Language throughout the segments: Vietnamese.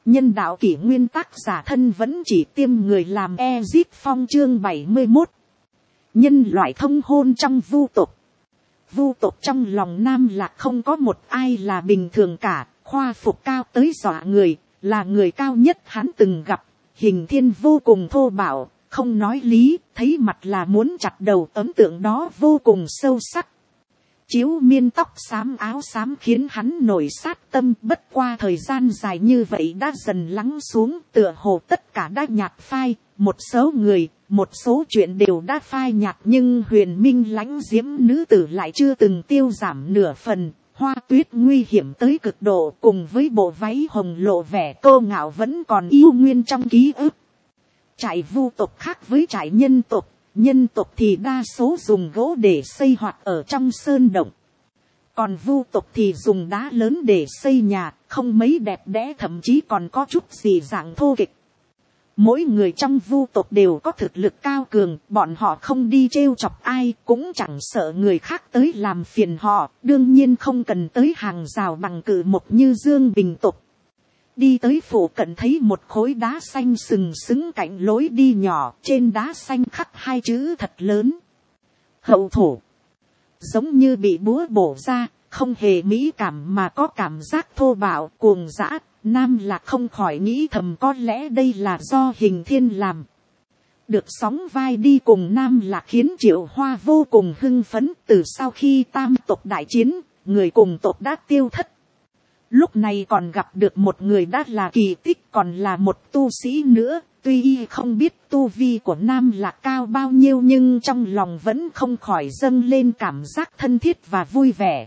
Nhân đạo kỷ nguyên tác giả thân vẫn chỉ tiêm người làm Ezip Phong chương 71. Nhân loại thông hôn trong vu tộc. Vu tộc trong lòng Nam Lạc không có một ai là bình thường cả, khoa phục cao tới dọa người, là người cao nhất hắn từng gặp, hình thiên vô cùng thô bạo, không nói lý, thấy mặt là muốn chặt đầu, ấn tượng đó vô cùng sâu sắc. Chiếu miên tóc xám áo xám khiến hắn nổi sát tâm, bất qua thời gian dài như vậy đã dần lắng xuống, tựa hồ tất cả đã nhạt phai, một số người, một số chuyện đều đã phai nhạt, nhưng huyền minh lãnh diễm nữ tử lại chưa từng tiêu giảm nửa phần. Hoa tuyết nguy hiểm tới cực độ, cùng với bộ váy hồng lộ vẻ cô ngạo vẫn còn yêu nguyên trong ký ức. Trại vu tộc khác với trại nhân tộc. Nhân tộc thì đa số dùng gỗ để xây hoặc ở trong sơn động. Còn vu tộc thì dùng đá lớn để xây nhà, không mấy đẹp đẽ, thậm chí còn có chút gì dạng thô kịch. Mỗi người trong vu tộc đều có thực lực cao cường, bọn họ không đi trêu chọc ai, cũng chẳng sợ người khác tới làm phiền họ, đương nhiên không cần tới hàng rào bằng cự mộc như Dương Bình tộc. Đi tới phủ cận thấy một khối đá xanh sừng sững cạnh lối đi nhỏ, trên đá xanh khắc hai chữ thật lớn. Hậu thổ. Giống như bị búa bổ ra, không hề mỹ cảm mà có cảm giác thô bạo, cuồng dã. Nam Lạc không khỏi nghĩ thầm có lẽ đây là do hình thiên làm. Được sóng vai đi cùng Nam Lạc khiến Triệu Hoa vô cùng hưng phấn. Từ sau khi tam tộc đại chiến, người cùng tộc đã tiêu thất. Lúc này còn gặp được một người đã là kỳ tích, còn là một tu sĩ nữa. Tuy y không biết tu vi của Nam Lạc cao bao nhiêu, nhưng trong lòng vẫn không khỏi dâng lên cảm giác thân thiết và vui vẻ.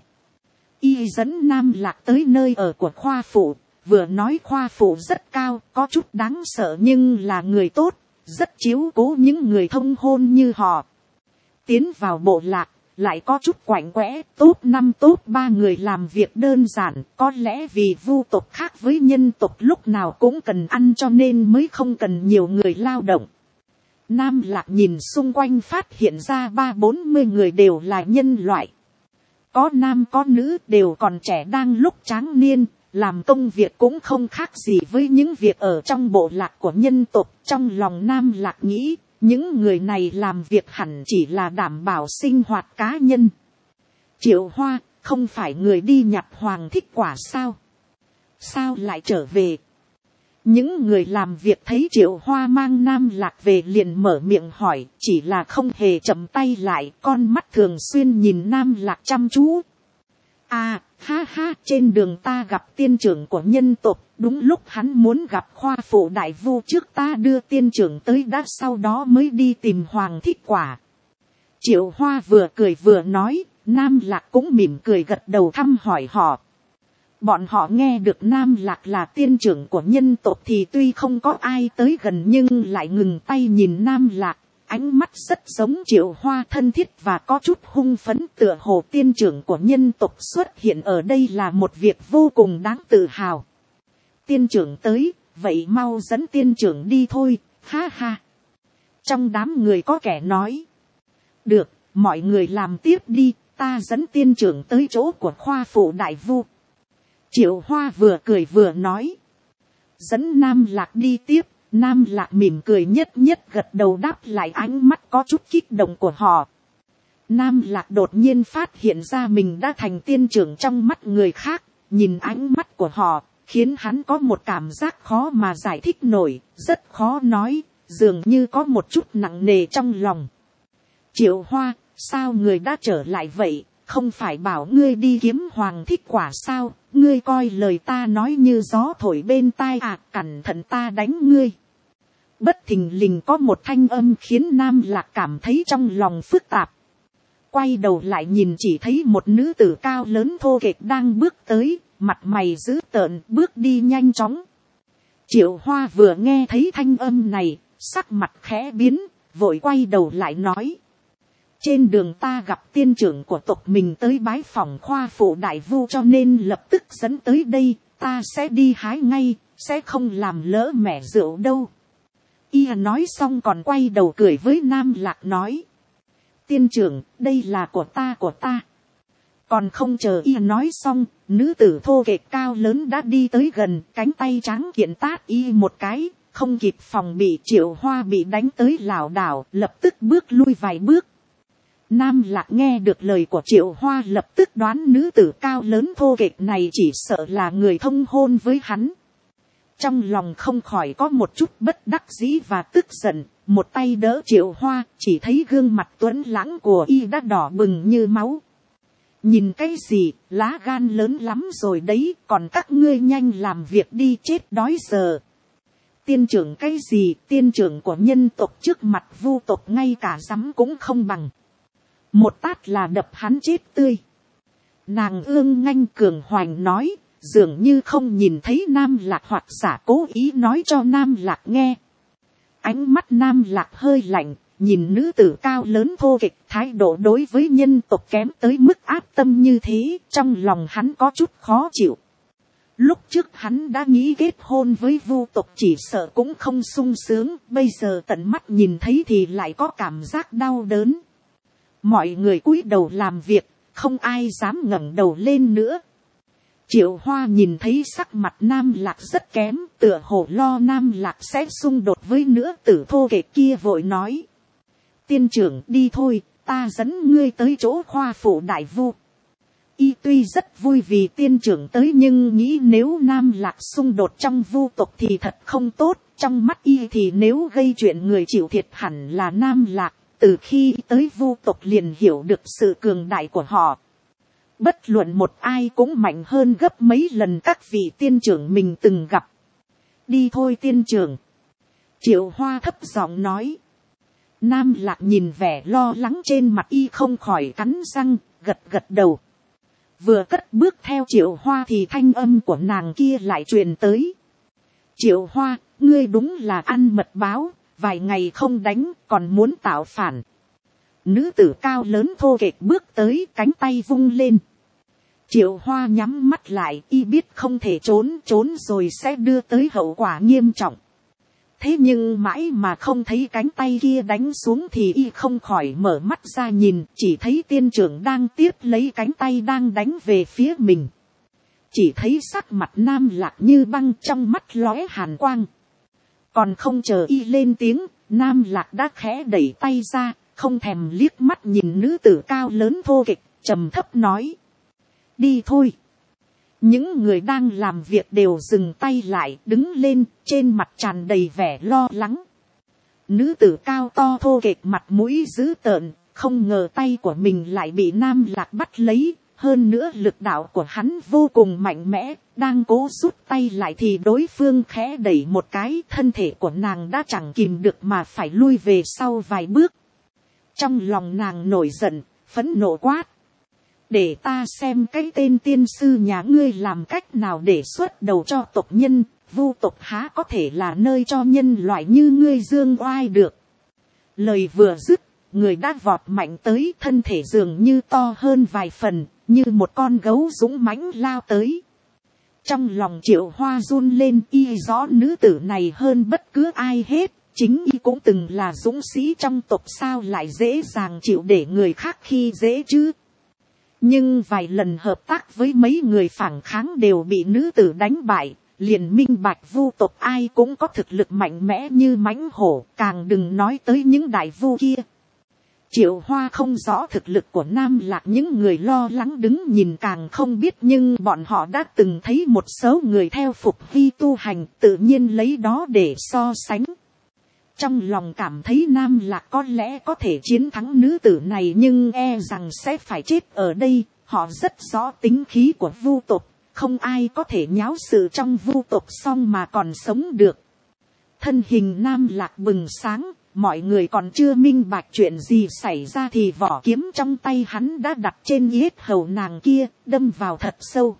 Y dẫn Nam Lạc tới nơi ở của khoa phụ. Vừa nói khoa phụ rất cao, có chút đáng sợ nhưng là người tốt, rất chiếu cố những người thông hôn như họ. Tiến vào bộ lạc, lại có chút quạnh quẽ, top 5 top 3 người làm việc đơn giản, có lẽ vì vu tộc khác với nhân tộc lúc nào cũng cần ăn cho nên mới không cần nhiều người lao động. Nam Lạc nhìn xung quanh phát hiện ra 30-40 người đều là nhân loại. Có nam có nữ, đều còn trẻ đang lúc tráng niên. Làm công việc cũng không khác gì với những việc ở trong bộ lạc của nhân tộc. Trong lòng Nam Lạc nghĩ, những người này làm việc hẳn chỉ là đảm bảo sinh hoạt cá nhân. Triệu Hoa, không phải người đi nhặt hoàng thích quả sao? Sao lại trở về? Những người làm việc thấy Triệu Hoa mang Nam Lạc về liền mở miệng hỏi, chỉ là không hề chậm tay lại, con mắt thường xuyên nhìn Nam Lạc chăm chú. À, ha ha, trên đường ta gặp tiên trưởng của nhân tộc, đúng lúc hắn muốn gặp khoa phụ đại vu, trước ta đưa tiên trưởng tới đã, sau đó mới đi tìm hoàng thích quả. Triệu Hoa vừa cười vừa nói, Nam Lạc cũng mỉm cười gật đầu thăm hỏi họ. Bọn họ nghe được Nam Lạc là tiên trưởng của nhân tộc thì tuy không có ai tới gần nhưng lại ngừng tay nhìn Nam Lạc. Ánh mắt rất giống Triệu Hoa, thân thiết và có chút hung phấn, tựa hồ tiên trưởng của nhân tộc xuất hiện ở đây là một việc vô cùng đáng tự hào. Tiên trưởng tới, vậy mau dẫn tiên trưởng đi thôi, ha ha. Trong đám người có kẻ nói. Được, mọi người làm tiếp đi, ta dẫn tiên trưởng tới chỗ của khoa phụ đại vu. Triệu Hoa vừa cười vừa nói. Dẫn Nam Lạc đi tiếp. Nam Lạc mỉm cười nhất gật đầu đáp lại ánh mắt có chút kích động của họ. Nam Lạc đột nhiên phát hiện ra mình đã thành tiên trưởng trong mắt người khác. Nhìn ánh mắt của họ, khiến hắn có một cảm giác khó mà giải thích nổi, rất khó nói, dường như có một chút nặng nề trong lòng. Triệu Hoa, sao người đã trở lại vậy? Không phải bảo ngươi đi kiếm hoàng thích quả sao? Ngươi coi lời ta nói như gió thổi bên tai à, cẩn thận ta đánh ngươi. Bất thình lình có một thanh âm khiến Nam Lạc cảm thấy trong lòng phức tạp. Quay đầu lại nhìn chỉ thấy một nữ tử cao lớn thô kệch đang bước tới, mặt mày dữ tợn, bước đi nhanh chóng. Triệu Hoa vừa nghe thấy thanh âm này, sắc mặt khẽ biến, vội quay đầu lại nói. Trên đường ta gặp tiên trưởng của tộc mình tới bái phỏng khoa phụ đại vu cho nên lập tức dẫn tới đây, ta sẽ đi hái ngay, sẽ không làm lỡ mẻ rượu đâu. Y nói xong còn quay đầu cười với Nam Lạc nói. Tiên trưởng, đây là của ta. Còn không chờ y nói xong, nữ tử thô kệch cao lớn đã đi tới gần, cánh tay trắng kiện tát y một cái, không kịp phòng bị. Triệu Hoa bị đánh tới lảo đảo, lập tức bước lui vài bước. Nam Lạc nghe được lời của Triệu Hoa, lập tức đoán nữ tử cao lớn thô kệch này chỉ sợ là người thông hôn với hắn. Trong lòng không khỏi có một chút bất đắc dĩ và tức giận, một tay đỡ Triệu Hoa, chỉ thấy gương mặt tuấn lãng của y đã đỏ bừng như máu. Nhìn cái gì, lá gan lớn lắm rồi đấy, còn các ngươi nhanh làm việc đi, chết đói giờ. Tiên trưởng cái gì, tiên trưởng của nhân tộc trước mặt vu tộc ngay cả dám cũng không bằng. Một tát là đập hắn chết tươi. Nàng ương nganh cường hoành nói, dường như không nhìn thấy Nam Lạc, hoặc giả cố ý nói cho Nam Lạc nghe. Ánh mắt Nam Lạc hơi lạnh, nhìn nữ tử cao lớn thô kệch, thái độ đối với nhân tộc kém tới mức áp tâm như thế, trong lòng hắn có chút khó chịu. Lúc trước hắn đã nghĩ kết hôn với vu tộc chỉ sợ cũng không sung sướng, bây giờ tận mắt nhìn thấy thì lại có cảm giác đau đớn. Mọi người cúi đầu làm việc, không ai dám ngẩng đầu lên nữa. Triệu Hoa nhìn thấy sắc mặt Nam Lạc rất kém, tựa hồ lo Nam Lạc sẽ xung đột với nữ tử thô kệch kia, vội nói. Tiên trưởng đi thôi, ta dẫn ngươi tới chỗ khoa phủ đại vu. Y tuy rất vui vì tiên trưởng tới, nhưng nghĩ nếu Nam Lạc xung đột trong vu tộc thì thật không tốt. Trong mắt y thì nếu gây chuyện người chịu thiệt hẳn là Nam Lạc. Từ khi tới vu tộc liền hiểu được sự cường đại của họ. Bất luận một ai cũng mạnh hơn gấp mấy lần các vị tiên trưởng mình từng gặp. Đi thôi tiên trưởng. Triệu Hoa thấp giọng nói. Nam Lạc nhìn vẻ lo lắng trên mặt y không khỏi cắn răng, gật gật đầu. Vừa cất bước theo Triệu Hoa thì thanh âm của nàng kia lại truyền tới. Triệu Hoa, ngươi đúng là ăn mật báo, vài ngày không đánh còn muốn tạo phản. Nữ tử cao lớn thô kệch bước tới, cánh tay vung lên. Triệu Hoa nhắm mắt lại, y biết không thể trốn rồi sẽ đưa tới hậu quả nghiêm trọng. Thế nhưng mãi mà không thấy cánh tay kia đánh xuống thì y không khỏi mở mắt ra nhìn, chỉ thấy tiên trưởng đang tiếp lấy cánh tay đang đánh về phía mình. Chỉ thấy sắc mặt Nam Lạc như băng, trong mắt lóe hàn quang. Còn không chờ y lên tiếng, Nam Lạc đã khẽ đẩy tay ra, không thèm liếc mắt nhìn nữ tử cao lớn thô kệch, trầm thấp nói. Đi thôi. Những người đang làm việc đều dừng tay lại, đứng lên, trên mặt tràn đầy vẻ lo lắng. Nữ tử cao to thô kệch mặt mũi dữ tợn, không ngờ tay của mình lại bị Nam Lạc bắt lấy. Hơn nữa lực đạo của hắn vô cùng mạnh mẽ, đang cố rút tay lại thì đối phương khẽ đẩy một cái, thân thể của nàng đã chẳng kìm được mà phải lui về sau vài bước. Trong lòng nàng nổi giận, phẫn nộ quát. Để ta xem cái tên tiên sư nhà ngươi làm cách nào để xuất đầu cho tộc nhân, vu tộc há có thể là nơi cho nhân loại như ngươi dương oai được. Lời vừa dứt, người đã vọt mạnh tới, thân thể dường như to hơn vài phần, như một con gấu dũng mãnh lao tới. Trong lòng Triệu Hoa run lên, y rõ nữ tử này hơn bất cứ ai hết, chính y cũng từng là dũng sĩ trong tộc, sao lại dễ dàng chịu để người khác khi dễ chứ. Nhưng vài lần hợp tác với mấy người phản kháng đều bị nữ tử đánh bại, liền minh bạch vu tộc ai cũng có thực lực mạnh mẽ như mãnh hổ, càng đừng nói tới những đại vu kia. Triệu Hoa không rõ thực lực của Nam Lạc, những người lo lắng đứng nhìn càng không biết, nhưng bọn họ đã từng thấy một số người theo phục vi tu hành, tự nhiên lấy đó để so sánh. Trong lòng cảm thấy Nam Lạc có lẽ có thể chiến thắng nữ tử này, nhưng e rằng sẽ phải chết ở đây. Họ rất rõ tính khí của vu tộc, không ai có thể nháo sự trong vu tộc xong mà còn sống được. Thân hình Nam Lạc bừng sáng, mọi người còn chưa minh bạch chuyện gì xảy ra thì vỏ kiếm trong tay hắn đã đặt trên yết hầu nàng kia, đâm vào thật sâu.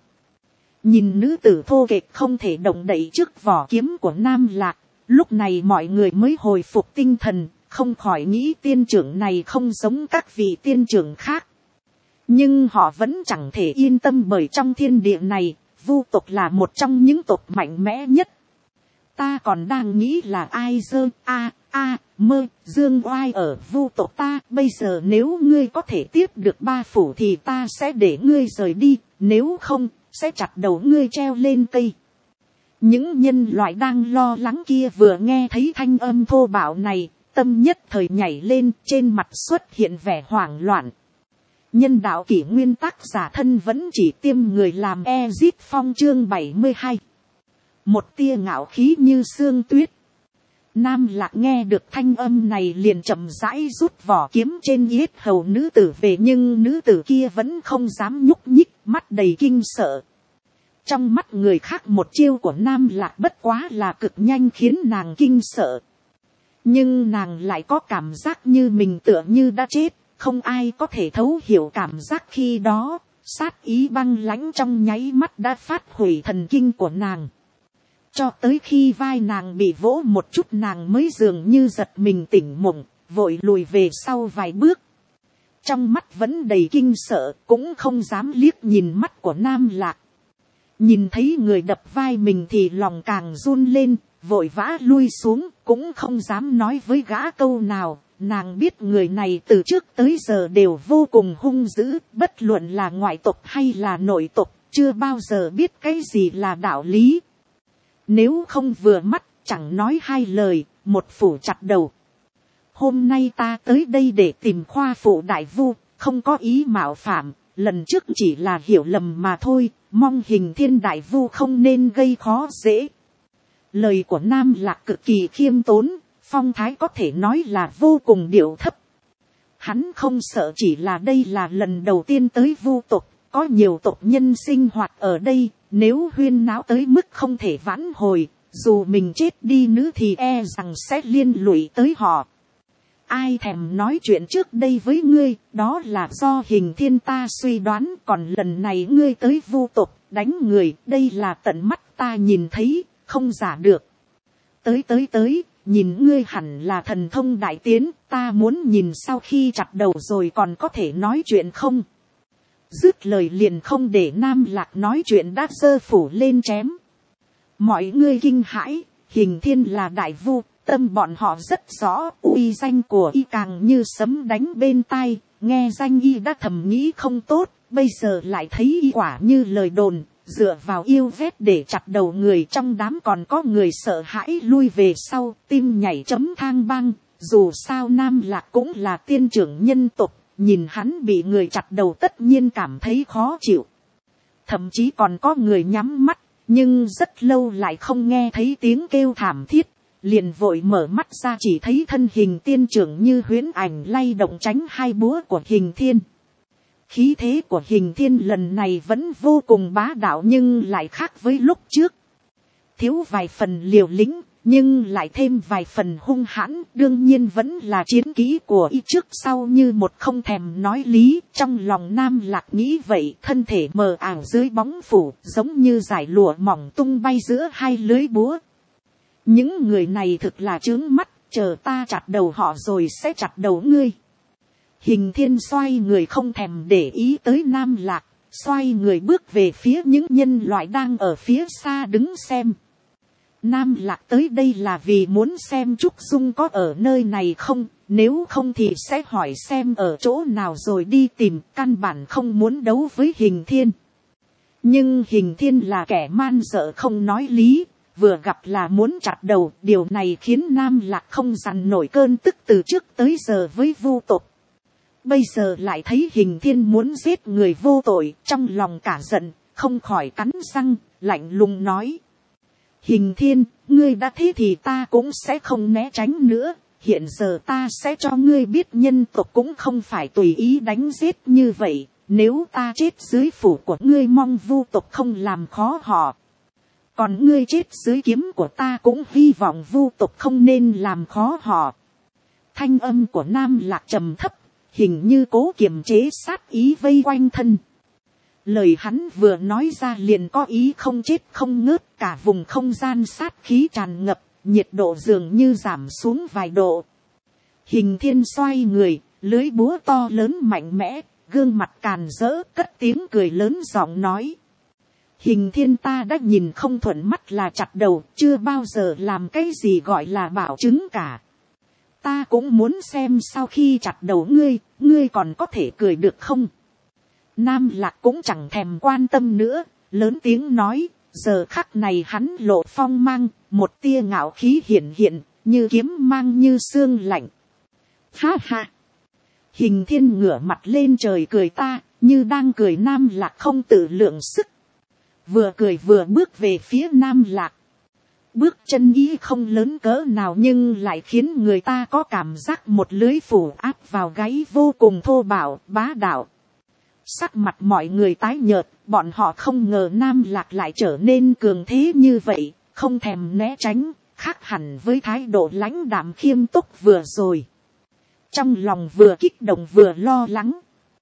Nhìn nữ tử thô kệch không thể động đậy trước vỏ kiếm của Nam Lạc, lúc này mọi người mới hồi phục tinh thần, không khỏi nghĩ tiên trưởng này không giống các vị tiên trưởng khác. Nhưng họ vẫn chẳng thể yên tâm, bởi trong thiên địa này, vu tộc là một trong những tộc mạnh mẽ nhất. Ta còn đang nghĩ là ai dơ, Mơ dương oai ở vu tộc ta, bây giờ nếu ngươi có thể tiếp được 3 phủ thì ta sẽ để ngươi rời đi, nếu không sẽ chặt đầu ngươi treo lên cây. Những nhân loại đang lo lắng kia vừa nghe thấy thanh âm thô bạo này, tâm nhất thời nhảy lên, trên mặt xuất hiện vẻ hoảng loạn. Nhân đạo kỷ nguyên tác giả thân vẫn chỉ tiêm người làm Ezit Phong chương 72. Một tia ngạo khí như sương tuyết. Nam Lạc nghe được thanh âm này liền chậm rãi rút vỏ kiếm trên yết hầu nữ tử về, nhưng nữ tử kia vẫn không dám nhúc nhích, mắt đầy kinh sợ. Trong mắt người khác một chiêu của Nam Lạc bất quá là cực nhanh khiến nàng kinh sợ. Nhưng nàng lại có cảm giác như mình tựa như đã chết, không ai có thể thấu hiểu cảm giác khi đó. Sát ý băng lãnh trong nháy mắt đã phát hủy thần kinh của nàng. Cho tới khi vai nàng bị vỗ một chút nàng mới dường như giật mình tỉnh mộng, vội lùi về sau vài bước. Trong mắt vẫn đầy kinh sợ, cũng không dám liếc nhìn mắt của Nam Lạc. Nhìn thấy người đập vai mình thì lòng càng run lên, vội vã lui xuống, cũng không dám nói với gã câu nào. Nàng biết người này từ trước tới giờ đều vô cùng hung dữ, bất luận là ngoại tộc hay là nội tộc, chưa bao giờ biết cái gì là đạo lý. Nếu không vừa mắt, chẳng nói hai lời, một phủ chặt đầu. Hôm nay ta tới đây để tìm khoa phụ đại vu, không có ý mạo phạm, lần trước chỉ là hiểu lầm mà thôi, mong Hình Thiên đại vu không nên gây khó dễ. Lời của Nam Lạc cực kỳ khiêm tốn, phong thái có thể nói là vô cùng điệu thấp. Hắn không sợ chỉ là đây là lần đầu tiên tới vu tộc, có nhiều tộc nhân sinh hoạt ở đây, nếu huyên náo tới mức không thể vãn hồi, dù mình chết đi nữa thì e rằng sẽ liên lụy tới họ. Ai thèm nói chuyện trước đây với ngươi, đó là do Hình Thiên ta suy đoán, còn lần này ngươi tới vu tộc đánh người, đây là tận mắt ta nhìn thấy, không giả được. Tới, nhìn ngươi hẳn là thần thông đại tiến, ta muốn nhìn sau khi chặt đầu rồi còn có thể nói chuyện không. Dứt lời liền không để Nam Lạc nói chuyện đã giơ phủ lên chém. Mọi người kinh hãi, Hình Thiên là đại vu, tâm bọn họ rất rõ, uy danh của y càng như sấm đánh bên tai, nghe danh y đã thầm nghĩ không tốt, bây giờ lại thấy y quả như lời đồn, dựa vào yêu vết để chặt đầu người, trong đám còn có người sợ hãi lui về sau, tim nhảy chấm thang băng, dù sao Nam Lạc cũng là tiên trưởng nhân tộc. Nhìn hắn bị người chặt đầu tất nhiên cảm thấy khó chịu. Thậm chí còn có người nhắm mắt, nhưng rất lâu lại không nghe thấy tiếng kêu thảm thiết. Liền vội mở mắt ra chỉ thấy thân hình tiên trưởng như huyễn ảnh lay động tránh hai búa của Hình Thiên. Khí thế của Hình Thiên lần này vẫn vô cùng bá đạo nhưng lại khác với lúc trước. Thiếu vài phần liều lĩnh, nhưng lại thêm vài phần hung hãn, đương nhiên vẫn là chiến kỹ của y trước sau như một không thèm nói lý. Trong lòng Nam Lạc nghĩ vậy, thân thể mờ ảo dưới bóng phủ, giống như dải lụa mỏng tung bay giữa hai lưới búa. Những người này thực là chướng mắt, chờ ta chặt đầu họ rồi sẽ chặt đầu ngươi. Hình Thiên xoay người không thèm để ý tới Nam Lạc, xoay người bước về phía những nhân loại đang ở phía xa đứng xem. Nam Lạc tới đây là vì muốn xem Trúc Dung có ở nơi này không, nếu không thì sẽ hỏi xem ở chỗ nào rồi đi tìm, căn bản không muốn đấu với Hình Thiên. Nhưng Hình Thiên là kẻ man dợ không nói lý, vừa gặp là muốn chặt đầu, điều này khiến Nam Lạc không dằn nổi cơn tức từ trước tới giờ với vu tộc. Bây giờ lại thấy Hình Thiên muốn giết người vô tội, trong lòng cả giận, không khỏi cắn răng, lạnh lùng nói. Hình Thiên, ngươi đã thế thì ta cũng sẽ không né tránh nữa, hiện giờ ta sẽ cho ngươi biết nhân tộc cũng không phải tùy ý đánh giết như vậy, nếu ta chết dưới phủ của ngươi mong vu tộc không làm khó họ. Còn ngươi chết dưới kiếm của ta cũng hy vọng vu tộc không nên làm khó họ. Thanh âm của Nam Lạc trầm thấp, hình như cố kiềm chế sát ý vây quanh thân. Lời hắn vừa nói ra liền có ý không chết không ngớt, cả vùng không gian sát khí tràn ngập, nhiệt độ dường như giảm xuống vài độ. Hình Thiên xoay người, lưới búa to lớn mạnh mẽ, gương mặt càn rỡ, cất tiếng cười lớn giọng nói. Hình Thiên ta đã nhìn không thuận mắt là chặt đầu, chưa bao giờ làm cái gì gọi là bảo chứng cả. ta cũng muốn xem sau khi chặt đầu ngươi, ngươi còn có thể cười được không. Nam Lạc cũng chẳng thèm quan tâm nữa, lớn tiếng nói, giờ khắc này hắn lộ phong mang, một tia ngạo khí hiện hiện, như kiếm mang như xương lạnh. Ha ha. Hình Thiên ngửa mặt lên trời cười ta, như đang cười. Nam Lạc không tự lượng sức, vừa cười vừa bước về phía Nam Lạc. Bước chân ý không lớn cỡ nào nhưng lại khiến người ta có cảm giác một lưới phủ áp vào gáy vô cùng thô bạo, bá đạo. Sắc mặt mọi người tái nhợt, bọn họ không ngờ Nam Lạc lại trở nên cường thế như vậy, không thèm né tránh, khác hẳn với thái độ lãnh đạm khiêm túc vừa rồi. Trong lòng vừa kích động vừa lo lắng.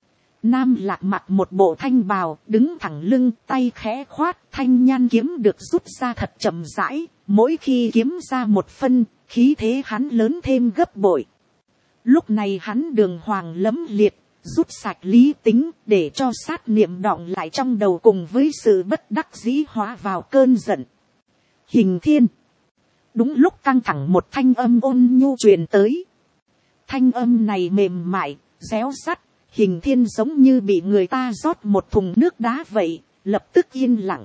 Nam Lạc mặc một bộ thanh bào, đứng thẳng lưng, tay khẽ khoát, thanh nhan kiếm được rút ra thật chậm rãi, mỗi khi kiếm ra một phân, khí thế hắn lớn thêm gấp bội. Lúc này hắn đường hoàng lẫm liệt, rút sạch lý tính, để cho sát niệm đọng lại trong đầu cùng với sự bất đắc dĩ hóa vào cơn giận. Hình Thiên. Đúng lúc căng thẳng một thanh âm ôn nhu truyền tới. Thanh âm này mềm mại, réo rắt. Hình Thiên giống như bị người ta rót một thùng nước đá vậy, lập tức yên lặng.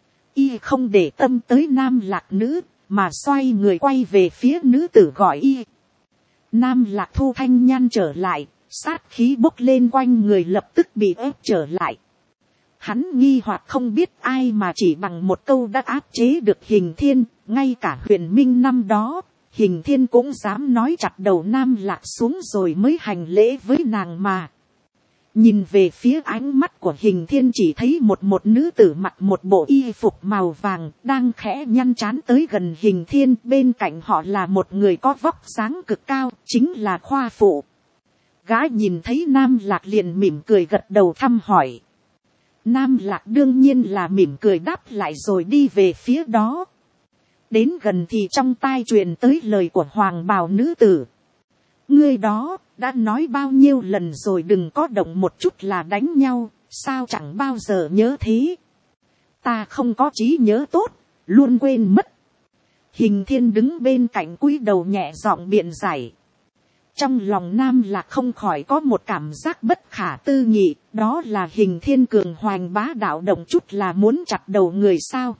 Y không để tâm tới Nam Lạc nữ, mà xoay người quay về phía nữ tử gọi y. Nam Lạc thu thanh nhan trở lại, sát khí bốc lên quanh người lập tức bị ép trở lại. Hắn nghi hoặc không biết ai mà chỉ bằng một câu đã áp chế được Hình Thiên, ngay cả Huyền Minh năm đó, Hình Thiên cũng dám nói chặt đầu Nam Lạc xuống rồi mới hành lễ với nàng mà. Nhìn về phía ánh mắt của Hình Thiên chỉ thấy một nữ tử mặc một bộ y phục màu vàng đang khẽ nhăn trán tới gần Hình Thiên. Bên cạnh họ là một người có vóc dáng cực cao, chính là Khoa Phụ. Gã nhìn thấy Nam Lạc liền mỉm cười gật đầu thăm hỏi. Nam Lạc đương nhiên là mỉm cười đáp lại rồi đi về phía đó. Đến gần thì trong tai truyền tới lời của hoàng bào nữ tử. Ngươi đó, đã nói bao nhiêu lần rồi đừng có động một chút là đánh nhau, sao chẳng bao giờ nhớ thế. Ta không có trí nhớ tốt, luôn quên mất. Hình Thiên đứng bên cạnh cúi đầu nhẹ giọng biện giải. Trong lòng Nam Lạc không khỏi có một cảm giác bất khả tư nghị, đó là Hình Thiên cường hoành bá đạo động chút là muốn chặt đầu người sao.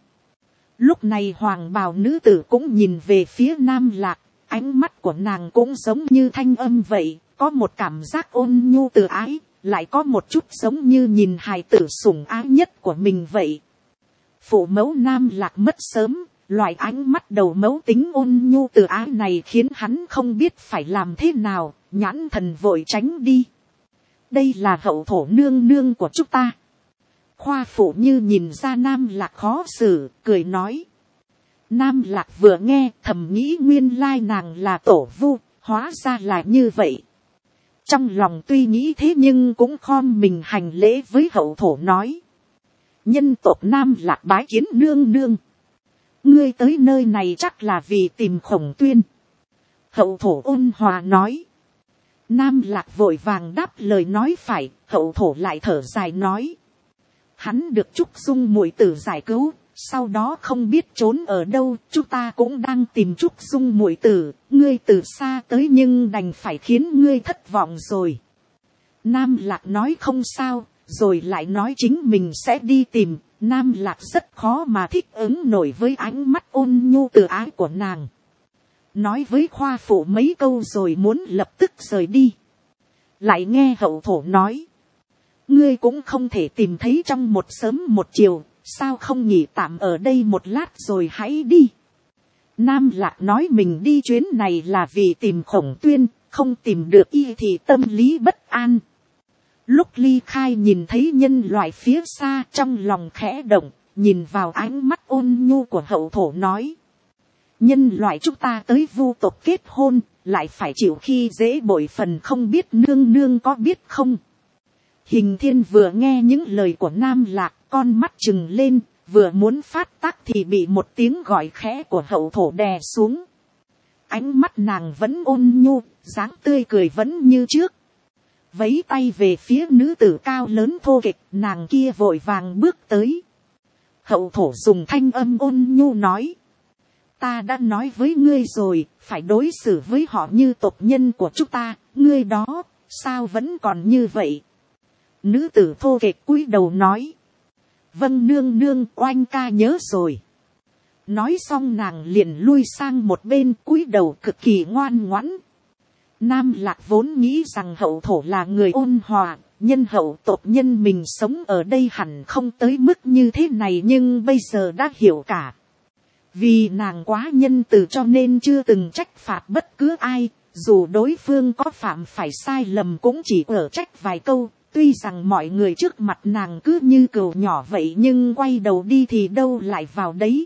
Lúc này hoàng bào nữ tử cũng nhìn về phía Nam Lạc, ánh mắt của nàng cũng giống như thanh âm vậy, có một cảm giác ôn nhu từ ái, lại có một chút giống như nhìn hài tử sủng ái nhất của mình vậy. Phụ mẫu Nam Lạc mất sớm, loại ánh mắt đầu mẫu tính ôn nhu từ ái này khiến hắn không biết phải làm thế nào, nhãn thần vội tránh đi. Đây là hậu thổ nương nương của chúng ta. Khoa Phụ như nhìn ra Nam Lạc khó xử, cười nói. Nam Lạc vừa nghe thầm nghĩ nguyên lai nàng là tổ vu, hóa ra là như vậy. Trong lòng tuy nghĩ thế nhưng cũng khom mình hành lễ với hậu thổ nói. Nhân tộc Nam Lạc bái kiến nương nương. Ngươi tới nơi này chắc là vì tìm Khổng Tuyên. Hậu thổ ôn hòa nói. Nam Lạc vội vàng đáp lời nói phải, hậu thổ lại thở dài nói. Hắn được Trúc Dung muội tử giải cứu, sau đó không biết trốn ở đâu, chúng ta cũng đang tìm Trúc Dung muội tử, ngươi từ xa tới nhưng đành phải khiến ngươi thất vọng rồi. Nam Lạc nói không sao, rồi lại nói chính mình sẽ đi tìm. Nam Lạc rất khó mà thích ứng nổi với ánh mắt ôn nhu từ ái của nàng. Nói với Khoa Phụ mấy câu rồi muốn lập tức rời đi. Lại nghe hậu thổ nói. Ngươi cũng không thể tìm thấy trong một sớm một chiều, sao không nghỉ tạm ở đây một lát rồi hãy đi. Nam Lạc nói mình đi chuyến này là vì tìm Khổng Tuyên, không tìm được y thì tâm lý bất an. Lúc ly khai nhìn thấy nhân loại phía xa trong lòng khẽ động, nhìn vào ánh mắt ôn nhu của hậu thổ nói. Nhân loại chúng ta tới vu tộc kết hôn, lại phải chịu khi dễ bội phần không biết nương nương có biết không. Hình Thiên vừa nghe những lời của Nam Lạc, con mắt trừng lên, vừa muốn phát tác thì bị một tiếng gọi khẽ của hậu thổ đè xuống. Ánh mắt nàng vẫn ôn nhu, dáng tươi cười vẫn như trước. Vẫy tay về phía nữ tử cao lớn thô kệch, nàng kia vội vàng bước tới. Hậu thổ dùng thanh âm ôn nhu nói. ta đã nói với ngươi rồi, phải đối xử với họ như tộc nhân của chúng ta, ngươi đó, sao vẫn còn như vậy. Nữ tử thô kệch cúi đầu nói, vâng nương nương, oanh ca nhớ rồi. Nói xong nàng liền lui sang một bên, cúi đầu cực kỳ ngoan ngoãn. Nam Lạc vốn nghĩ rằng hậu thổ là người ôn hòa, nhân hậu tộc nhân mình sống ở đây hẳn không tới mức như thế này, nhưng bây giờ đã hiểu cả. Vì nàng quá nhân từ cho nên chưa từng trách phạt bất cứ ai, dù đối phương có phạm phải sai lầm cũng chỉ ở trách vài câu. Tuy rằng mọi người trước mặt nàng cứ như cừu nhỏ vậy, nhưng quay đầu đi thì đâu lại vào đấy.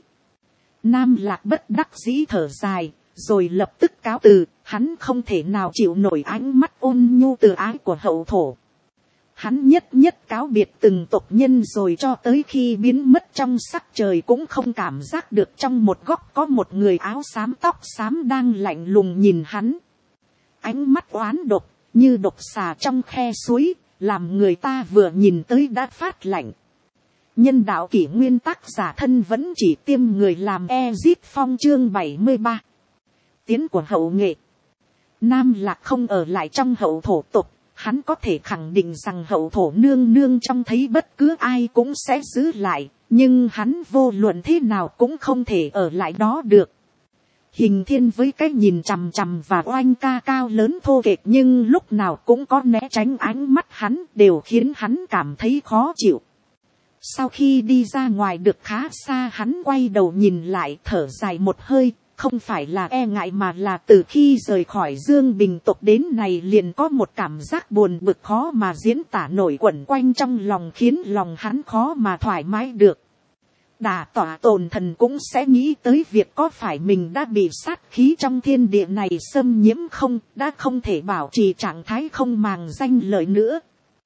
Nam Lạc bất đắc dĩ thở dài, rồi lập tức cáo từ. Hắn không thể nào chịu nổi ánh mắt ôn nhu từ ái của hậu thổ. Hắn nhất nhất cáo biệt từng tộc nhân, rồi cho tới khi biến mất trong sắc trời cũng không cảm giác được trong một góc có một người áo xám tóc xám đang lạnh lùng nhìn hắn. Ánh mắt oán độc như độc xà trong khe suối, làm người ta vừa nhìn tới đã phát lạnh. Nhân đạo kỷ nguyên tác giả thân vẫn chỉ tiêm người làm Ezip Phong chương 73. Tiến của hậu nghệ. Nam Lạc không ở lại trong hậu thổ tộc. Hắn có thể khẳng định rằng hậu thổ nương nương trông thấy bất cứ ai cũng sẽ giữ lại. Nhưng hắn vô luận thế nào cũng không thể ở lại đó được. Hình Thiên với cái nhìn chằm chằm và oanh ca cao lớn thô kệch, nhưng lúc nào cũng có né tránh ánh mắt hắn, đều khiến hắn cảm thấy khó chịu. Sau khi đi ra ngoài được khá xa, hắn quay đầu nhìn lại thở dài một hơi, không phải là e ngại mà là từ khi rời khỏi Dương Bình tộc đến này liền có một cảm giác buồn bực khó mà diễn tả nổi quẩn quanh trong lòng, khiến lòng hắn khó mà thoải mái được. Đả tỏa tồn thần cũng sẽ nghĩ tới việc có phải mình đã bị sát khí trong thiên địa này xâm nhiễm không, đã không thể bảo trì trạng thái không màng danh lợi nữa.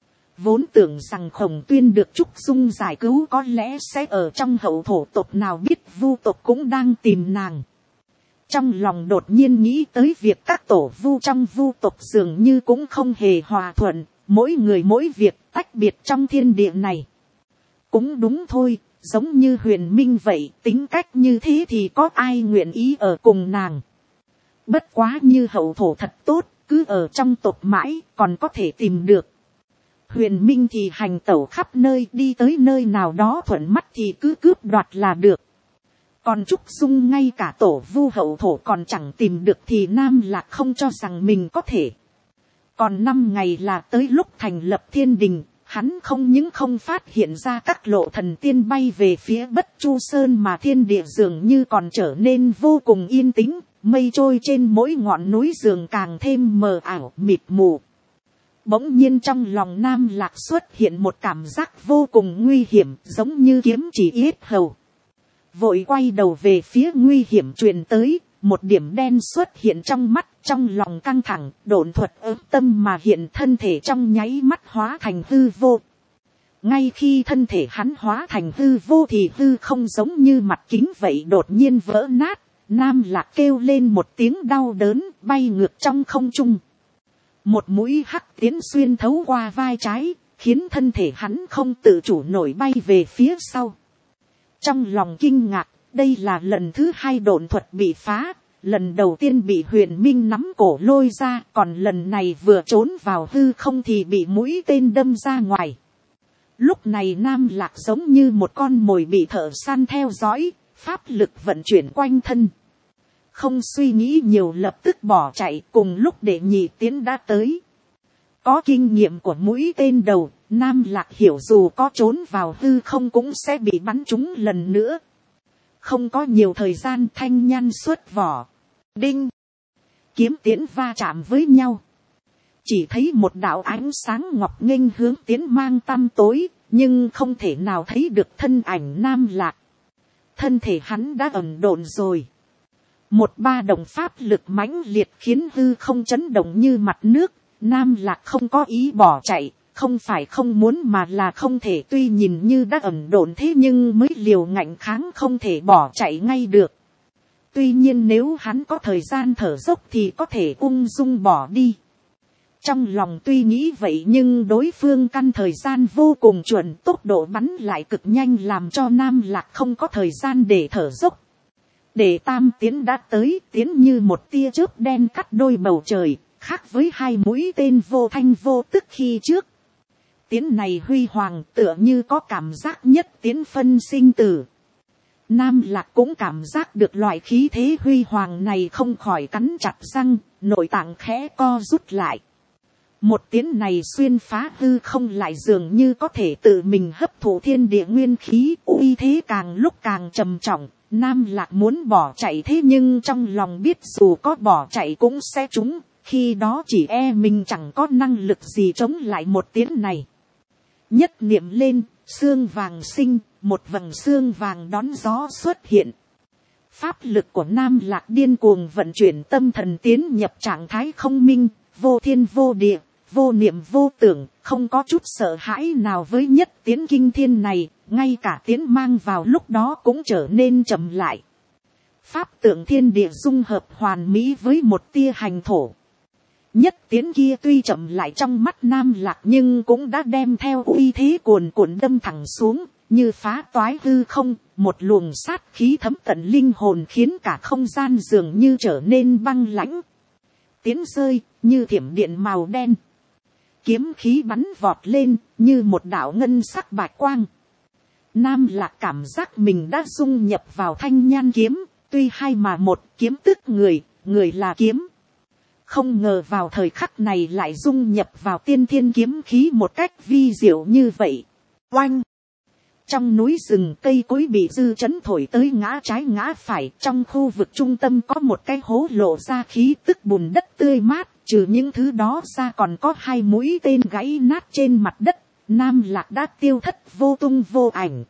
Vốn tưởng rằng Khổng Tuyên được Trúc Dung giải cứu có lẽ sẽ ở trong hậu thổ tộc, nào biết Vu tộc cũng đang tìm nàng. Trong lòng đột nhiên nghĩ tới việc các tổ vu trong Vu tộc dường như cũng không hề hòa thuận, mỗi người mỗi việc tách biệt trong thiên địa này. Cũng đúng thôi, giống như Huyền Minh vậy, tính cách như thế thì có ai nguyện ý ở cùng nàng. Bất quá như hậu thổ thật tốt, cứ ở trong tộc mãi còn có thể tìm được. Huyền Minh thì hành tẩu khắp nơi, đi tới nơi nào đó thuận mắt thì cứ cướp đoạt là được. Còn Trúc Dung ngay cả tổ vu hậu thổ còn chẳng tìm được thì Nam Lạc không cho rằng mình có thể. Còn 5 ngày là tới lúc thành lập thiên đình, hắn không những không phát hiện ra các lộ thần tiên bay về phía Bất Chu Sơn, mà thiên địa dường như còn trở nên vô cùng yên tĩnh, mây trôi trên mỗi ngọn núi dường càng thêm mờ ảo mịt mù. Bỗng nhiên trong lòng Nam Lạc xuất hiện một cảm giác vô cùng nguy hiểm, giống như kiếm chỉ yết hầu. Vội quay đầu về phía nguy hiểm truyền tới, một điểm đen xuất hiện trong mắt, trong lòng căng thẳng, độn thuật ớm tâm mà hiện, thân thể trong nháy mắt hóa thành hư vô. Ngay khi thân thể hắn hóa thành hư vô thì hư không giống như mặt kính vậy đột nhiên vỡ nát. Nam Lạc kêu lên một tiếng đau đớn, bay ngược trong không trung. Một mũi hắc tiến xuyên thấu qua vai trái, khiến thân thể hắn không tự chủ nổi bay về phía sau. Trong lòng kinh ngạc, đây là lần thứ 2 độn thuật bị phá. Lần đầu tiên bị Huyền Minh nắm cổ lôi ra, còn lần này vừa trốn vào hư không thì bị mũi tên đâm ra ngoài. Lúc này Nam Lạc giống như một con mồi bị thợ săn theo dõi, pháp lực vận chuyển quanh thân. Không suy nghĩ nhiều lập tức bỏ chạy, cùng lúc đệ nhị tiến đã tới. Có kinh nghiệm của mũi tên đầu, Nam Lạc hiểu dù có trốn vào hư không cũng sẽ bị bắn trúng lần nữa. Không có nhiều thời gian, thanh nhan xuất vỏ. Đinh! Kiếm tiễn va chạm với nhau. Chỉ thấy một đạo ánh sáng ngọc nghênh hướng tiến mang tăm tối, nhưng không thể nào thấy được thân ảnh Nam Lạc. Thân thể hắn đã ẩn độn rồi. Một ba động pháp lực mãnh liệt khiến hư không chấn động như mặt nước. Nam Lạc không có ý bỏ chạy, không phải không muốn mà là không thể, tuy nhìn như đã ẩn độn thế nhưng mới liều ngạnh kháng không thể bỏ chạy ngay được. Tuy nhiên nếu hắn có thời gian thở dốc thì có thể ung dung bỏ đi. Trong lòng tuy nghĩ vậy nhưng đối phương căn thời gian vô cùng chuẩn, tốc độ bắn lại cực nhanh làm cho Nam Lạc không có thời gian để thở dốc. Đệ tam tiến đã tới, tiến như một tia chớp đen cắt đôi bầu trời, khác với hai mũi tên vô thanh vô tức khi trước. Tiến này huy hoàng tựa như có cảm giác nhất tiến phân sinh tử. Nam Lạc cũng cảm giác được loại khí thế huy hoàng này, không khỏi cắn chặt răng, nội tạng khẽ co rút lại. Một tiến này xuyên phá hư không, lại dường như có thể tự mình hấp thụ thiên địa nguyên khí, uy thế càng lúc càng trầm trọng. Nam Lạc muốn bỏ chạy, thế nhưng trong lòng biết dù có bỏ chạy cũng sẽ trúng, khi đó chỉ e mình chẳng có năng lực gì chống lại một tiến này. Nhất niệm lên, xương vàng sinh, một vầng xương vàng đón gió xuất hiện. Pháp lực của Nam Lạc điên cuồng vận chuyển, tâm thần tiến nhập trạng thái không minh, vô thiên vô địa, vô niệm vô tưởng, không có chút sợ hãi nào với nhất tiến kinh thiên này, ngay cả tiến mang vào lúc đó cũng trở nên chậm lại. Pháp tượng thiên địa dung hợp hoàn mỹ với một tia hành thổ. Nhất tiến kia tuy chậm lại trong mắt Nam Lạc nhưng cũng đã đem theo uy thế cuồn cuộn đâm thẳng xuống, như phá toái hư không, một luồng sát khí thấm tận linh hồn, khiến cả không gian dường như trở nên băng lãnh. Tiến rơi, như thiểm điện màu đen. Kiếm khí bắn vọt lên, như một đạo ngân sắc bạch quang. Nam Lạc cảm giác mình đã dung nhập vào thanh nhan kiếm, tuy hai mà một, kiếm tức người, người là kiếm. Không ngờ vào thời khắc này lại dung nhập vào tiên thiên kiếm khí một cách vi diệu như vậy. Oanh! Trong núi rừng, cây cối bị dư chấn thổi tới ngã trái ngã phải. Trong khu vực trung tâm có một cái hố lộ ra khí tức bùn đất tươi mát. Trừ những thứ đó ra còn có hai mũi tên gãy nát trên mặt đất. Nam Lạc đã tiêu thất vô tung vô ảnh.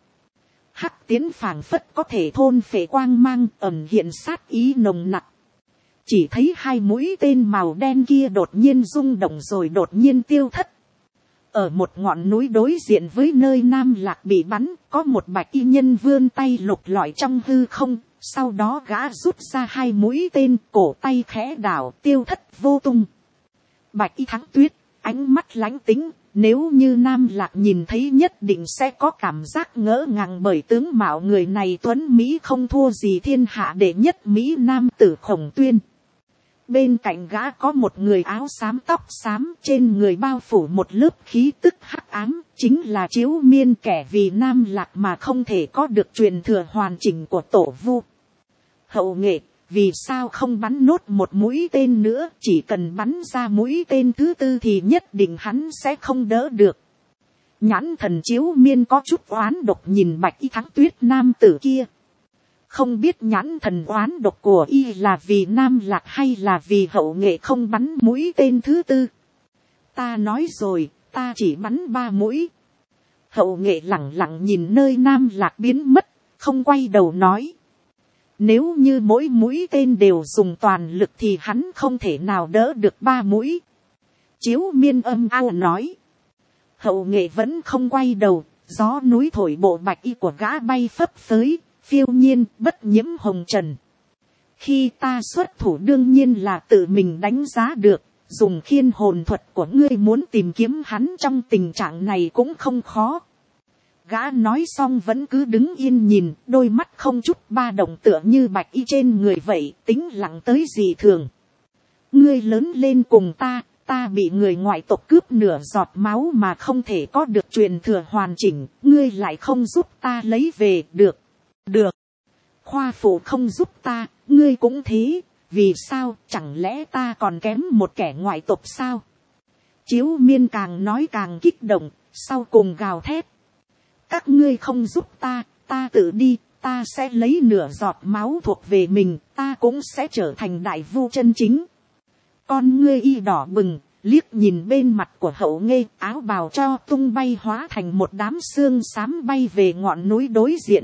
Hắc tiến phảng phất có thể thôn phệ quang mang, ẩn hiện sát ý nồng nặc. Chỉ thấy hai mũi tên màu đen kia đột nhiên rung động rồi đột nhiên tiêu thất. Ở một ngọn núi đối diện với nơi Nam Lạc bị bắn, có một bạch y nhân vươn tay lục lọi trong hư không, sau đó gã rút ra hai mũi tên, cổ tay khẽ đảo, tiêu thất vô tung. Bạch y Thắng Tuyết, ánh mắt lánh tính, nếu như Nam Lạc nhìn thấy nhất định sẽ có cảm giác ngỡ ngàng, bởi tướng mạo người này tuấn Mỹ không thua gì thiên hạ đệ nhất Mỹ Nam tử Khổng Tuyên. Bên cạnh gã có một người áo xám tóc xám, trên người bao phủ một lớp khí tức hắc ám, chính là Chiếu Miên, kẻ vì Nam Lạc mà không thể có được truyền thừa hoàn chỉnh của tổ vu. Hậu nghệ, vì sao không bắn nốt một mũi tên nữa, chỉ cần bắn ra mũi tên thứ tư thì nhất định hắn sẽ không đỡ được. Nhãn thần Chiếu Miên có chút oán độc nhìn Bạch y Thắng Tuyết nam tử kia. Không biết nhãn thần oán độc của y là vì Nam Lạc hay là vì hậu nghệ không bắn mũi tên thứ tư. Ta nói rồi, ta chỉ bắn 3 mũi. Hậu nghệ lẳng lặng nhìn nơi Nam Lạc biến mất, không quay đầu nói. Nếu như mỗi mũi tên đều dùng toàn lực thì hắn không thể nào đỡ được 3 mũi. Chiếu Miên âm ao nói. Hậu nghệ vẫn không quay đầu, gió núi thổi bộ bạch y của gã bay phấp phới, phiêu nhiên, bất nhiễm hồng trần. Khi ta xuất thủ đương nhiên là tự mình đánh giá được, dùng khiên hồn thuật của ngươi muốn tìm kiếm hắn trong tình trạng này cũng không khó. Gã nói xong vẫn cứ đứng yên nhìn, đôi mắt không chút ba động tựa như bạch y trên người vậy, tĩnh lặng tới dị thường. Ngươi lớn lên cùng ta bị người ngoại tộc cướp nửa giọt máu mà không thể có được truyền thừa hoàn chỉnh, ngươi lại không giúp ta lấy về được. Được. Khoa phụ không giúp ta, ngươi cũng thế, vì sao, chẳng lẽ ta còn kém một kẻ ngoại tộc sao? Chiếu Miên càng nói càng kích động, sau cùng gào thét. Các ngươi không giúp ta tự đi, ta sẽ lấy nửa giọt máu thuộc về mình, ta cũng sẽ trở thành đại vu chân chính. Con ngươi y đỏ bừng, liếc nhìn bên mặt của hậu nghệ, áo bào cho tung bay hóa thành một đám xương xám bay về ngọn núi đối diện.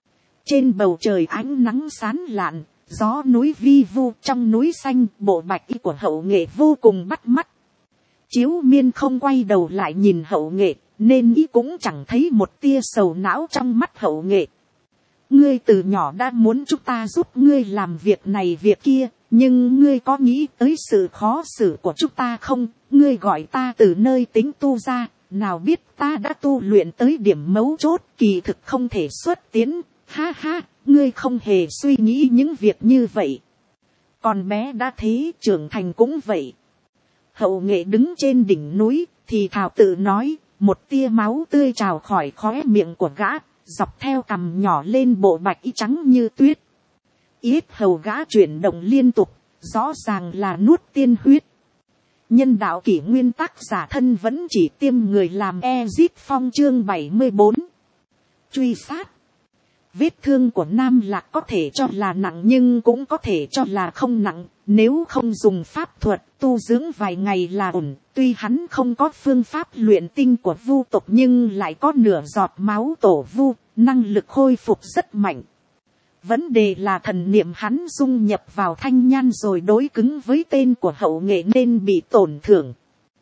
Trên bầu trời ánh nắng sáng lạn, gió núi vi vu, trong núi xanh, bộ bạch y của hậu nghệ vô cùng bắt mắt. Chiếu Miên không quay đầu lại nhìn hậu nghệ, nên y cũng chẳng thấy một tia sầu não trong mắt hậu nghệ. Ngươi từ nhỏ đã muốn chúng ta giúp ngươi làm việc này việc kia, nhưng ngươi có nghĩ tới sự khó xử của chúng ta không? Ngươi gọi ta từ nơi tính tu ra, nào biết ta đã tu luyện tới điểm mấu chốt, kỳ thực không thể xuất tiến. Ha ha, ngươi không hề suy nghĩ những việc như vậy. Còn bé đã thế, trưởng thành cũng vậy. Hậu nghệ đứng trên đỉnh núi, thì thào tự nói, một tia máu tươi trào khỏi khóe miệng của gã, dọc theo cằm nhỏ lên bộ bạch y trắng như tuyết. Yết hầu gã chuyển động liên tục, rõ ràng là nuốt tiên huyết. Nhân đạo kỷ nguyên tác giả thân vẫn chỉ tiêm người làm Ezit Phong chương 74. Truy sát. Vết thương của Nam Lạc có thể cho là nặng nhưng cũng có thể cho là không nặng, nếu không dùng pháp thuật tu dưỡng vài ngày là ổn. Tuy hắn không có phương pháp luyện tinh của vu tộc nhưng lại có nửa giọt máu tổ vu, năng lực khôi phục rất mạnh. Vấn đề là thần niệm hắn dung nhập vào thanh nhan rồi đối cứng với tên của hậu nghệ nên bị tổn thương.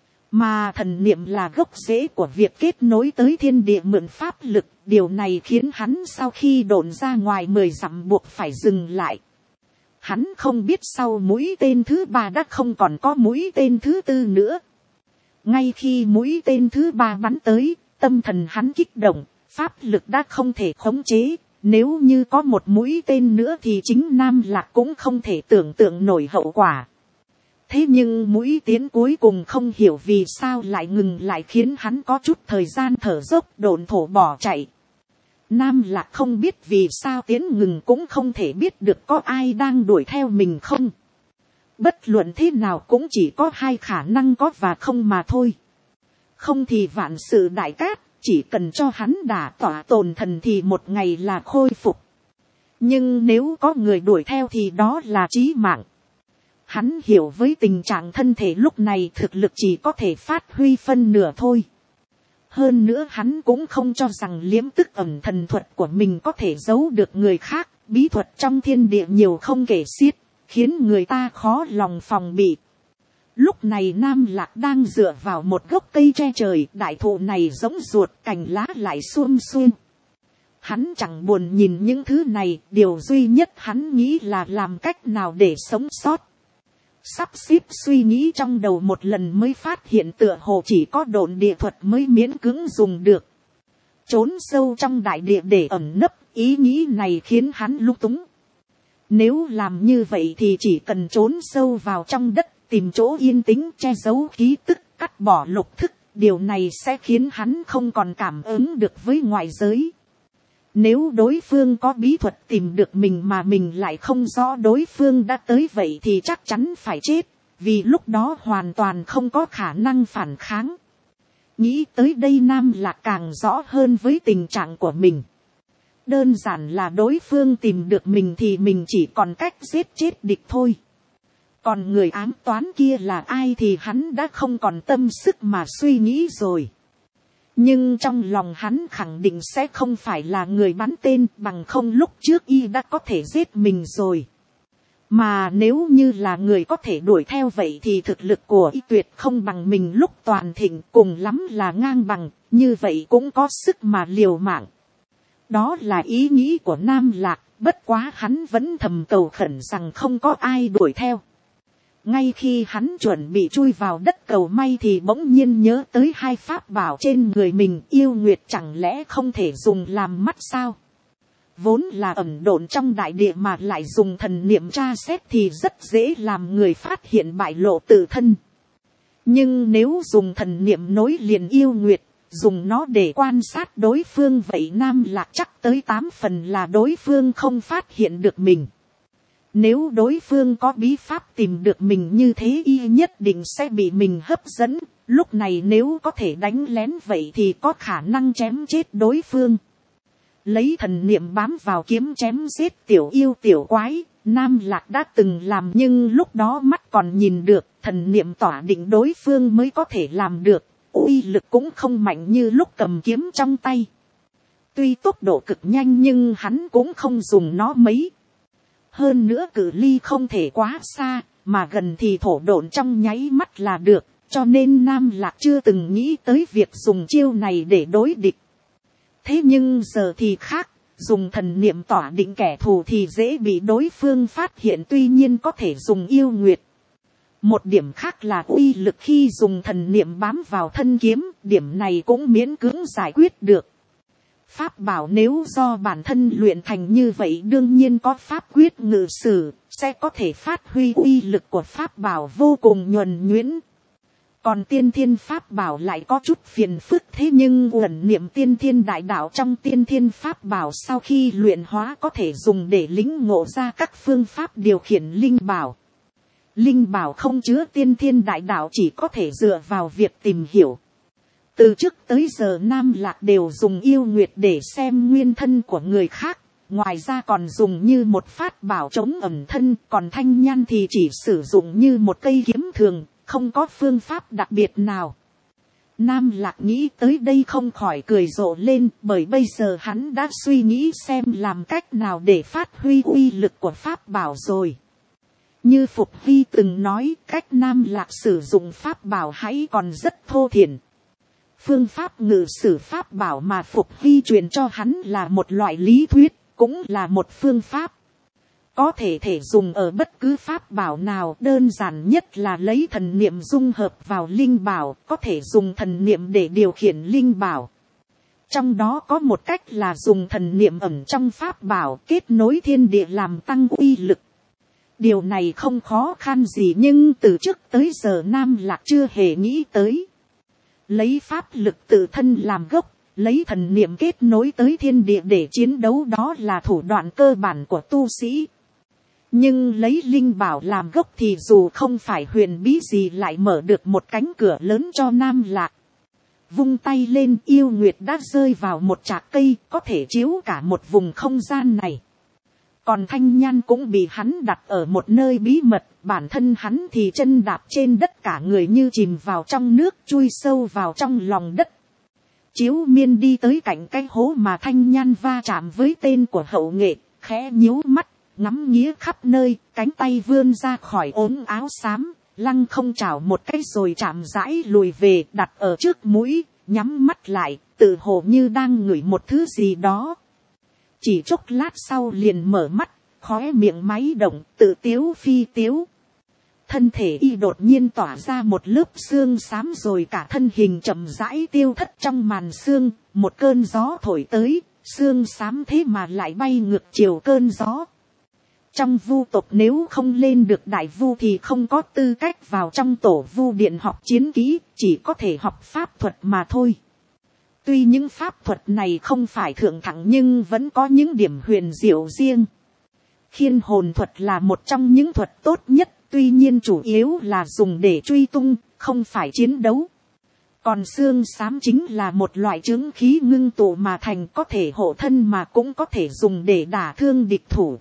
Mà thần niệm là gốc rễ của việc kết nối tới thiên địa mượn pháp lực. Điều này khiến hắn sau khi độn ra ngoài 10 dặm buộc phải dừng lại. Hắn không biết sau mũi tên thứ 3 đã không còn có mũi tên thứ 4 nữa. Ngay khi mũi tên thứ 3 bắn tới, tâm thần hắn kích động, pháp lực đã không thể khống chế. Nếu như có một mũi tên nữa thì chính Nam Lạc cũng không thể tưởng tượng nổi hậu quả. Thế nhưng mũi tiến cuối cùng không hiểu vì sao lại ngừng lại khiến hắn có chút thời gian thở dốc độn thổ bỏ chạy. Nam Lạc không biết vì sao tiến ngừng cũng không thể biết được có ai đang đuổi theo mình không. Bất luận thế nào cũng chỉ có hai khả năng có và không mà thôi. Không thì vạn sự đại cát, chỉ cần cho hắn đả tỏa tồn thần thì một ngày là khôi phục. Nhưng nếu có người đuổi theo thì đó là chí mạng. Hắn hiểu với tình trạng thân thể lúc này thực lực chỉ có thể phát huy phân nửa thôi. Hơn nữa hắn cũng không cho rằng liếm tức ẩn thần thuật của mình có thể giấu được người khác. Bí thuật trong thiên địa nhiều không kể xiết, khiến người ta khó lòng phòng bị. Lúc này Nam Lạc đang dựa vào một gốc cây tre trời, đại thụ này giống ruột, cành lá lại xuôm xuêm. Hắn chẳng buồn nhìn những thứ này, điều duy nhất hắn nghĩ là làm cách nào để sống sót. Sắp xếp suy nghĩ trong đầu một lần mới phát hiện tựa hồ chỉ có độn địa thuật mới miễn cưỡng dùng được. Trốn sâu trong đại địa để ẩn nấp, ý nghĩ này khiến hắn lung túng. Nếu làm như vậy thì chỉ cần trốn sâu vào trong đất, tìm chỗ yên tĩnh che giấu khí tức, cắt bỏ lục thức, điều này sẽ khiến hắn không còn cảm ứng được với ngoại giới. Nếu đối phương có bí thuật tìm được mình mà mình lại không rõ đối phương đã tới vậy thì chắc chắn phải chết, vì lúc đó hoàn toàn không có khả năng phản kháng. Nghĩ tới đây Nam Lạc càng rõ hơn với tình trạng của mình. Đơn giản là đối phương tìm được mình thì mình chỉ còn cách giết chết địch thôi. Còn người ám toán kia là ai thì hắn đã không còn tâm sức mà suy nghĩ rồi. Nhưng trong lòng hắn khẳng định sẽ không phải là người bắn tên, bằng không lúc trước y đã có thể giết mình rồi. Mà nếu như là người có thể đuổi theo vậy thì thực lực của y tuyệt không bằng mình lúc toàn thịnh, cùng lắm là ngang bằng, như vậy cũng có sức mà liều mạng. Đó là ý nghĩ của Nam Lạc, bất quá hắn vẫn thầm cầu khẩn rằng không có ai đuổi theo. Ngay khi hắn chuẩn bị chui vào đất cầu may thì bỗng nhiên nhớ tới hai pháp bảo trên người mình, yêu nguyệt chẳng lẽ không thể dùng làm mắt sao? Vốn là ẩn độn trong đại địa mà lại dùng thần niệm tra xét thì rất dễ làm người phát hiện bại lộ tự thân. Nhưng nếu dùng thần niệm nối liền yêu nguyệt, dùng nó để quan sát đối phương vậy Nam Lạc chắc tới 8 phần là đối phương không phát hiện được mình. Nếu đối phương có bí pháp tìm được mình như thế y nhất định sẽ bị mình hấp dẫn. Lúc này nếu có thể đánh lén vậy thì có khả năng chém chết đối phương. Lấy thần niệm bám vào kiếm chém giết tiểu yêu tiểu quái. Nam Lạc đã từng làm nhưng lúc đó mắt còn nhìn được. Thần niệm tỏa định đối phương mới có thể làm được. Uy lực cũng không mạnh như lúc cầm kiếm trong tay. Tuy tốc độ cực nhanh nhưng hắn cũng không dùng nó mấy. Hơn nữa cự ly không thể quá xa, mà gần thì thổ độn trong nháy mắt là được, cho nên Nam Lạc chưa từng nghĩ tới việc dùng chiêu này để đối địch. Thế nhưng giờ thì khác, dùng thần niệm tỏa định kẻ thù thì dễ bị đối phương phát hiện, tuy nhiên có thể dùng yêu nguyệt. Một điểm khác là uy lực khi dùng thần niệm bám vào thân kiếm, điểm này cũng miễn cưỡng giải quyết được. Pháp bảo nếu do bản thân luyện thành như vậy đương nhiên có pháp quyết ngự sử, sẽ có thể phát huy uy lực của pháp bảo vô cùng nhuần nhuyễn. Còn tiên thiên pháp bảo lại có chút phiền phức, thế nhưng uẩn niệm tiên thiên đại đạo trong tiên thiên pháp bảo sau khi luyện hóa có thể dùng để lĩnh ngộ ra các phương pháp điều khiển linh bảo. Linh bảo không chứa tiên thiên đại đạo chỉ có thể dựa vào việc tìm hiểu. Từ trước tới giờ Nam Lạc đều dùng yêu nguyệt để xem nguyên thân của người khác. Ngoài ra còn dùng như một pháp bảo chống ẩn thân. Còn Thanh Nhan thì chỉ sử dụng như một cây kiếm thường. Không có phương pháp đặc biệt nào. Nam Lạc nghĩ tới đây không khỏi cười rộ lên. Bởi bây giờ hắn đã suy nghĩ xem làm cách nào để phát huy uy lực của pháp bảo rồi. Như Phục Hy từng nói, cách Nam Lạc sử dụng pháp bảo hãy còn rất thô thiển. Phương pháp ngự sử pháp bảo mà Phục Hy truyền cho hắn là một loại lý thuyết, cũng là một phương pháp. Có thể dùng ở bất cứ pháp bảo nào, đơn giản nhất là lấy thần niệm dung hợp vào linh bảo, có thể dùng thần niệm để điều khiển linh bảo. Trong đó có một cách là dùng thần niệm ẩn trong pháp bảo kết nối thiên địa làm tăng uy lực. Điều này không khó khăn gì nhưng từ trước tới giờ Nam Lạc chưa hề nghĩ tới. Lấy pháp lực tự thân làm gốc, lấy thần niệm kết nối tới thiên địa để chiến đấu đó là thủ đoạn cơ bản của tu sĩ. Nhưng lấy linh bảo làm gốc thì dù không phải huyền bí gì lại mở được một cánh cửa lớn cho Nam Lạc. Vung tay lên yêu nguyệt đã rơi vào một trạc cây có thể chiếu cả một vùng không gian này. Còn Thanh Nhan cũng bị hắn đặt ở một nơi bí mật, bản thân hắn thì chân đạp trên đất cả người như chìm vào trong nước chui sâu vào trong lòng đất. Chiếu Miên đi tới cạnh cái hố mà Thanh Nhan va chạm với tên của hậu nghệ, khẽ nhíu mắt, ngắm nghía khắp nơi, cánh tay vươn ra khỏi ống áo xám, lăng không chảo một cái rồi chạm rãi lùi về đặt ở trước mũi, nhắm mắt lại, tự hồ như đang ngửi một thứ gì đó. Chỉ chốc lát sau liền mở mắt, khóe miệng máy động, tự tiếu phi tiếu. Thân thể y đột nhiên tỏa ra một lớp xương xám rồi cả thân hình chậm rãi tiêu thất trong màn xương, một cơn gió thổi tới, xương xám thế mà lại bay ngược chiều cơn gió. Trong vu tộc nếu không lên được đại vu thì không có tư cách vào trong tổ vu điện học chiến kỹ, chỉ có thể học pháp thuật mà thôi. Tuy những pháp thuật này không phải thượng thẳng nhưng vẫn có những điểm huyền diệu riêng. Khiên hồn thuật là một trong những thuật tốt nhất, tuy nhiên chủ yếu là dùng để truy tung, không phải chiến đấu. Còn xương xám chính là một loại chứng khí ngưng tụ mà thành, có thể hộ thân mà cũng có thể dùng để đả thương địch thủ.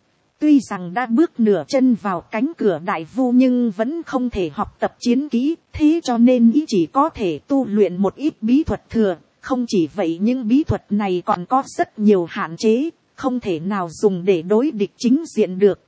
Tuy rằng đã bước nửa chân vào cánh cửa đại vu nhưng vẫn không thể học tập chiến kỹ, thế cho nên ý chỉ có thể tu luyện một ít bí thuật thừa. Không chỉ vậy những bí thuật này còn có rất nhiều hạn chế, không thể nào dùng để đối địch chính diện được.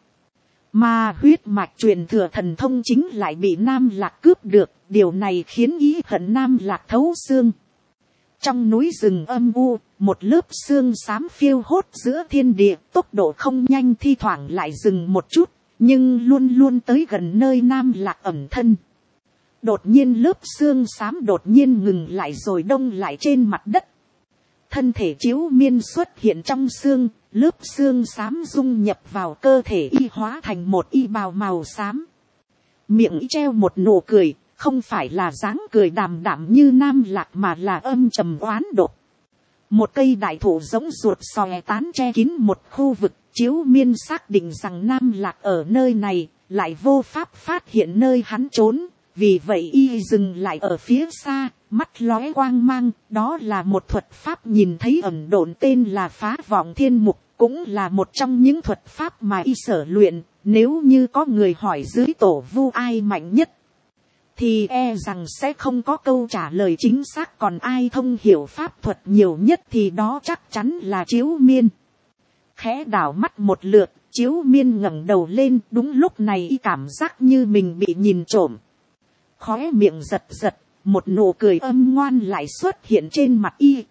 Mà huyết mạch truyền thừa thần thông chính lại bị Nam Lạc cướp được, điều này khiến ý hận Nam Lạc thấu xương. Trong núi rừng âm u, một lớp sương xám phiêu hốt giữa thiên địa, tốc độ không nhanh thi thoảng lại dừng một chút, nhưng luôn luôn tới gần nơi Nam Lạc ẩn thân. Đột nhiên lớp xương xám đột nhiên ngừng lại rồi đông lại trên mặt đất. Thân thể Chiếu Miên xuất hiện trong xương, lớp xương xám dung nhập vào cơ thể y hóa thành một y bào màu xám. Miệng y treo một nụ cười, không phải là dáng cười đàm đạm như Nam Lạc mà là âm trầm oán độc. Một cây đại thụ giống ruột xòe tán che kín một khu vực, Chiếu Miên xác định rằng Nam Lạc ở nơi này, lại vô pháp phát hiện nơi hắn trốn. Vì vậy y dừng lại ở phía xa, mắt lóe quang mang, đó là một thuật pháp nhìn thấy ẩn độn tên là Phá Vọng Thiên Mục, cũng là một trong những thuật pháp mà y sở luyện. Nếu như có người hỏi dưới tổ vu ai mạnh nhất, thì e rằng sẽ không có câu trả lời chính xác, còn ai thông hiểu pháp thuật nhiều nhất thì đó chắc chắn là Chiếu Miên. Khẽ đảo mắt một lượt, Chiếu Miên ngẩng đầu lên, đúng lúc này y cảm giác như mình bị nhìn trộm. Khóe miệng giật giật, một nụ cười âm ngoan lại xuất hiện trên mặt y.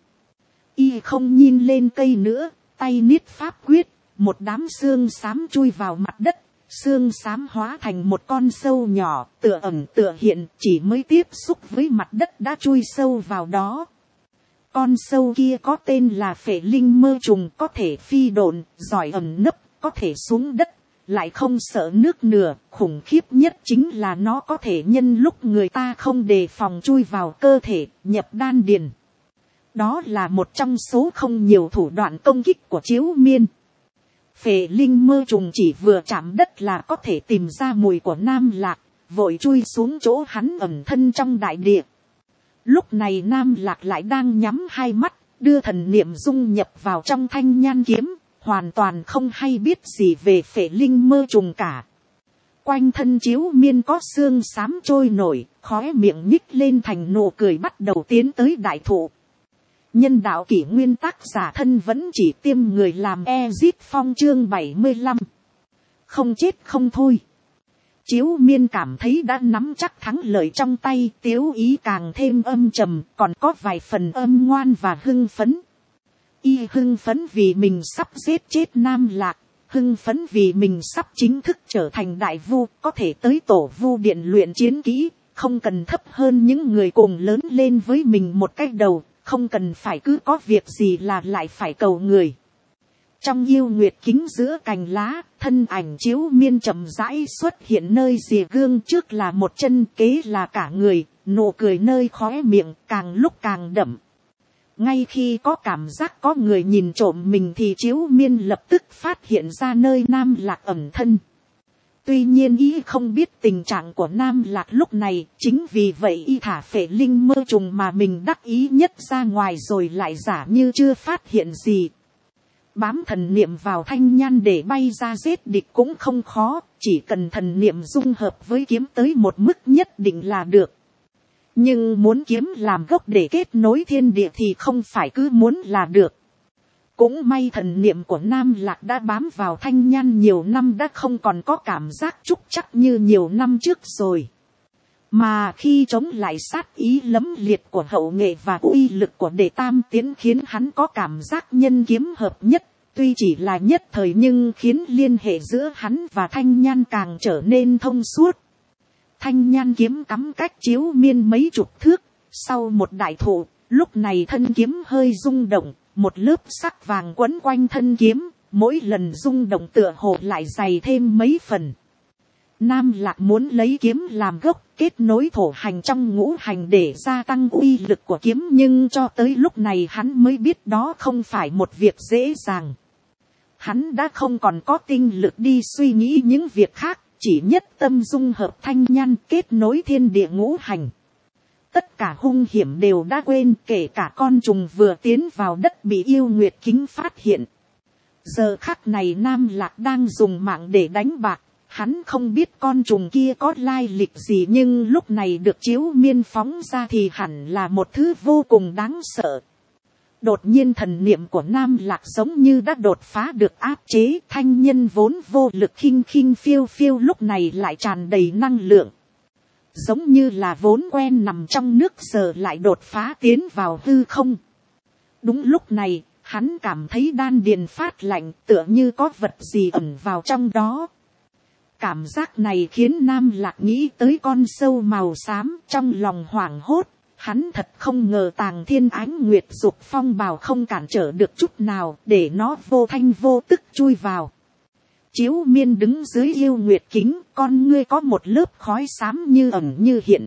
Y không nhìn lên cây nữa, tay niết pháp quyết, một đám xương xám chui vào mặt đất. Xương xám hóa thành một con sâu nhỏ, tựa ẩn tựa hiện, chỉ mới tiếp xúc với mặt đất đã chui sâu vào đó. Con sâu kia có tên là phệ linh mơ trùng, có thể phi độn, giỏi ẩn nấp, có thể xuống đất, lại không sợ nước nửa. Khủng khiếp nhất chính là nó có thể nhân lúc người ta không đề phòng chui vào cơ thể, nhập đan điền. Đó là một trong số không nhiều thủ đoạn công kích của Chiếu Miên. Phệ linh mơ trùng chỉ vừa chạm đất là có thể tìm ra mùi của Nam Lạc, vội chui xuống chỗ hắn ẩn thân trong đại địa. Lúc này Nam Lạc lại đang nhắm hai mắt, đưa thần niệm dung nhập vào trong thanh nhan kiếm, hoàn toàn không hay biết gì về phệ linh mơ trùng cả. Quanh thân Chiếu Miên có xương xám trôi nổi, khóe miệng nhích lên thành nụ cười, bắt đầu tiến tới đại thụ. Nhân đạo kỷ nguyên tác giả thân vẫn chỉ tiêm người làm Ezit Phong chương 75. Không chết không thôi. Chiếu Miên cảm thấy đã nắm chắc thắng lợi trong tay, tiếu ý càng thêm âm trầm, còn có vài phần âm ngoan và hưng phấn. Y hưng phấn vì mình sắp giết chết Nam Lạc, hưng phấn vì mình sắp chính thức trở thành đại vu, có thể tới tổ vu điện luyện chiến kỹ, không cần thấp hơn những người cùng lớn lên với mình một cái đầu, không cần phải cứ có việc gì là lại phải cầu người. Trong yêu nguyệt kính giữa cành lá, thân ảnh Chiếu Miên chậm rãi xuất hiện nơi rìa gương, trước là một chân, kế là cả người, nụ cười nơi khóe miệng càng lúc càng đậm. Ngay khi có cảm giác có người nhìn trộm mình thì Chiếu Miên lập tức phát hiện ra nơi Nam Lạc ẩn thân. Tuy nhiên y không biết tình trạng của Nam Lạc lúc này, chính vì vậy y thả phệ linh mơ trùng mà mình đắc ý nhất ra ngoài rồi lại giả như chưa phát hiện gì. Bám thần niệm vào thanh nhan để bay ra giết địch cũng không khó, chỉ cần thần niệm dung hợp với kiếm tới một mức nhất định là được. Nhưng muốn kiếm làm gốc để kết nối thiên địa thì không phải cứ muốn là được. Cũng may thần niệm của Nam Lạc đã bám vào thanh nhan nhiều năm, đã không còn có cảm giác trúc chắc như nhiều năm trước rồi. Mà khi chống lại sát ý lẫm liệt của hậu nghệ và uy lực của đệ tam tiến khiến hắn có cảm giác nhân kiếm hợp nhất. Tuy chỉ là nhất thời nhưng khiến liên hệ giữa hắn và thanh nhan càng trở nên thông suốt. Thanh nhan kiếm cắm cách Chiếu Miên mấy chục thước, sau một đại thụ, lúc này thân kiếm hơi rung động, một lớp sắc vàng quấn quanh thân kiếm, mỗi lần rung động tựa hồ lại dày thêm mấy phần. Nam Lạc muốn lấy kiếm làm gốc, kết nối thổ hành trong ngũ hành để gia tăng uy lực của kiếm, nhưng cho tới lúc này hắn mới biết đó không phải một việc dễ dàng. Hắn đã không còn có tinh lực đi suy nghĩ những việc khác, chỉ nhất tâm dung hợp thanh nhan kết nối thiên địa ngũ hành. Tất cả hung hiểm đều đã quên, kể cả con trùng vừa tiến vào đất bị yêu nguyệt kính phát hiện. Giờ khắc này Nam Lạc đang dùng mạng để đánh bạc. Hắn không biết con trùng kia có lai lịch gì, nhưng lúc này được Chiếu Miên phóng ra thì hẳn là một thứ vô cùng đáng sợ. Đột nhiên thần niệm của Nam Lạc giống như đã đột phá được áp chế, thanh nhân vốn vô lực khinh khinh phiêu phiêu lúc này lại tràn đầy năng lượng. Giống như là vốn quen nằm trong nước giờ lại đột phá tiến vào hư không. Đúng lúc này, hắn cảm thấy đan điền phát lạnh, tựa như có vật gì ẩn vào trong đó. Cảm giác này khiến Nam Lạc nghĩ tới con sâu màu xám, trong lòng hoảng hốt. Hắn thật không ngờ Tàng Thiên Ánh Nguyệt Dục Phong bào không cản trở được chút nào, để nó vô thanh vô tức chui vào. Chiếu Miên đứng dưới yêu nguyệt kính, con ngươi có một lớp khói xám như ẩn như hiện.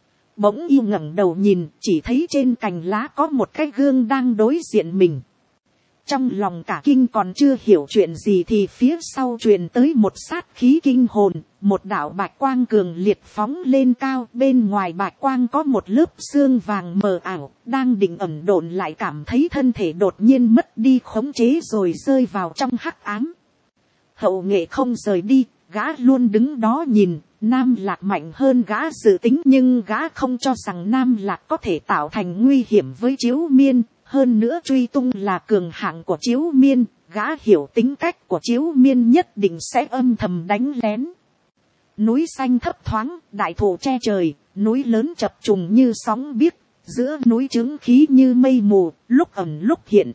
Bỗng yêu ngẩng đầu nhìn, chỉ thấy trên cành lá có một cái gương đang đối diện mình. Trong lòng cả kinh còn chưa hiểu chuyện gì thì phía sau truyền tới một sát khí kinh hồn, một đạo bạch quang cường liệt phóng lên cao, bên ngoài bạch quang có một lớp xương vàng mờ ảo, đang định ẩn độn lại cảm thấy thân thể đột nhiên mất đi khống chế rồi rơi vào trong hắc ám. Hậu nghệ không rời đi, gã luôn đứng đó nhìn. Nam Lạc mạnh hơn gã dự tính, nhưng gã không cho rằng Nam Lạc có thể tạo thành nguy hiểm với Chiếu Miên. Hơn nữa truy tung là cường hạng của Chiếu Miên, gã hiểu tính cách của Chiếu Miên nhất định sẽ âm thầm đánh lén. Núi xanh thấp thoáng, đại thụ che trời, núi lớn chập trùng như sóng biếc, giữa núi chứng khí như mây mù, lúc ẩn lúc hiện.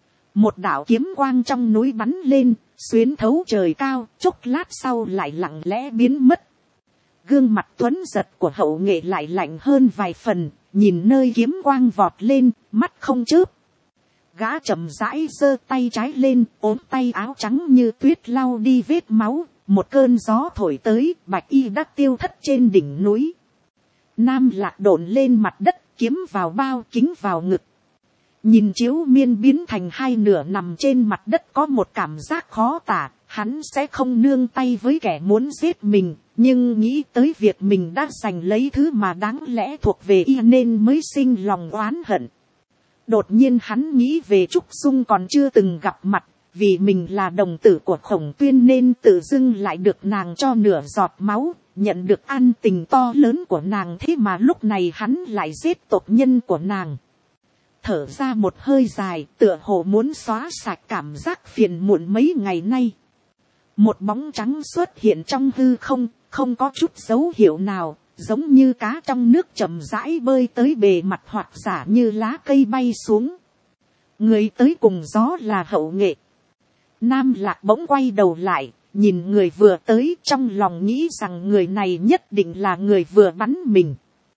Một đạo kiếm quang trong núi bắn lên, xuyến thấu trời cao, chốc lát sau lại lặng lẽ biến mất. Gương mặt tuấn giật của hậu nghệ lại lạnh hơn vài phần, nhìn nơi kiếm quang vọt lên, mắt không chớp. Gã chậm rãi giơ tay trái lên, ốm tay áo trắng như tuyết lau đi vết máu. Một cơn gió thổi tới, bạch y đã tiêu thất trên đỉnh núi. Nam Lạc độn lên mặt đất, kiếm vào bao, kính vào ngực. Nhìn Chiếu Miên biến thành hai nửa nằm trên mặt đất có một cảm giác khó tả. Hắn sẽ không nương tay với kẻ muốn giết mình, nhưng nghĩ tới việc mình đã giành lấy thứ mà đáng lẽ thuộc về y nên mới sinh lòng oán hận. Đột nhiên hắn nghĩ về Trúc Dung còn chưa từng gặp mặt, vì mình là đồng tử của Khổng Tuyên nên tự dưng lại được nàng cho nửa giọt máu, nhận được ân tình to lớn của nàng, thế mà lúc này hắn lại giết tộc nhân của nàng. Thở ra một hơi dài, tựa hồ muốn xóa sạch cảm giác phiền muộn mấy ngày nay. Một bóng trắng xuất hiện trong hư không, không có chút dấu hiệu nào, giống như cá trong nước chậm rãi bơi tới bề mặt hoặc giả như lá cây bay xuống. Người tới cùng gió là Hậu Nghệ. Nam Lạc bỗng quay đầu lại, nhìn người vừa tới, trong lòng nghĩ rằng người này nhất định là người vừa bắn mình.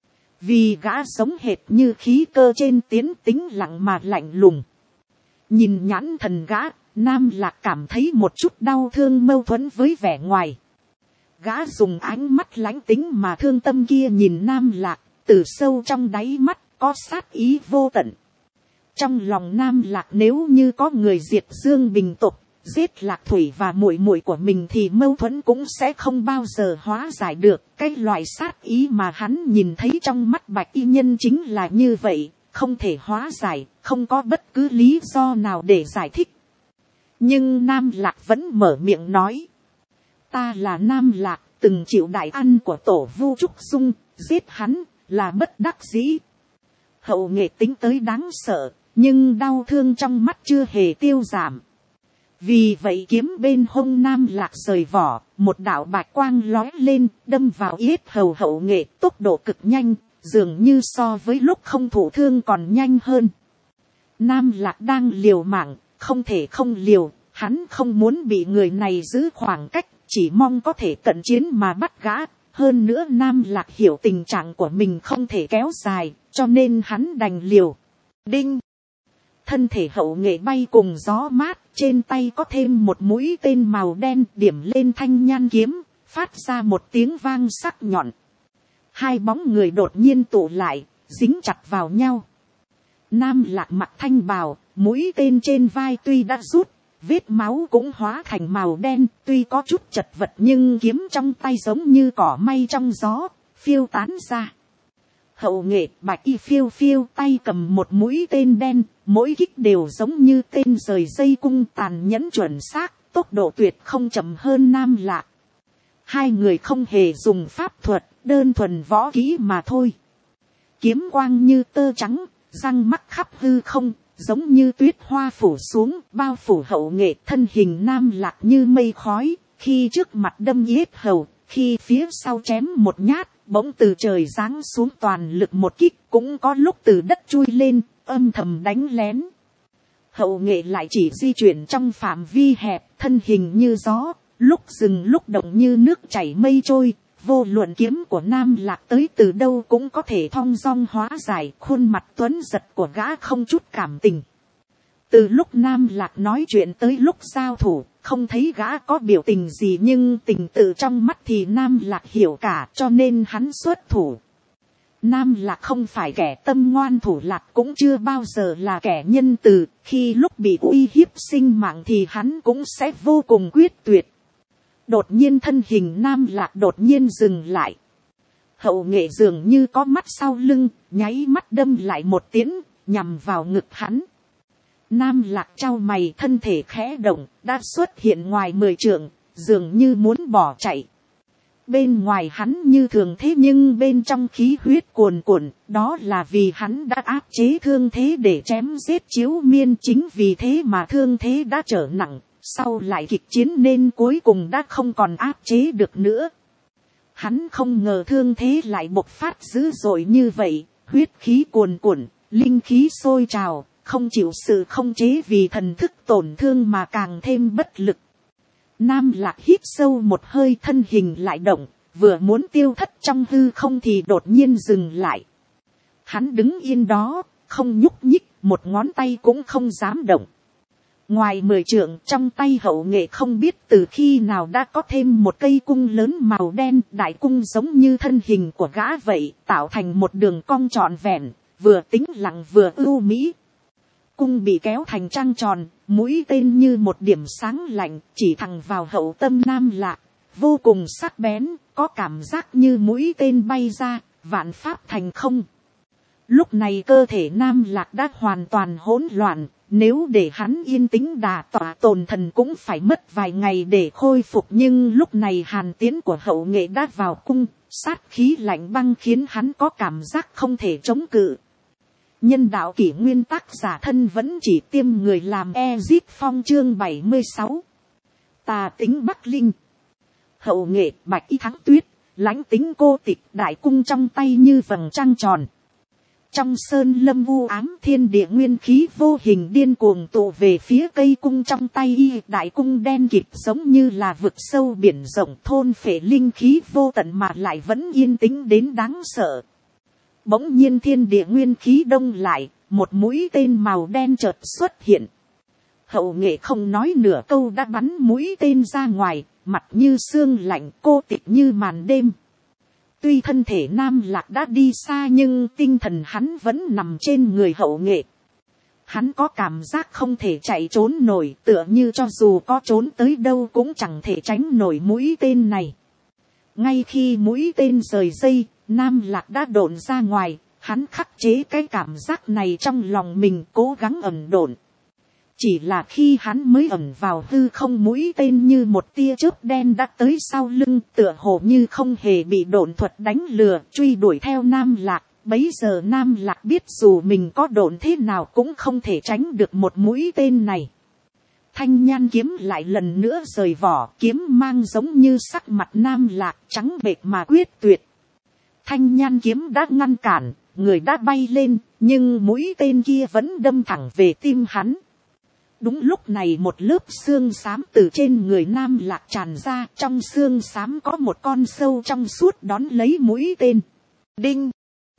Vì gã giống hệt như khí cơ trên tiến, tính lặng mà lạnh lùng. Nhìn nhãn thần gã, Nam Lạc cảm thấy một chút đau thương mâu thuẫn với vẻ ngoài. Gã dùng ánh mắt lãnh tính mà thương tâm kia nhìn Nam Lạc, từ sâu trong đáy mắt có sát ý vô tận. Trong lòng Nam Lạc nếu như có người diệt Dương Bình tộc, giết Lạc Thủy và muội muội của mình thì mâu thuẫn cũng sẽ không bao giờ hóa giải được. Cái loại sát ý mà hắn nhìn thấy trong mắt bạch y nhân chính là như vậy, không thể hóa giải, không có bất cứ lý do nào để giải thích. Nhưng Nam Lạc vẫn mở miệng nói. Ta là Nam Lạc, từng chịu đại ăn của tổ Vu Trúc Dung, giết hắn là bất đắc dĩ. Hậu Nghệ tính tới đáng sợ, nhưng đau thương trong mắt chưa hề tiêu giảm. Vì vậy kiếm bên hông Nam Lạc rời vỏ, một đạo bạch quang lói lên, đâm vào yết hầu Hậu Nghệ, tốc độ cực nhanh, dường như so với lúc không thụ thương còn nhanh hơn. Nam Lạc đang liều mạng, không thể không liều, hắn không muốn bị người này giữ khoảng cách, chỉ mong có thể cận chiến mà bắt gã. Hơn nữa Nam Lạc hiểu tình trạng của mình không thể kéo dài, cho nên hắn đành liều. Đinh! Thân thể Hậu Nghệ bay cùng gió mát, trên tay có thêm một mũi tên màu đen điểm lên thanh nhan kiếm, phát ra một tiếng vang sắc nhọn. Hai bóng người đột nhiên tụ lại, dính chặt vào nhau. Nam Lạc mặc thanh bào, mũi tên trên vai tuy đã rút, vết máu cũng hóa thành màu đen, tuy có chút chật vật nhưng kiếm trong tay giống như cỏ may trong gió, phiêu tán ra. Hậu Nghệ bạch y phiêu phiêu tay cầm một mũi tên đen, mỗi kích đều giống như tên rời dây cung, tàn nhẫn chuẩn xác, tốc độ tuyệt không chậm hơn Nam Lạc. Hai người không hề dùng pháp thuật, đơn thuần võ kỹ mà thôi. Kiếm quang như tơ trắng, răng mắc khắp hư không, giống như tuyết hoa phủ xuống, bao phủ Hậu Nghệ. Thân hình Nam Lạc như mây khói, khi trước mặt đâm yết hầu, khi phía sau chém một nhát, bỗng từ trời giáng xuống toàn lực một kích, cũng có lúc từ đất chui lên, âm thầm đánh lén. Hậu Nghệ lại chỉ di chuyển trong phạm vi hẹp, thân hình như gió, lúc dừng lúc động như nước chảy mây trôi. Vô luận kiếm của Nam Lạc tới từ đâu cũng có thể thong dong hóa giải. Khuôn mặt tuấn giật của gã không chút cảm tình. Từ lúc Nam Lạc nói chuyện tới lúc giao thủ, không thấy gã có biểu tình gì, nhưng tình tự trong mắt thì Nam Lạc hiểu cả, cho nên hắn xuất thủ. Nam Lạc không phải kẻ tâm ngoan thủ lạt, cũng chưa bao giờ là kẻ nhân từ. Khi lúc bị uy hiếp sinh mạng thì hắn cũng sẽ vô cùng quyết tuyệt. Đột nhiên thân hình Nam Lạc đột nhiên dừng lại. Hậu Nghệ dường như có mắt sau lưng, nháy mắt đâm lại một tiến, nhằm vào ngực hắn. Nam Lạc chau mày, thân thể khẽ động, đã xuất hiện ngoài 10 trượng, dường như muốn bỏ chạy. Bên ngoài hắn như thường thế nhưng bên trong khí huyết cuồn cuộn, đó là vì hắn đã áp chế thương thế để chém giết Chiếu Miên, chính vì thế mà thương thế đã trở nặng. Sau lại kịch chiến nên cuối cùng đã không còn áp chế được nữa. Hắn không ngờ thương thế lại bộc phát dữ dội như vậy, huyết khí cuồn cuộn, linh khí sôi trào, không chịu sự không chế vì thần thức tổn thương mà càng thêm bất lực. Nam Lạc hít sâu một hơi, thân hình lại động, vừa muốn tiêu thất trong hư không thì đột nhiên dừng lại. Hắn đứng yên đó, không nhúc nhích, một ngón tay cũng không dám động. Ngoài 10 trượng, trong tay Hậu Nghệ không biết từ khi nào đã có thêm một cây cung lớn màu đen. Đại cung giống như thân hình của gã vậy, tạo thành một đường cong trọn vẹn, vừa tĩnh lặng vừa ưu mỹ. Cung bị kéo thành trăng tròn, mũi tên như một điểm sáng lạnh, chỉ thẳng vào hậu tâm Nam Lạc, vô cùng sắc bén, có cảm giác như mũi tên bay ra, vạn pháp thành không. Lúc này cơ thể Nam Lạc đã hoàn toàn hỗn loạn, nếu để hắn yên tĩnh đà tọa tồn thần cũng phải mất vài ngày để khôi phục. Nhưng lúc này hàn tiến của Hậu Nghệ đã vào cung, sát khí lạnh băng khiến hắn có cảm giác không thể chống cự. Nhân đạo kỷ nguyên tác giả thân vẫn chỉ tiêm người làm Ezip Phong chương 76. Tà tính Bắc Linh. Hậu Nghệ, bạch y thắng tuyết, lãnh tính cô tịch, đại cung trong tay như vầng trăng tròn. Trong sơn lâm u ám, thiên địa nguyên khí vô hình điên cuồng tụ về phía cây cung trong tay y. Đại cung đen kịt giống như là vực sâu biển rộng, thôn phệ linh khí vô tận mà lại vẫn yên tĩnh đến đáng sợ. Bỗng nhiên thiên địa nguyên khí đông lại, một mũi tên màu đen chợt xuất hiện. Hậu Nghệ không nói nửa câu đã bắn mũi tên ra ngoài, mặt như xương lạnh, cô tịch như màn đêm. Tuy thân thể Nam Lạc đã đi xa nhưng tinh thần hắn vẫn nằm trên người Hậu Nghệ. Hắn có cảm giác không thể chạy trốn nổi, tựa như cho dù có trốn tới đâu cũng chẳng thể tránh nổi mũi tên này. Ngay khi mũi tên rời dây, Nam Lạc đã độn ra ngoài, hắn khắc chế cái cảm giác này trong lòng mình, cố gắng ẩn độn. Chỉ là khi hắn mới ẩn vào hư không, mũi tên như một tia chớp đen đã tới sau lưng, tựa hồ như không hề bị độn thuật đánh lừa, truy đuổi theo Nam Lạc. Bấy giờ Nam Lạc biết dù mình có độn thế nào cũng không thể tránh được một mũi tên này. Thanh nhan kiếm lại lần nữa rời vỏ, kiếm mang giống như sắc mặt Nam Lạc, trắng bệch mà quyết tuyệt. Thanh nhan kiếm đã ngăn cản, người đã bay lên, nhưng mũi tên kia vẫn đâm thẳng về tim hắn. Đúng lúc này một lớp xương xám từ trên người Nam Lạc tràn ra, trong xương xám có một con sâu trong suốt đón lấy mũi tên. Đinh!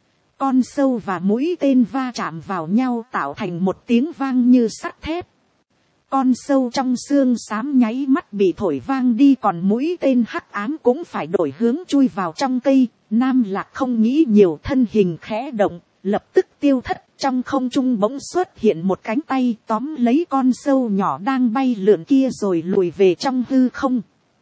Con sâu và mũi tên va chạm vào nhau tạo thành một tiếng vang như sắt thép. Con sâu trong xương xám nháy mắt bị thổi vang đi, còn mũi tên hắc ám cũng phải đổi hướng chui vào trong cây. Nam Lạc không nghĩ nhiều, thân hình khẽ động, lập tức tiêu thất. Trong không trung bỗng xuất hiện một cánh tay tóm lấy con sâu nhỏ đang bay lượn kia rồi lùi về trong hư không.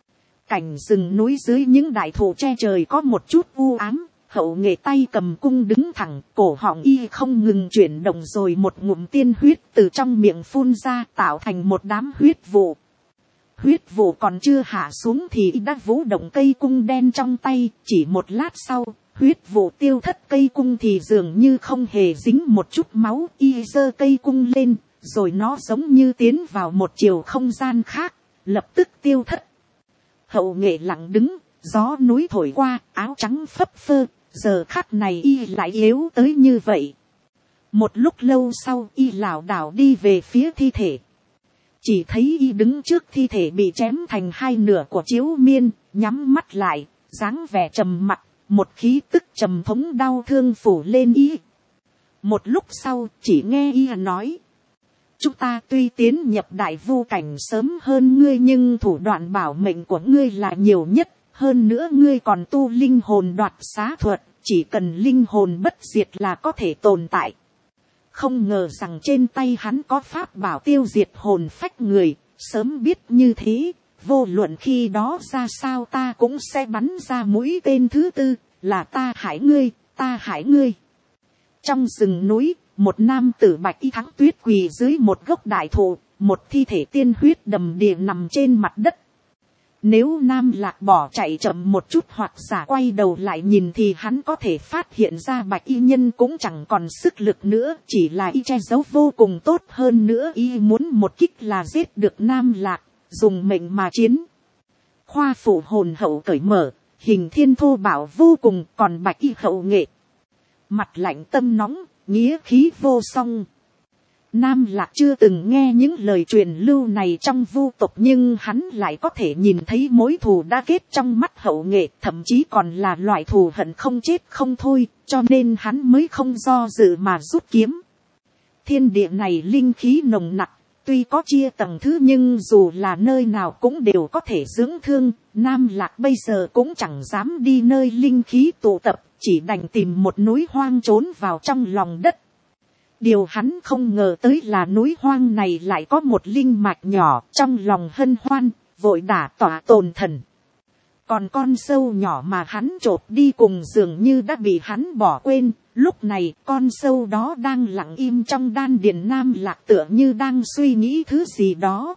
Cảnh rừng núi dưới những đại thụ che trời có một chút u ám. Hậu Nghệ tay cầm cung đứng thẳng, cổ họng y không ngừng chuyển động rồi một ngụm tiên huyết từ trong miệng phun ra, tạo thành một đám huyết vụ. Huyết vụ còn chưa hạ xuống thì y đã vũ động cây cung đen trong tay, chỉ một lát sau, huyết vụ tiêu thất, cây cung thì dường như không hề dính một chút máu. Y giơ cây cung lên, rồi nó giống như tiến vào một chiều không gian khác, lập tức tiêu thất. Hậu Nghệ lặng đứng, gió núi thổi qua, áo trắng phấp phơ. Giờ khắc này y lại yếu tới như vậy. Một lúc lâu sau y lảo đảo đi về phía thi thể. Chỉ thấy y đứng trước thi thể bị chém thành hai nửa của Chiếu Miên, nhắm mắt lại, dáng vẻ trầm mặc, một khí tức trầm thống đau thương phủ lên y. Một lúc sau chỉ nghe y nói: chúng ta tuy tiến nhập đại vu cảnh sớm hơn ngươi nhưng thủ đoạn bảo mệnh của ngươi là nhiều nhất. Hơn nữa ngươi còn tu linh hồn đoạt xá thuật, chỉ cần linh hồn bất diệt là có thể tồn tại. Không ngờ rằng trên tay hắn có pháp bảo tiêu diệt hồn phách người, sớm biết như thế, vô luận khi đó ra sao ta cũng sẽ bắn ra mũi tên thứ tư, là ta hại ngươi, ta hại ngươi. Trong rừng núi, một nam tử bạch y thắng tuyết quỳ dưới một gốc đại thụ, một thi thể tiên huyết đầm đìa nằm trên mặt đất. Nếu Nam Lạc bỏ chạy chậm một chút hoặc giả quay đầu lại nhìn thì hắn có thể phát hiện ra bạch y nhân cũng chẳng còn sức lực nữa, chỉ là y che giấu vô cùng tốt, hơn nữa y muốn một kích là giết được Nam Lạc, dùng mệnh mà chiến. Khoa phủ hồn hậu cởi mở, hình thiên thô bảo vô cùng, còn bạch y Hậu Nghệ mặt lạnh tâm nóng, nghĩa khí vô song. Nam Lạc chưa từng nghe những lời truyền lưu này trong vu tộc, nhưng hắn lại có thể nhìn thấy mối thù đã kết trong mắt hậu nghệ, thậm chí còn là loại thù hận không chết không thôi, cho nên hắn mới không do dự mà rút kiếm. Thiên địa này linh khí nồng nặc, tuy có chia tầng thứ nhưng dù là nơi nào cũng đều có thể dưỡng thương. Nam Lạc bây giờ cũng chẳng dám đi nơi linh khí tụ tập, chỉ đành tìm một núi hoang trốn vào trong lòng đất. Điều hắn không ngờ tới là núi hoang này lại có một linh mạch nhỏ, trong lòng hân hoan, vội đả tỏa tồn thần. Còn con sâu nhỏ mà hắn chộp đi cùng dường như đã bị hắn bỏ quên, lúc này con sâu đó đang lặng im trong đan điền Nam Lạc, tựa như đang suy nghĩ thứ gì đó.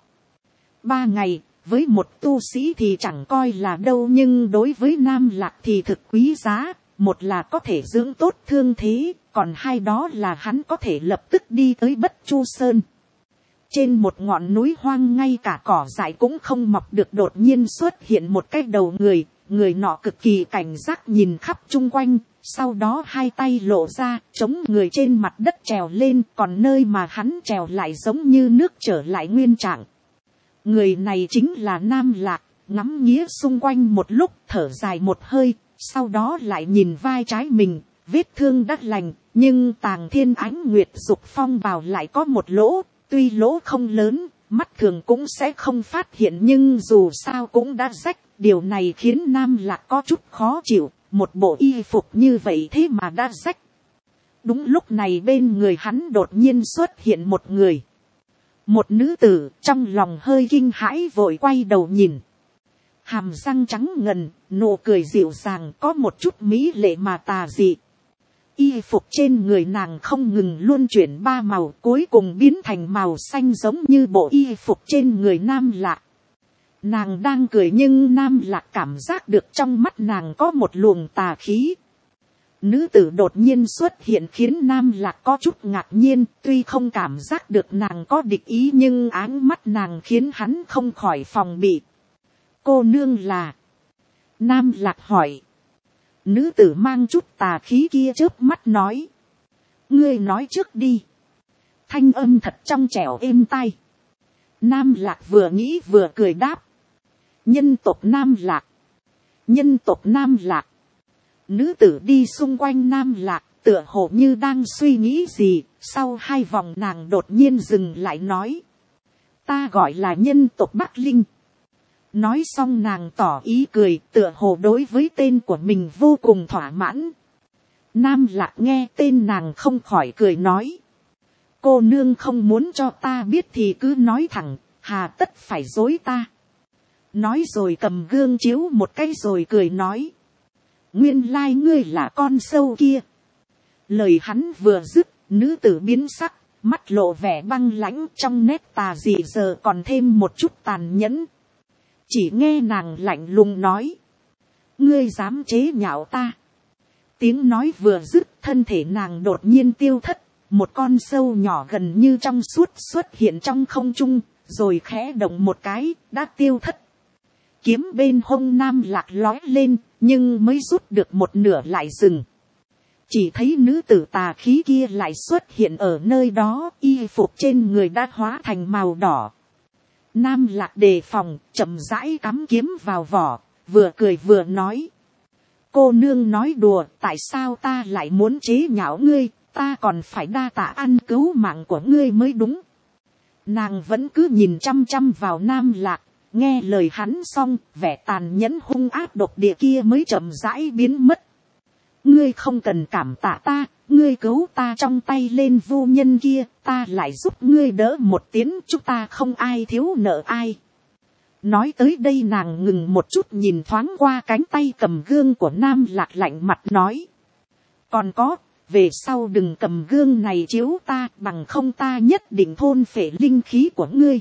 3 ngày, với một tu sĩ thì chẳng coi là đâu, nhưng đối với Nam Lạc thì thực quý giá. Một là có thể dưỡng tốt thương thế, còn hai đó là hắn có thể lập tức đi tới Bất Chu Sơn. Trên một ngọn núi hoang ngay cả cỏ dại cũng không mọc được, đột nhiên xuất hiện một cái đầu người. Người nọ cực kỳ cảnh giác nhìn khắp chung quanh, sau đó hai tay lộ ra, chống người trên mặt đất trèo lên, còn nơi mà hắn trèo lại giống như nước trở lại nguyên trạng. Người này chính là Nam Lạc, ngắm nghía xung quanh một lúc, thở dài một hơi, sau đó lại nhìn vai trái mình, vết thương đã lành, nhưng Tàng Thiên Ánh Nguyệt Dục Phong bào lại có một lỗ, tuy lỗ không lớn, mắt thường cũng sẽ không phát hiện, nhưng dù sao cũng đã rách. Điều này khiến Nam Lạc có chút khó chịu, một bộ y phục như vậy thế mà đã rách. Đúng lúc này bên người hắn đột nhiên xuất hiện một người. Một nữ tử, trong lòng hơi kinh hãi vội quay đầu nhìn. Hàm răng trắng ngần, nụ cười dịu dàng, có một chút mỹ lệ mà tà dị. Y phục trên người nàng không ngừng luân chuyển 3 màu, cuối cùng biến thành màu xanh giống như bộ y phục trên người Nam Lạc. Nàng đang cười nhưng Nam Lạc cảm giác được trong mắt nàng có một luồng tà khí. Nữ tử đột nhiên xuất hiện khiến Nam Lạc có chút ngạc nhiên, tuy không cảm giác được nàng có địch ý nhưng áng mắt nàng khiến hắn không khỏi phòng bị. Cô nương là? Nam Lạc hỏi. Nữ tử mang chút tà khí kia chớp mắt nói. Ngươi nói trước đi. Thanh âm thật trong trẻo êm tai. Nam Lạc vừa nghĩ vừa cười đáp. Nhân tộc Nam Lạc. Nhân tộc Nam Lạc. Nữ tử đi xung quanh Nam Lạc, tựa hồ như đang suy nghĩ gì, sau 2 vòng nàng đột nhiên dừng lại nói. Ta gọi là nhân tộc Bắc Linh. Nói xong nàng tỏ ý cười, tựa hồ đối với tên của mình vô cùng thỏa mãn. Nam Lạc nghe tên nàng không khỏi cười nói. Cô nương không muốn cho ta biết thì cứ nói thẳng, hà tất phải dối ta. Nói rồi cầm gương chiếu một cái rồi cười nói. Nguyên lai ngươi là con sâu kia. Lời hắn vừa dứt, nữ tử biến sắc, mắt lộ vẻ băng lãnh, trong nét tà dị giờ còn thêm một chút tàn nhẫn. Chỉ nghe nàng lạnh lùng nói. Ngươi dám chế nhạo ta. Tiếng nói vừa dứt, thân thể nàng đột nhiên tiêu thất. Một con sâu nhỏ gần như trong suốt xuất hiện trong không trung, rồi khẽ động một cái, đã tiêu thất. Kiếm bên hông Nam Lạc lói lên, nhưng mới rút được một nửa lại dừng. Chỉ thấy nữ tử tà khí kia lại xuất hiện ở nơi đó, y phục trên người đã hóa thành màu đỏ. Nam Lạc đề phòng, chậm rãi cắm kiếm vào vỏ, vừa cười vừa nói. Cô nương nói đùa, tại sao ta lại muốn chế nhạo ngươi, ta còn phải đa tạ ăn cứu mạng của ngươi mới đúng. Nàng vẫn cứ nhìn chăm chăm vào Nam Lạc, nghe lời hắn xong, vẻ tàn nhẫn hung ác độc địa kia mới chậm rãi biến mất. Ngươi không cần cảm tạ ta, ngươi cứu ta trong tay lên vô nhân kia, ta lại giúp ngươi đỡ một tiếng, chúng ta không ai thiếu nợ ai. Nói tới đây nàng ngừng một chút nhìn thoáng qua cánh tay cầm gương của Nam Lạc lạnh mặt nói. Còn có, về sau đừng cầm gương này chiếu ta, bằng không ta nhất định thôn phệ linh khí của ngươi.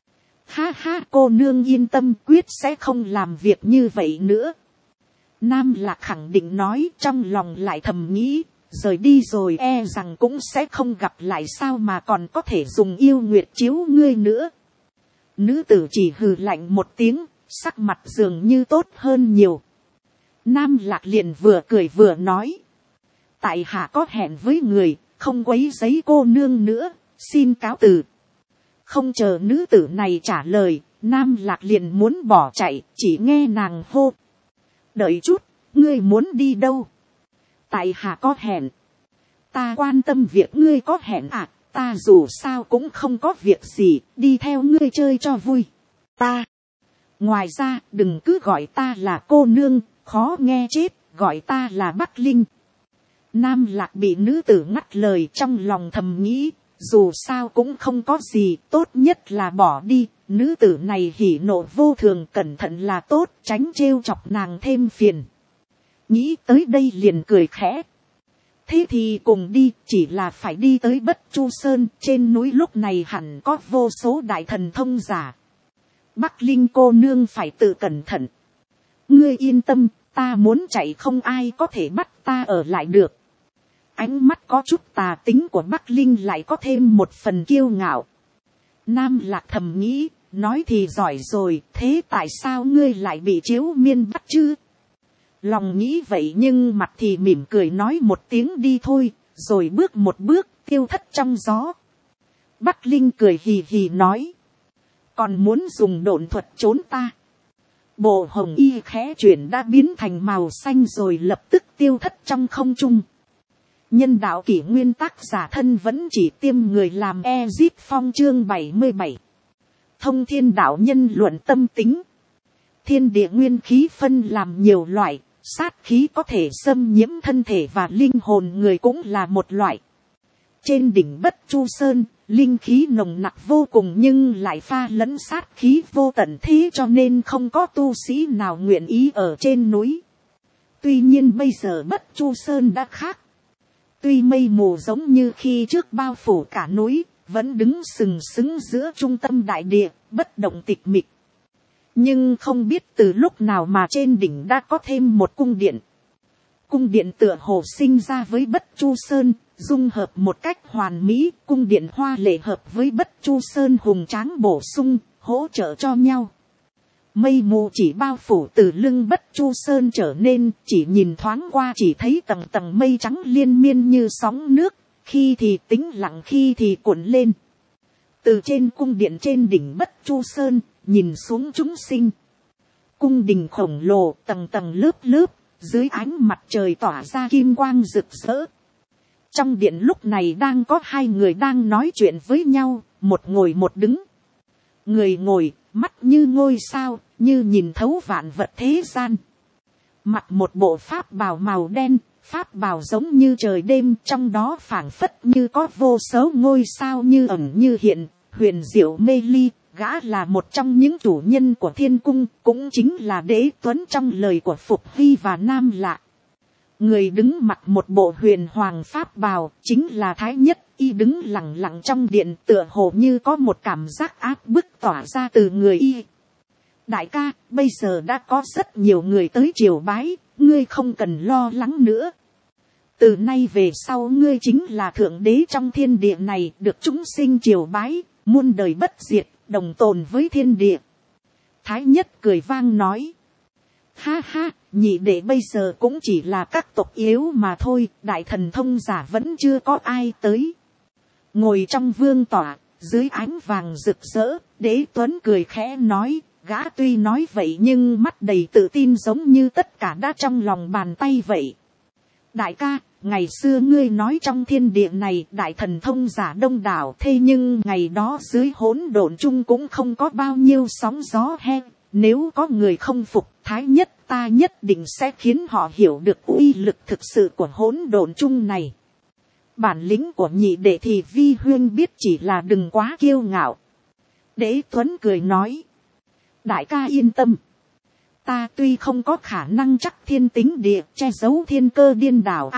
Ha ha, cô nương yên tâm, quyết sẽ không làm việc như vậy nữa. Nam Lạc khẳng định nói, trong lòng lại thầm nghĩ, rời đi rồi e rằng cũng sẽ không gặp lại, sao mà còn có thể dùng yêu nguyệt chiếu ngươi nữa. Nữ tử chỉ hừ lạnh một tiếng, sắc mặt dường như tốt hơn nhiều. Nam Lạc liền vừa cười vừa nói. Tại hạ có hẹn với người, không quấy giấy cô nương nữa, xin cáo từ. Không chờ nữ tử này trả lời, Nam Lạc liền muốn bỏ chạy, chỉ nghe nàng hô. Đợi chút, ngươi muốn đi đâu? Tại hạ có hẹn. Ta quan tâm việc ngươi có hẹn à, ta dù sao cũng không có việc gì, đi theo ngươi chơi cho vui. Ta. Ngoài ra, đừng cứ gọi ta là cô nương, khó nghe chết, gọi ta là Bắc Linh. Nam Lạc bị nữ tử ngắt lời, trong lòng thầm nghĩ, dù sao cũng không có gì, tốt nhất là bỏ đi. Nữ tử này hỉ nộ vô thường, cẩn thận là tốt, tránh trêu chọc nàng thêm phiền. Nghĩ tới đây liền cười khẽ. Thế thì cùng đi, chỉ là phải đi tới Bất Chu Sơn, trên núi lúc này hẳn có vô số đại thần thông giả. Bắc Linh cô nương phải tự cẩn thận. Ngươi yên tâm, ta muốn chạy không ai có thể bắt ta ở lại được. Ánh mắt có chút tà tính của Bắc Linh lại có thêm một phần kiêu ngạo. Nam Lạc thầm nghĩ, nói thì giỏi rồi, thế tại sao ngươi lại bị Chiếu Miên bắt chứ? Lòng nghĩ vậy nhưng mặt thì mỉm cười nói một tiếng đi thôi, rồi bước một bước tiêu thất trong gió. Bắc Linh cười hì hì nói, còn muốn dùng độn thuật trốn ta? Bộ hồng y khẽ chuyển đã biến thành màu xanh rồi lập tức tiêu thất trong không trung. Nhân đạo kỷ nguyên tác giả thân vẫn chỉ tiêm người làm Ezip Phong chương 77. Thông thiên đạo nhân luận tâm tính. Thiên địa nguyên khí phân làm nhiều loại, sát khí có thể xâm nhiễm thân thể và linh hồn người cũng là một loại. Trên đỉnh Bất Chu Sơn, linh khí nồng nặc vô cùng nhưng lại pha lẫn sát khí vô tận, thế cho nên không có tu sĩ nào nguyện ý ở trên núi. Tuy nhiên bây giờ Bất Chu Sơn đã khác. Tuy mây mù giống như khi trước bao phủ cả núi, vẫn đứng sừng sững giữa trung tâm đại địa, bất động tịch mịch. Nhưng không biết từ lúc nào mà trên đỉnh đã có thêm một cung điện. Cung điện tựa hồ sinh ra với Bất Chu Sơn, dung hợp một cách hoàn mỹ. Cung điện hoa lệ hợp với Bất Chu Sơn hùng tráng bổ sung, hỗ trợ cho nhau. Mây mù chỉ bao phủ từ lưng Bất Chu Sơn trở nên, chỉ nhìn thoáng qua chỉ thấy tầng tầng mây trắng liên miên như sóng nước, khi thì tĩnh lặng khi thì cuộn lên. Từ trên cung điện trên đỉnh Bất Chu Sơn, nhìn xuống chúng sinh. Cung đình khổng lồ tầng tầng lớp lớp, dưới ánh mặt trời tỏa ra kim quang rực rỡ. Trong điện lúc này đang có hai người đang nói chuyện với nhau, một ngồi một đứng. Người ngồi, mắt như ngôi sao, như nhìn thấu vạn vật thế gian. Mặc một bộ pháp bào màu đen, pháp bào giống như trời đêm, trong đó phảng phất như có vô số ngôi sao như ẩn như hiện, huyền diệu mê ly. Gã là một trong những chủ nhân của thiên cung, cũng chính là Đế Tuấn trong lời của Phục Hy và Nam Lạc. Người đứng mặc một bộ huyền hoàng pháp bào, chính là Thái Nhất. Y đứng lặng lặng trong điện, tựa hồ như có một cảm giác áp bức tỏa ra từ người y. Đại ca, bây giờ đã có rất nhiều người tới triều bái, ngươi không cần lo lắng nữa. Từ nay về sau ngươi chính là thượng đế trong thiên địa này, được chúng sinh triều bái, muôn đời bất diệt, đồng tồn với thiên địa. Thái Nhất cười vang nói. Ha ha, nhị đệ bây giờ cũng chỉ là các tộc yếu mà thôi, đại thần thông giả vẫn chưa có ai tới. Ngồi trong vương tỏa, dưới ánh vàng rực rỡ, Đế Tuấn cười khẽ nói, gã tuy nói vậy nhưng mắt đầy tự tin giống như tất cả đã trong lòng bàn tay vậy. Đại ca, ngày xưa ngươi nói trong thiên địa này đại thần thông giả đông đảo, thế nhưng ngày đó dưới hỗn độn chung cũng không có bao nhiêu sóng gió he. Nếu có người không phục, Thái Nhất ta nhất định sẽ khiến họ hiểu được uy lực thực sự của hỗn độn chung này. Bản lĩnh của nhị đệ thì vi huyên biết, chỉ là đừng quá kiêu ngạo. Đế Tuấn cười nói. Đại ca yên tâm. Ta tuy không có khả năng chắc thiên tính địa che giấu thiên cơ điên đảo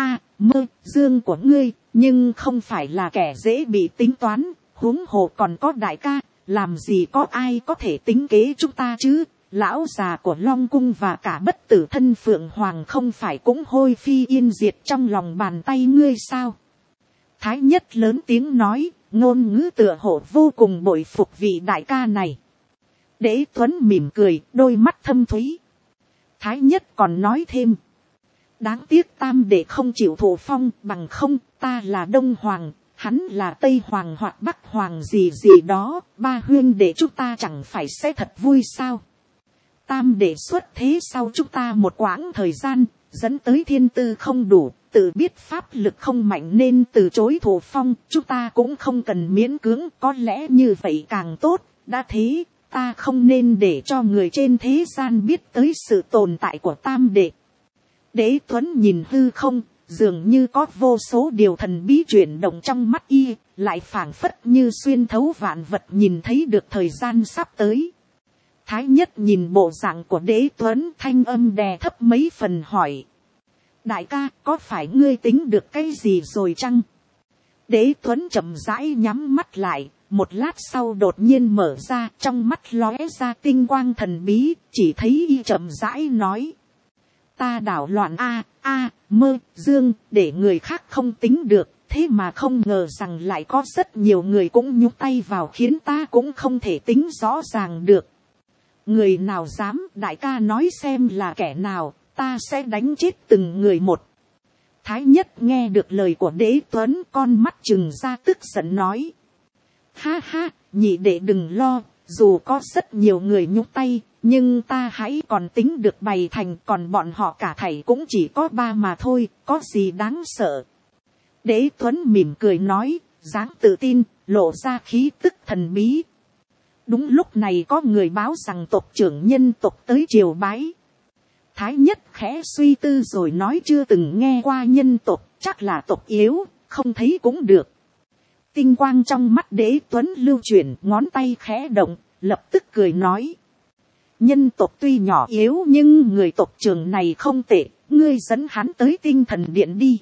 mơ dương của ngươi, nhưng không phải là kẻ dễ bị tính toán, huống hồ còn có đại ca, làm gì có ai có thể tính kế chúng ta chứ. Lão già của Long Cung và cả Bất Tử Thân Phượng Hoàng không phải cũng hôi phi yên diệt trong lòng bàn tay ngươi sao? Thái Nhất lớn tiếng nói, ngôn ngữ tựa hồ vô cùng bội phục vị đại ca này. Đế Tuấn mỉm cười, đôi mắt thâm thúy. Thái Nhất còn nói thêm. Đáng tiếc tam đệ không chịu thụ phong, bằng không ta là Đông Hoàng, Hắn là Tây Hoàng hoặc Bắc Hoàng gì gì đó, ba huyên để chúng ta chẳng phải sẽ thật vui sao. Tam đệ xuất thế sau chúng ta một quãng thời gian, dẫn tới thiên tư không đủ, tự biết pháp lực không mạnh nên từ chối thụ phong, chúng ta cũng không cần miễn cưỡng, có lẽ như vậy càng tốt. Đã thế, ta không nên để cho người trên thế gian biết tới sự tồn tại của tam đệ. Đế Tuấn nhìn hư không, dường như có vô số điều thần bí chuyển động trong mắt y, lại phảng phất như xuyên thấu vạn vật, nhìn thấy được thời gian sắp tới. Thái Nhất nhìn bộ dạng của Đế Tuấn, thanh âm đè thấp mấy phần hỏi. Đại ca, có phải ngươi tính được cái gì rồi chăng? Đế Tuấn chậm rãi nhắm mắt lại, một lát sau đột nhiên mở ra, trong mắt lóe ra tinh quang thần bí, chỉ thấy y chậm rãi nói. Ta đảo loạn mơ, dương, để người khác không tính được, thế mà không ngờ rằng lại có rất nhiều người cũng nhúc tay vào khiến ta cũng không thể tính rõ ràng được. Người nào dám, đại ca nói xem là kẻ nào, ta sẽ đánh chết từng người một. Thái Nhất nghe được lời của Đế Tuấn, con mắt trừng ra tức giận nói. Ha ha, nhị đệ đừng lo, dù có rất nhiều người nhúc tay, nhưng ta hãy còn tính được bày thành, còn bọn họ cả thảy cũng chỉ có 3 mà thôi, có gì đáng sợ. Đế Tuấn mỉm cười nói, dáng tự tin, lộ ra khí tức thần bí. Đúng lúc này có người báo rằng tộc trưởng nhân tộc tới triều bái. Thái Nhất khẽ suy tư rồi nói, chưa từng nghe qua nhân tộc, chắc là tộc yếu, không thấy cũng được. Tinh quang trong mắt Đế Tuấn lưu chuyển, ngón tay khẽ động, lập tức cười nói. Nhân tộc tuy nhỏ yếu nhưng người tộc trưởng này không tệ, ngươi dẫn hắn tới tinh thần điện đi.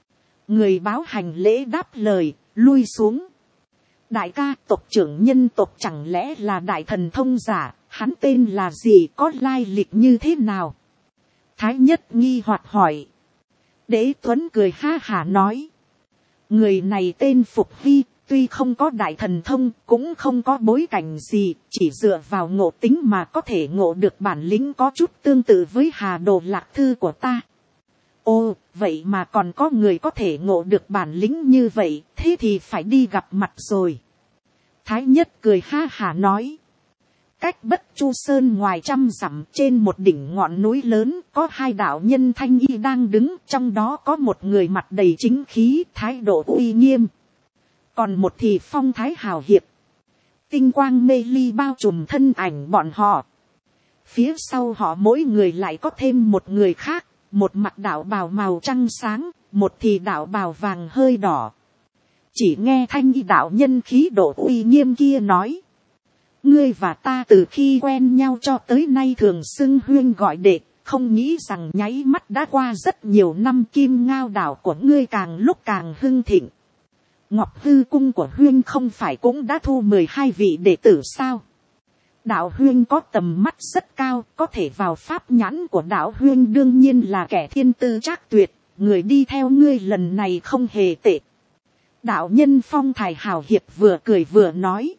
Người báo hành lễ đáp lời, lui xuống. Đại ca, tộc trưởng nhân tộc chẳng lẽ là đại thần thông giả, hắn tên là gì, có lai lịch như thế nào? Thái Nhất nghi hoặc hỏi. Đế Tuấn cười ha hả nói. Người này tên Phục Hy, tuy không có đại thần thông, cũng không có bối cảnh gì, chỉ dựa vào ngộ tính mà có thể ngộ được bản lĩnh có chút tương tự với Hà Đồ Lạc Thư của ta. Ồ, vậy mà còn có người có thể ngộ được bản lĩnh như vậy, thế thì phải đi gặp mặt rồi. Thái Nhất cười ha hả nói. Cách Bất Chu Sơn ngoài 100 dặm, trên một đỉnh ngọn núi lớn, có 2 đạo nhân thanh y đang đứng, trong đó có một người mặt đầy chính khí, thái độ uy nghiêm. Còn một thì phong thái hào hiệp. Tinh quang mê ly bao trùm thân ảnh bọn họ. Phía sau họ mỗi người lại có thêm một người khác, một mặt đạo bào màu trắng sáng, một thì đạo bào vàng hơi đỏ. Chỉ nghe thanh y đạo nhân khí độ uy nghiêm kia nói. Ngươi và ta từ khi quen nhau cho tới nay thường xưng huyên gọi đệ, không nghĩ rằng nháy mắt đã qua rất nhiều năm, Kim Ngao đảo của ngươi càng lúc càng hưng thịnh. Ngọc Hư cung của huyên không phải cũng đã thu 12 vị đệ tử sao? Đạo huyên có tầm mắt rất cao, có thể vào pháp nhãn của đạo huyên đương nhiên là kẻ thiên tư trác tuyệt, người đi theo ngươi lần này không hề tệ. Đạo nhân phong thái hào hiệp vừa cười vừa nói.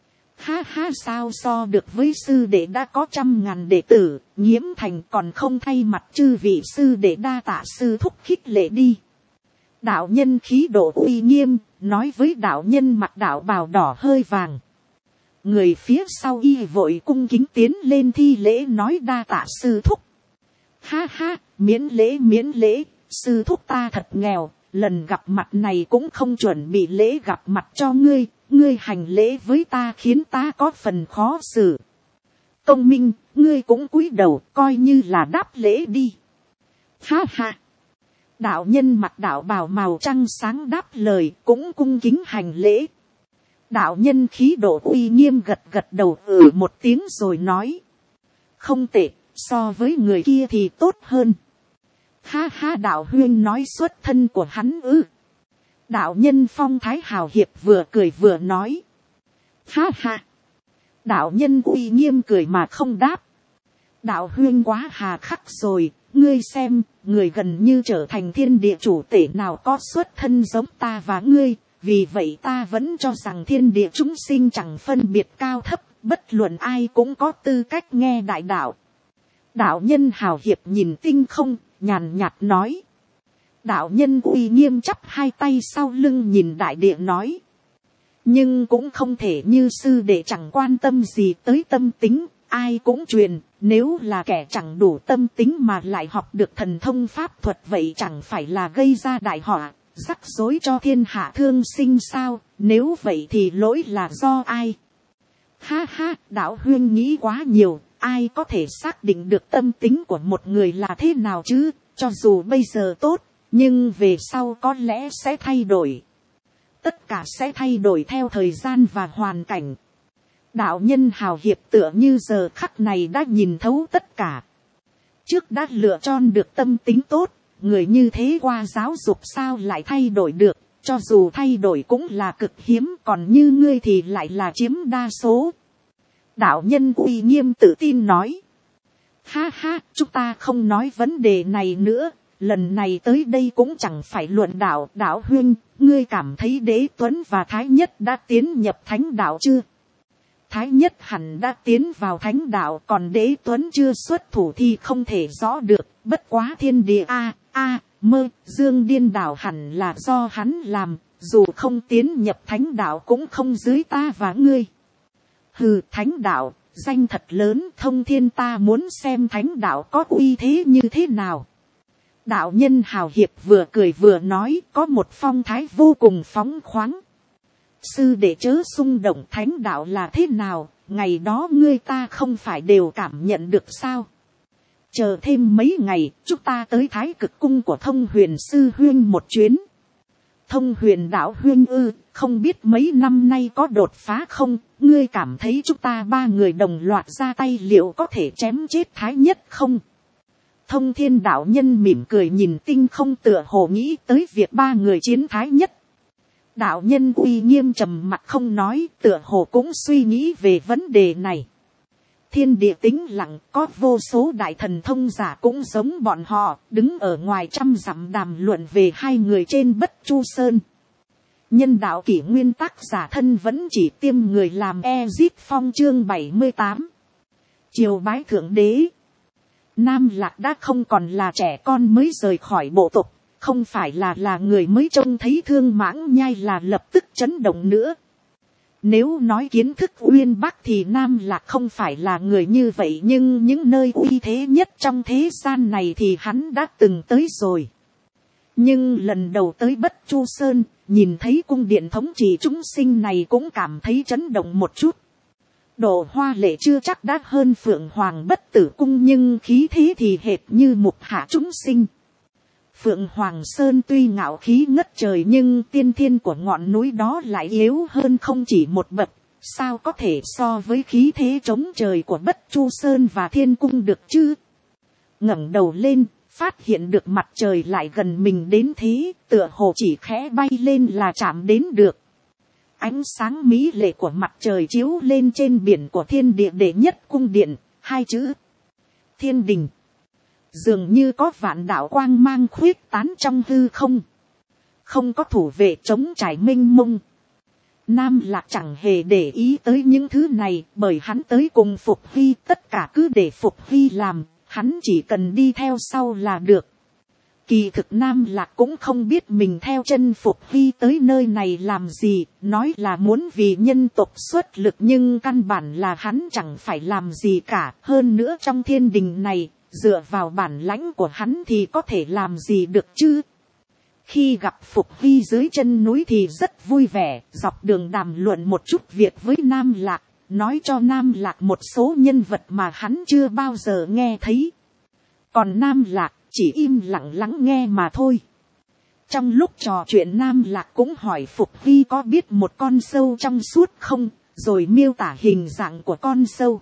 Ha ha, sao so được với sư đệ đã có 100.000 đệ tử, Nghiễm Thành còn không thay mặt chư vị sư đệ đa tạ sư thúc khích lệ đi. Đạo nhân khí độ uy nghiêm, nói với đạo nhân mặc đạo bào đỏ hơi vàng. Người phía sau y vội cung kính tiến lên thi lễ nói đa tạ sư thúc. Ha ha, miễn lễ, sư thúc ta thật nghèo, lần gặp mặt này cũng không chuẩn bị lễ gặp mặt cho ngươi, ngươi hành lễ với ta khiến ta có phần khó xử. Công minh, ngươi cũng cúi đầu, coi như là đáp lễ đi. Ha ha. Đạo nhân mặc đạo bào màu trắng sáng đáp lời, cũng cung kính hành lễ. Đạo nhân khí độ uy nghiêm gật gật đầu một tiếng rồi nói. Không tệ, so với người kia thì tốt hơn. Ha ha, đạo huyên nói xuất thân của hắn ư. Đạo nhân phong thái hào hiệp vừa cười vừa nói. Ha ha. Đạo nhân uy nghiêm cười mà không đáp. Đạo huyên quá hà khắc rồi, ngươi xem, người gần như trở thành thiên địa chủ tể nào có xuất thân giống ta và ngươi, vì vậy ta vẫn cho rằng thiên địa chúng sinh chẳng phân biệt cao thấp, bất luận ai cũng có tư cách nghe đại đạo. Đạo nhân hào hiệp nhìn tinh không, nhàn nhạt nói. Đạo nhân uy nghiêm chắp hai tay sau lưng nhìn đại địa nói. Nhưng cũng không thể như sư đệ chẳng quan tâm gì tới tâm tính, ai cũng truyền, nếu là kẻ chẳng đủ tâm tính mà lại học được thần thông pháp thuật vậy chẳng phải là gây ra đại họa, rắc rối cho thiên hạ thương sinh sao, nếu vậy thì lỗi là do ai? Ha ha, đạo huyên nghĩ quá nhiều, ai có thể xác định được tâm tính của một người là thế nào chứ, cho dù bây giờ tốt, nhưng về sau có lẽ sẽ thay đổi. Tất cả sẽ thay đổi theo thời gian và hoàn cảnh. Đạo nhân hào hiệp tựa như giờ khắc này đã nhìn thấu tất cả. Trước đã lựa chọn được tâm tính tốt, người như thế qua giáo dục sao lại thay đổi được, cho dù thay đổi cũng là cực hiếm, còn như ngươi thì lại là chiếm đa số. Đạo nhân uy nghiêm tự tin nói. Ha ha, chúng ta không nói vấn đề này nữa, lần này tới đây cũng chẳng phải luận đạo. Đạo huynh, ngươi cảm thấy Đế Tuấn và Thái Nhất đã tiến nhập thánh đạo chưa? Thái Nhất hẳn đã tiến vào thánh đạo, còn Đế Tuấn chưa xuất thủ thì không thể rõ được, bất quá thiên địa mơ dương điên đạo hẳn là do hắn làm, dù không tiến nhập thánh đạo cũng không dưới ta và ngươi. Hừ, thánh đạo, danh thật lớn, thông thiên, ta muốn xem thánh đạo có uy thế như thế nào. Đạo nhân hào hiệp vừa cười vừa nói, có một phong thái vô cùng phóng khoáng. Sư đệ chớ xung động, thánh đạo là thế nào, ngày đó ngươi ta không phải đều cảm nhận được sao? Chờ thêm mấy ngày, chúng ta tới Thái Cực cung của Thông Huyền sư huyên một chuyến. Thông Huyền đạo huyên ư, không biết mấy năm nay có đột phá không, ngươi cảm thấy chúng ta ba người đồng loạt ra tay liệu có thể chém chết Thái Nhất không? Thông Thiên đạo nhân mỉm cười nhìn tinh không, tựa hồ nghĩ tới việc ba người chiến Thái Nhất. Đạo nhân uy nghiêm trầm mặt không nói, tựa hồ cũng suy nghĩ về vấn đề này. Thiên địa tĩnh lặng, có vô số đại thần thông giả cũng giống bọn họ, đứng ở ngoài trăm dặm đàm luận về hai người trên Bất Chu Sơn. Nhân đạo kỷ nguyên tác giả thân vẫn chỉ tiêm người làm Ezip Phong chương 78. Triều bái thượng đế. Nam Lạc đã không còn là trẻ con mới rời khỏi bộ tộc, không phải là người mới trông thấy Thương Mãng Nhai là lập tức chấn động nữa. Nếu nói kiến thức uyên bác thì Nam Lạc không phải là người như vậy, nhưng những nơi uy thế nhất trong thế gian này thì hắn đã từng tới rồi. Nhưng lần đầu tới Bất Chu Sơn, nhìn thấy cung điện thống trị chúng sinh này cũng cảm thấy chấn động một chút. Độ hoa lệ chưa chắc đã hơn Phượng Hoàng Bất Tử Cung, nhưng khí thế thì hệt như mục hạ chúng sinh. Phượng Hoàng Sơn tuy ngạo khí ngất trời nhưng tiên thiên của ngọn núi đó lại yếu hơn không chỉ một bậc, sao có thể so với khí thế chống trời của Bất Chu Sơn và Thiên Cung được chứ? Ngẩng đầu lên, phát hiện được mặt trời lại gần mình đến thế, tựa hồ chỉ khẽ bay lên là chạm đến được. Ánh sáng mỹ lệ của mặt trời chiếu lên trên biển của thiên địa đệ nhất cung điện, hai chữ Thiên Đình. Dường như có vạn đạo quang mang khuyết tán trong hư không. Không có thủ vệ chống trải mênh mông. Nam Lạc chẳng hề để ý tới những thứ này, bởi hắn tới cùng Phục Hy, tất cả cứ để Phục Hy làm, hắn chỉ cần đi theo sau là được. Kỳ thực Nam Lạc cũng không biết mình theo chân Phục Hy tới nơi này làm gì, nói là muốn vì nhân tộc xuất lực nhưng căn bản là hắn chẳng phải làm gì cả. Hơn nữa trong thiên đình này, dựa vào bản lãnh của hắn thì có thể làm gì được chứ. Khi gặp Phục Hy dưới chân núi thì rất vui vẻ, dọc đường đàm luận một chút việc với Nam Lạc, nói cho Nam Lạc một số nhân vật mà hắn chưa bao giờ nghe thấy. Còn Nam Lạc chỉ im lặng lắng nghe mà thôi. Trong lúc trò chuyện Nam Lạc cũng hỏi Phục Hy có biết một con sâu trong suốt không, rồi miêu tả hình dạng của con sâu.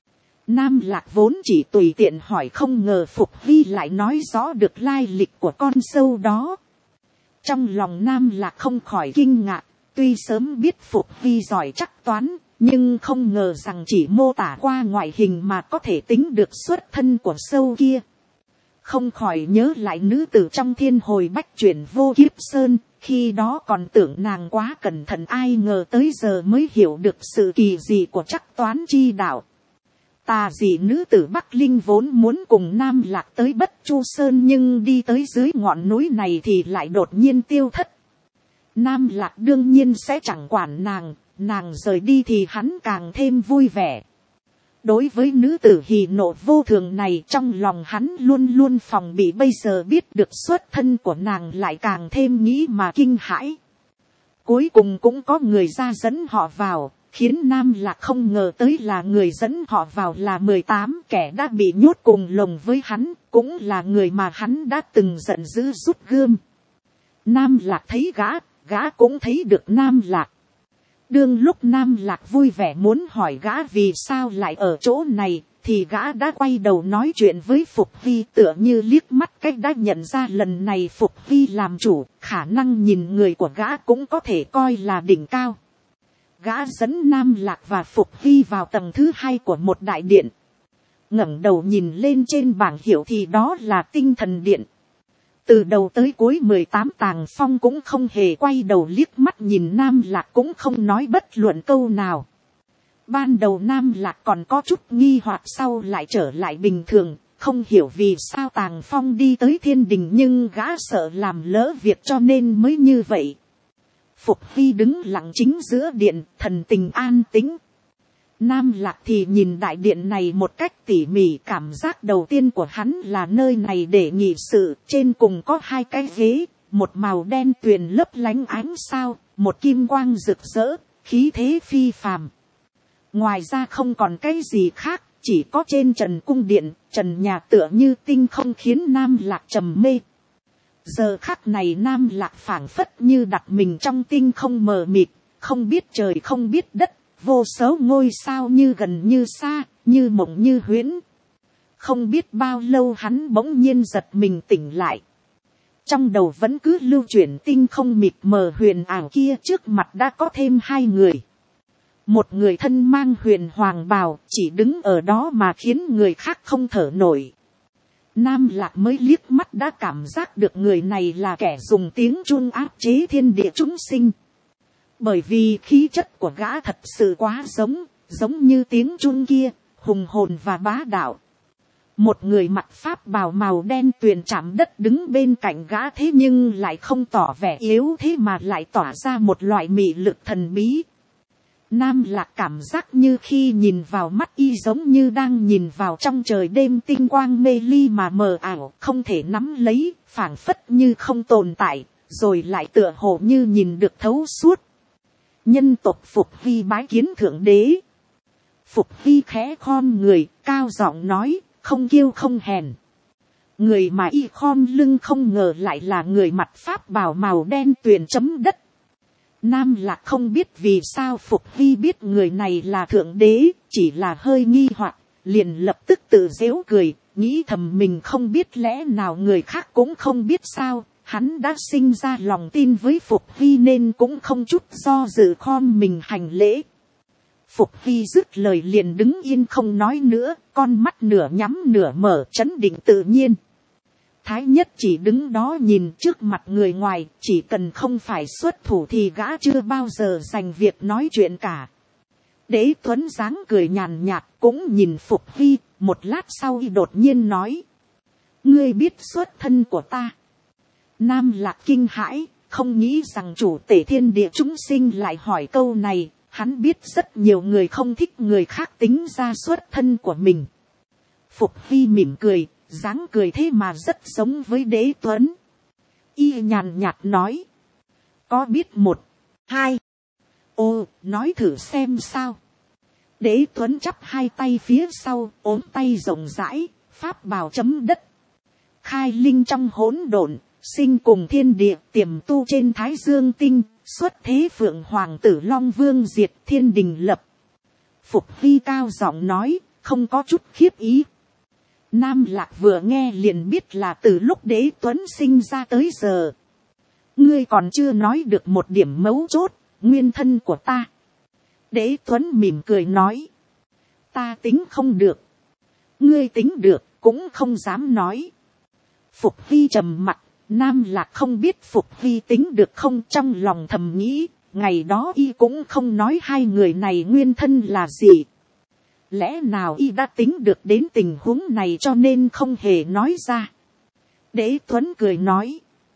Nam Lạc vốn chỉ tùy tiện hỏi, không ngờ Phục Hy lại nói rõ được lai lịch của con sâu đó. Trong lòng Nam Lạc không khỏi kinh ngạc, tuy sớm biết Phục Hy giỏi trắc toán, nhưng không ngờ rằng chỉ mô tả qua ngoại hình mà có thể tính được xuất thân của sâu kia. Không khỏi nhớ lại nữ tử trong Thiên Hồi Bách Chuyển Vô Kiếp Sơn, khi đó còn tưởng nàng quá cẩn thận, ai ngờ tới giờ mới hiểu được sự kỳ dị của trắc toán chi đạo. Tà dị nữ tử Bắc Linh vốn muốn cùng Nam Lạc tới Bất Chu Sơn, nhưng đi tới dưới ngọn núi này thì lại đột nhiên tiêu thất. Nam Lạc đương nhiên sẽ chẳng quản nàng rời đi thì hắn càng thêm vui vẻ. Đối với nữ tử hỉ nộ vô thường này, trong lòng hắn luôn luôn phòng bị, bây giờ biết được xuất thân của nàng lại càng thêm nghĩ mà kinh hãi. Cuối cùng cũng có người ra dẫn họ vào, khiến Nam Lạc không ngờ tới là người dẫn họ vào là 18 kẻ đã bị nhốt cùng lồng với hắn, cũng là người mà hắn đã từng giận dữ rút gươm. Nam Lạc thấy gã cũng thấy được Nam Lạc. Đương lúc Nam Lạc vui vẻ muốn hỏi gã vì sao lại ở chỗ này, thì gã đã quay đầu nói chuyện với Phục Hy, tựa như liếc mắt cách đã nhận ra lần này Phục Hy làm chủ, khả năng nhìn người của gã cũng có thể coi là đỉnh cao. Gã dẫn Nam Lạc và Phục Hy vào tầng thứ 2 của một đại điện. Ngẩng đầu nhìn lên trên bảng hiệu thì đó là Tinh Thần Điện. Từ đầu tới cuối 18 Tàng Phong cũng không hề quay đầu liếc mắt nhìn Nam Lạc, cũng không nói bất luận câu nào. Ban đầu Nam Lạc còn có chút nghi hoặc, sau lại trở lại bình thường, không hiểu vì sao Tàng Phong đi tới thiên đình, nhưng gã sợ làm lỡ việc cho nên mới như vậy. Phục Hy đứng lặng chính giữa điện, thần tình an tĩnh. Nam Lạc thì nhìn đại điện này một cách tỉ mỉ, cảm giác đầu tiên của hắn là nơi này để nghị sự, trên cùng có 2 cái ghế, một màu đen tuyền lấp lánh ánh sao, một kim quang rực rỡ, khí thế phi phàm. Ngoài ra không còn cái gì khác, chỉ có trên trần cung điện, trần nhà tựa như tinh không khiến Nam Lạc trầm mê. Giờ khắc này Nam Lạc phảng phất như đặt mình trong tinh không mờ mịt, không biết trời không biết đất, vô số ngôi sao như gần như xa, như mộng như huyễn. Không biết bao lâu hắn bỗng nhiên giật mình tỉnh lại. Trong đầu vẫn cứ lưu chuyển tinh không mịt mờ huyền ảo kia, trước mặt đã có thêm 2 người. Một người thân mang huyền hoàng bào, chỉ đứng ở đó mà khiến người khác không thở nổi. Nam Lạc mới liếc mắt đã cảm giác được người này là kẻ dùng tiếng chuông áp chế thiên địa chúng sinh. Bởi vì khí chất của gã thật sự quá giống như tiếng chuông kia, hùng hồn và bá đạo. Một người mặc pháp bào màu đen tuyền chạm đất đứng bên cạnh gã, thế nhưng lại không tỏ vẻ yếu thế mà lại tỏa ra một loại mị lực thần bí. Nam Lạc cảm giác như khi nhìn vào mắt y giống như đang nhìn vào trong trời đêm tinh quang mê ly mà mờ ảo, không thể nắm lấy, phảng phất như không tồn tại, rồi lại tựa hồ như nhìn được thấu suốt. Nhân tộc Phục Hy bái kiến thượng đế. Phục Hy khẽ khom người, cao giọng nói, không kiêu không hèn. Người mà y khom lưng không ngờ lại là người mặc pháp bào màu đen tuyền chấm đất. Nam Lạc không biết vì sao Phục Hy biết người này là thượng đế, chỉ là hơi nghi hoặc, liền lập tức tự giễu cười, nghĩ thầm mình không biết lẽ nào người khác cũng không biết sao. Hắn đã sinh ra lòng tin với Phục Hy nên cũng không chút do dự khom mình hành lễ. Phục Hy dứt lời liền đứng yên không nói nữa, con mắt nửa nhắm nửa mở, trấn định tự nhiên. Thái Nhất chỉ đứng đó nhìn trước mặt người ngoài, chỉ cần không phải xuất thủ thì gã chưa bao giờ dành việc nói chuyện cả. Đế Tuấn dáng cười nhàn nhạt cũng nhìn Phục Hy, một lát sau y đột nhiên nói. Ngươi biết xuất thân của ta. Nam Lạc kinh hãi, không nghĩ rằng chủ tể thiên địa chúng sinh lại hỏi câu này. Hắn biết rất nhiều người không thích người khác tính ra xuất thân của mình. Phục Hy mỉm cười, dáng cười thế mà rất giống với Đế Tuấn. Y nhàn nhạt nói. Có biết 1, 2. Ô, nói thử xem sao. Đế Tuấn chắp 2 tay phía sau, ốm tay rộng rãi, pháp bào chấm đất. Khai linh trong hỗn độn, sinh cùng thiên địa, tiềm tu trên Thái Dương tinh, xuất thế Phượng Hoàng Tử Long Vương diệt thiên đình lập. Phục Hy cao giọng nói, không có chút khiếp ý. Nam Lạc vừa nghe liền biết là từ lúc Đế Tuấn sinh ra tới giờ. Ngươi còn chưa nói được một điểm mấu chốt, nguyên thân của ta. Đế Tuấn mỉm cười nói. Ta tính không được. Ngươi tính được, cũng không dám nói. Phục Hy trầm mặt. Nam Lạc không biết Phục Hy tính được không, trong lòng thầm nghĩ, ngày đó y cũng không nói 2 người này nguyên thân là gì. lẽ nào y đã tính được đến tình huống này cho nên không hề nói ra. Đế Tuấn cười nói,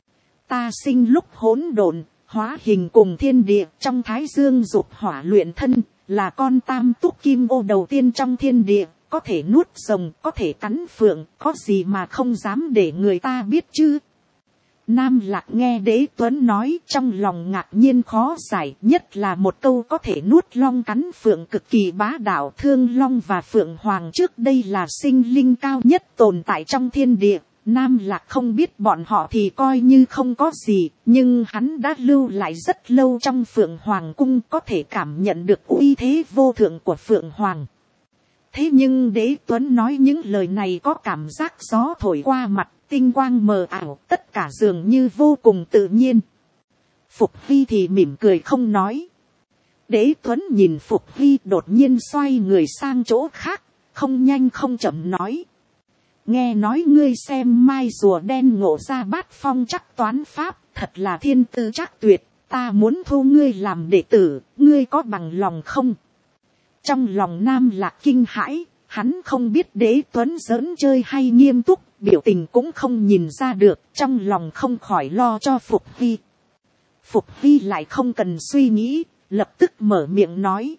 ta sinh lúc hỗn độn, hóa hình cùng thiên địa, trong thái dương dục hỏa luyện thân, là con tam túc kim ô đầu tiên trong thiên địa, có thể nuốt rồng, có thể cắn phượng, có gì mà không dám để người ta biết chứ. Nam Lạc nghe Đế Tuấn nói trong lòng ngạc nhiên khó giải, nhất là một câu có thể nuốt long cắn phượng cực kỳ bá đạo. Thương Long và Phượng Hoàng trước đây là sinh linh cao nhất tồn tại trong thiên địa. Nam Lạc không biết bọn họ thì coi như không có gì, nhưng hắn đã lưu lại rất lâu trong Phượng Hoàng cung, có thể cảm nhận được uy thế vô thượng của Phượng Hoàng. Thế nhưng Đế Tuấn nói những lời này có cảm giác gió thổi qua mặt, tinh quang mờ ảo, tất cả dường như vô cùng tự nhiên. Phục Hy thì mỉm cười không nói. Đế Tuấn nhìn Phục Hy đột nhiên xoay người sang chỗ khác, không nhanh không chậm nói. Nghe nói ngươi xem mai rùa đen ngộ ra bát phong chắc toán pháp, thật là thiên tư chắc tuyệt, ta muốn thu ngươi làm đệ tử, ngươi có bằng lòng không? Trong lòng Nam Lạc kinh hãi, hắn không biết Đế Tuấn giỡn chơi hay nghiêm túc, biểu tình cũng không nhìn ra được, trong lòng không khỏi lo cho Phục Hy. Phục Hy lại không cần suy nghĩ, lập tức mở miệng nói.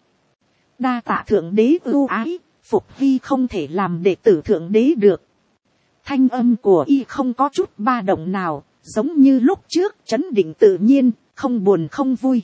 Đa tạ thượng đế ưu ái, Phục Hy không thể làm đệ tử thượng đế được. Thanh âm của y không có chút ba động nào, giống như lúc trước trấn định tự nhiên, không buồn không vui.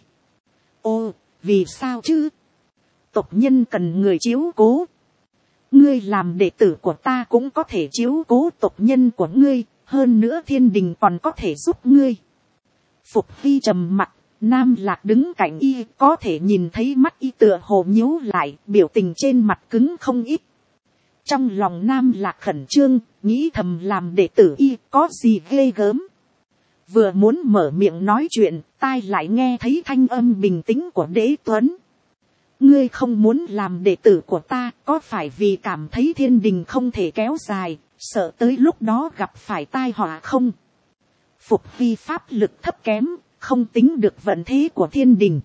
Ô, vì sao chứ? Tộc nhân cần người chiếu cố. Ngươi làm đệ tử của ta cũng có thể chiếu cố tộc nhân của ngươi, hơn nữa thiên đình còn có thể giúp ngươi. Phục Hy trầm mặt, Nam Lạc đứng cạnh y, có thể nhìn thấy mắt y tựa hồ nhíu lại, biểu tình trên mặt cứng không ít. Trong lòng Nam Lạc khẩn trương, nghĩ thầm làm đệ tử y có gì ghê gớm. Vừa muốn mở miệng nói chuyện, tai lại nghe thấy thanh âm bình tĩnh của Đế Tuấn. Ngươi không muốn làm đệ tử của ta, có phải vì cảm thấy thiên đình không thể kéo dài, sợ tới lúc đó gặp phải tai họa không? Phục Hy pháp lực thấp kém, không tính được vận thế của thiên đình.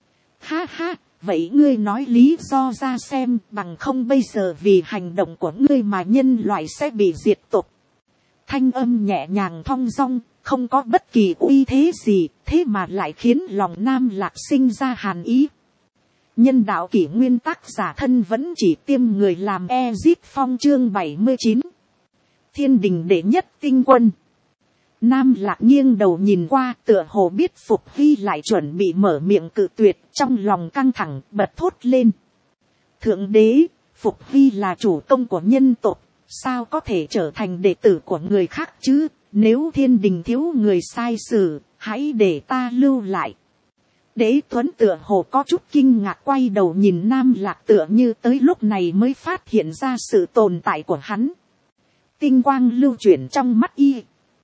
Ha ha, vậy ngươi nói lý do ra xem, bằng không bây giờ vì hành động của ngươi mà nhân loại sẽ bị diệt tộc. Thanh âm nhẹ nhàng thong dong, không có bất kỳ uy thế gì, thế mà lại khiến lòng Nam Lạc sinh ra hàn ý. Nhân đạo kỷ nguyên tác giả thân vẫn chỉ tiêm người làm Ezip Phong chương 79. Thiên đình đệ nhất tinh quân. Nam Lạc nghiêng đầu nhìn qua, tựa hồ biết Phục Hy lại chuẩn bị mở miệng cự tuyệt, trong lòng căng thẳng bật thốt lên. Thượng đế, Phục Hy là chủ công của nhân tộc, sao có thể trở thành đệ tử của người khác chứ? Nếu thiên đình thiếu người sai sử, hãy để ta lưu lại. Đế Tuấn tựa hồ có chút kinh ngạc quay đầu nhìn Nam Lạc, tựa như tới lúc này mới phát hiện ra sự tồn tại của hắn. Tinh quang lưu chuyển trong mắt y.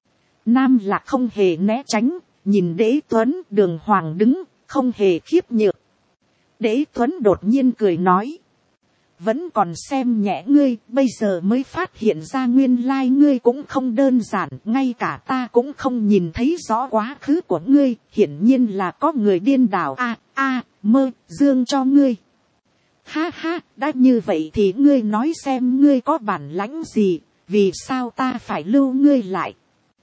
Nam Lạc không hề né tránh, nhìn Đế Tuấn đường hoàng đứng, không hề khiếp nhược. Đế Tuấn đột nhiên cười nói. Vẫn còn xem nhẹ ngươi, bây giờ mới phát hiện ra nguyên lai ngươi cũng không đơn giản, ngay cả ta cũng không nhìn thấy rõ quá khứ của ngươi, hiển nhiên là có người điên đảo mơ dương cho ngươi. Ha ha, đã như vậy thì ngươi nói xem ngươi có bản lãnh gì, vì sao ta phải lưu ngươi lại.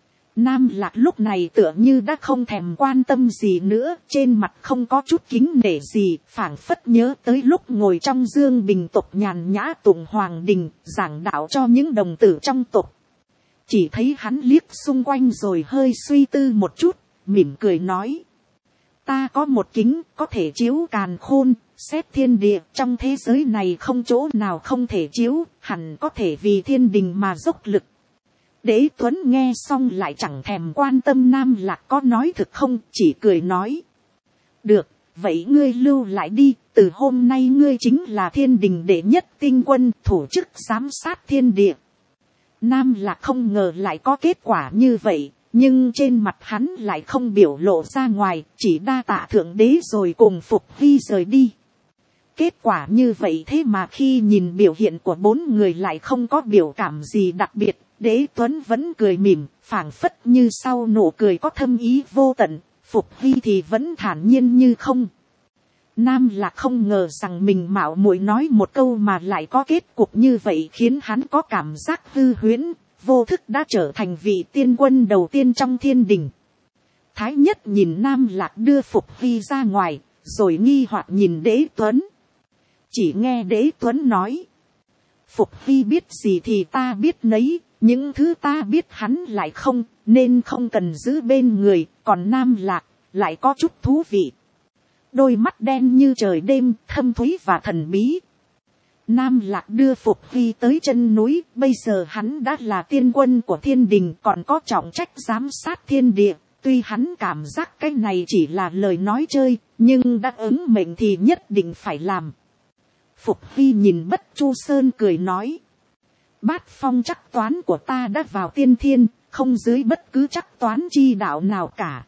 Nam Lạc lúc này tựa như đã không thèm quan tâm gì nữa, trên mặt không có chút kính nể gì, phảng phất nhớ tới lúc ngồi trong dương bình tộc nhàn nhã tụng hoàng đình, giảng đạo cho những đồng tử trong tộc. Chỉ thấy hắn liếc xung quanh rồi hơi suy tư một chút, mỉm cười nói. Ta có một kính, có thể chiếu càn khôn, xét thiên địa, trong thế giới này không chỗ nào không thể chiếu, hẳn có thể vì thiên đình mà dốc lực. Đế Tuấn nghe xong lại chẳng thèm quan tâm Nam Lạc có nói thực không, chỉ cười nói. Được, vậy ngươi lưu lại đi, từ hôm nay ngươi chính là thiên đình đệ nhất tinh quân, thủ chức giám sát thiên địa. Nam Lạc không ngờ lại có kết quả như vậy, nhưng trên mặt hắn lại không biểu lộ ra ngoài, chỉ đa tạ thượng đế rồi cùng Phục Hy rời đi. Kết quả như vậy thế mà khi nhìn biểu hiện của bốn người lại không có biểu cảm gì đặc biệt. Đế Tuấn vẫn cười mỉm, phảng phất như sau nụ cười có thâm ý vô tận, Phục Hy thì vẫn thản nhiên như không. Nam Lạc không ngờ rằng mình mạo muội nói một câu mà lại có kết cục như vậy, khiến hắn có cảm giác hư huyễn, vô thức đã trở thành vị tiên quân đầu tiên trong thiên đình. Thái nhất nhìn Nam Lạc đưa Phục Hy ra ngoài, rồi nghi hoặc nhìn Đế Tuấn. Chỉ nghe Đế Tuấn nói, Phục Hy biết gì thì ta biết nấy, những thứ ta biết hắn lại không, nên không cần giữ bên người, còn Nam Lạc lại có chút thú vị. Đôi mắt đen như trời đêm, thâm thúy và thần bí. Nam Lạc đưa Phục Hy tới chân núi, bây giờ hắn đã là tiên quân của thiên đình, còn có trọng trách giám sát thiên địa. Tuy hắn cảm giác cái này chỉ là lời nói chơi, nhưng đã ứng mệnh thì nhất định phải làm. Phục Hy nhìn Bất Chu Sơn cười nói, bát phong trắc toán của ta đã vào tiên thiên, không dưới bất cứ trắc toán chi đạo nào cả.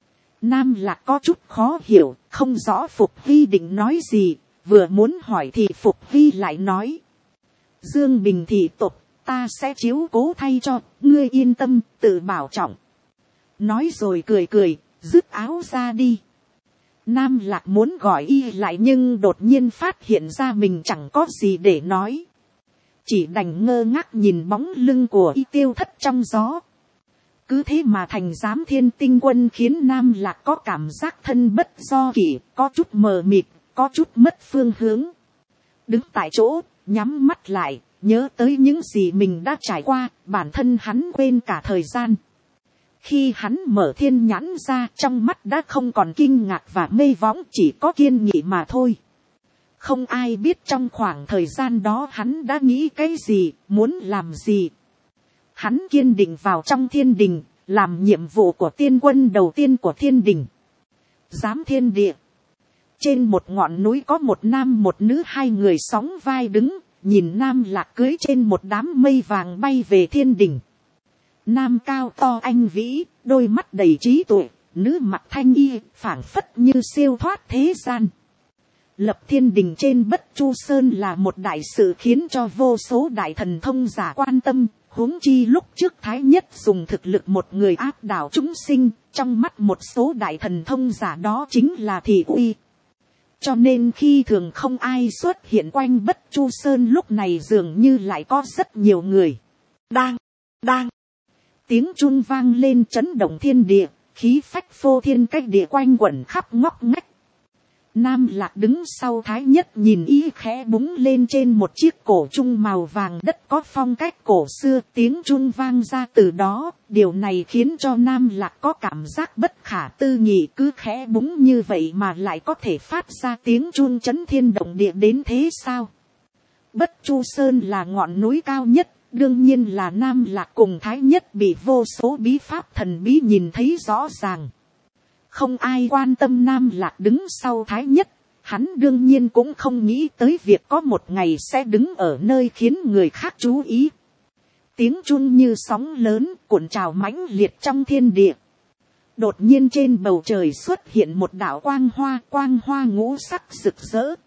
Nam Lạc có chút khó hiểu, không rõ Phục Hy định nói gì, vừa muốn hỏi thì Phục Hy lại nói, Dương Bình thị tộc, ta sẽ chiếu cố thay cho, ngươi yên tâm, tự bảo trọng. Nói rồi cười cười, dứt áo ra đi. Nam Lạc muốn gọi y lại nhưng đột nhiên phát hiện ra mình chẳng có gì để nói. Chỉ đành ngơ ngác nhìn bóng lưng của y tiêu thất trong gió. Cứ thế mà thành giám thiên tinh quân khiến Nam Lạc có cảm giác thân bất do kỷ, có chút mờ mịt, có chút mất phương hướng. Đứng tại chỗ, nhắm mắt lại, nhớ tới những gì mình đã trải qua, bản thân hắn quên cả thời gian. Khi hắn mở thiên nhãn ra, trong mắt đã không còn kinh ngạc và mê võng, chỉ có kiên nghị mà thôi. Không ai biết trong khoảng thời gian đó hắn đã nghĩ cái gì, muốn làm gì. Hắn kiên định vào trong thiên đình, làm nhiệm vụ của tiên quân đầu tiên của thiên đình. Giám thiên địa. Trên một ngọn núi có một nam một nữ, hai người sóng vai đứng, nhìn Nam Lạc cưới trên một đám mây vàng bay về thiên đình. Nam cao to anh vĩ, đôi mắt đầy trí tuệ, nữ mặc thanh y, phảng phất như siêu thoát thế gian. Lập thiên đình trên Bất Chu Sơn là một đại sự khiến cho vô số đại thần thông giả quan tâm, huống chi lúc trước Thái Nhất dùng thực lực một người áp đảo chúng sinh, trong mắt một số đại thần thông giả đó chính là thị uy. Cho nên khi thường không ai xuất hiện quanh Bất Chu Sơn, lúc này dường như lại có rất nhiều người. Đang. Tiếng chuông vang lên chấn động thiên địa, khí phách phô thiên cách địa quanh quẩn khắp ngóc ngách. Nam Lạc đứng sau Thái Nhất nhìn y khẽ búng lên trên một chiếc cổ trung màu vàng đất có phong cách cổ xưa, tiếng chuông vang ra từ đó, điều này khiến cho Nam Lạc có cảm giác bất khả tư nghị, cứ khẽ búng như vậy mà lại có thể phát ra tiếng chuông chấn thiên động địa đến thế sao? Bất Chu Sơn là ngọn núi cao nhất, đương nhiên là Nam Lạc cùng Thái Nhất bị vô số bí pháp thần bí nhìn thấy rõ ràng. Không ai quan tâm Nam Lạc đứng sau Thái Nhất, hắn đương nhiên cũng không nghĩ tới việc có một ngày sẽ đứng ở nơi khiến người khác chú ý. Tiếng chuông như sóng lớn cuộn trào mãnh liệt trong thiên địa. Đột nhiên trên bầu trời xuất hiện một đạo quang hoa ngũ sắc rực rỡ.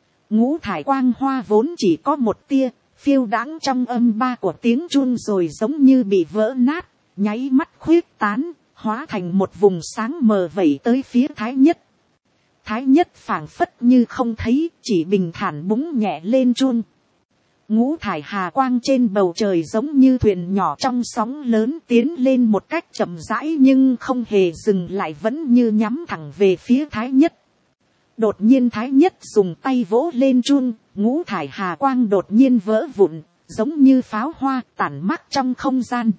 Ngũ thải quang hoa vốn chỉ có một tia, phiêu đãng trong âm ba của tiếng chuông rồi giống như bị vỡ nát, nháy mắt khuyết tán, hóa thành một vùng sáng mờ vẩy tới phía Thái Nhất. Thái Nhất phảng phất như không thấy, chỉ bình thản búng nhẹ lên chuông. Ngũ thải hà quang trên bầu trời giống như thuyền nhỏ trong sóng lớn tiến lên một cách chậm rãi nhưng không hề dừng lại, vẫn như nhắm thẳng về phía Thái Nhất. Đột nhiên Thái Nhất dùng tay vỗ lên chuông, ngũ thải hà quang đột nhiên vỡ vụn, giống như pháo hoa tản mát trong không gian.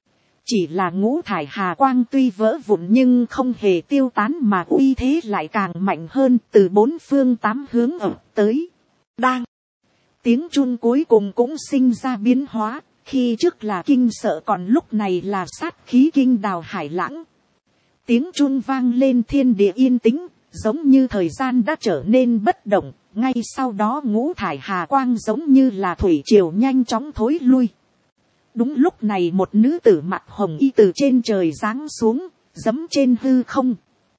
Chỉ là ngũ thải hà quang tuy vỡ vụn nhưng không hề tiêu tán mà uy thế lại càng mạnh hơn, từ bốn phương tám hướng ập tới. Đang. Tiếng chuông cuối cùng cũng sinh ra biến hóa, khi trước là kinh sợ còn lúc này là sát khí kinh đào hải lãng. Tiếng chuông vang lên thiên địa yên tĩnh, giống như thời gian đã trở nên bất động, ngay sau đó ngũ thải hà quang giống như là thủy triều nhanh chóng thối lui. Đúng lúc này một nữ tử mặc hồng y từ trên trời giáng xuống, giẫm trên hư không.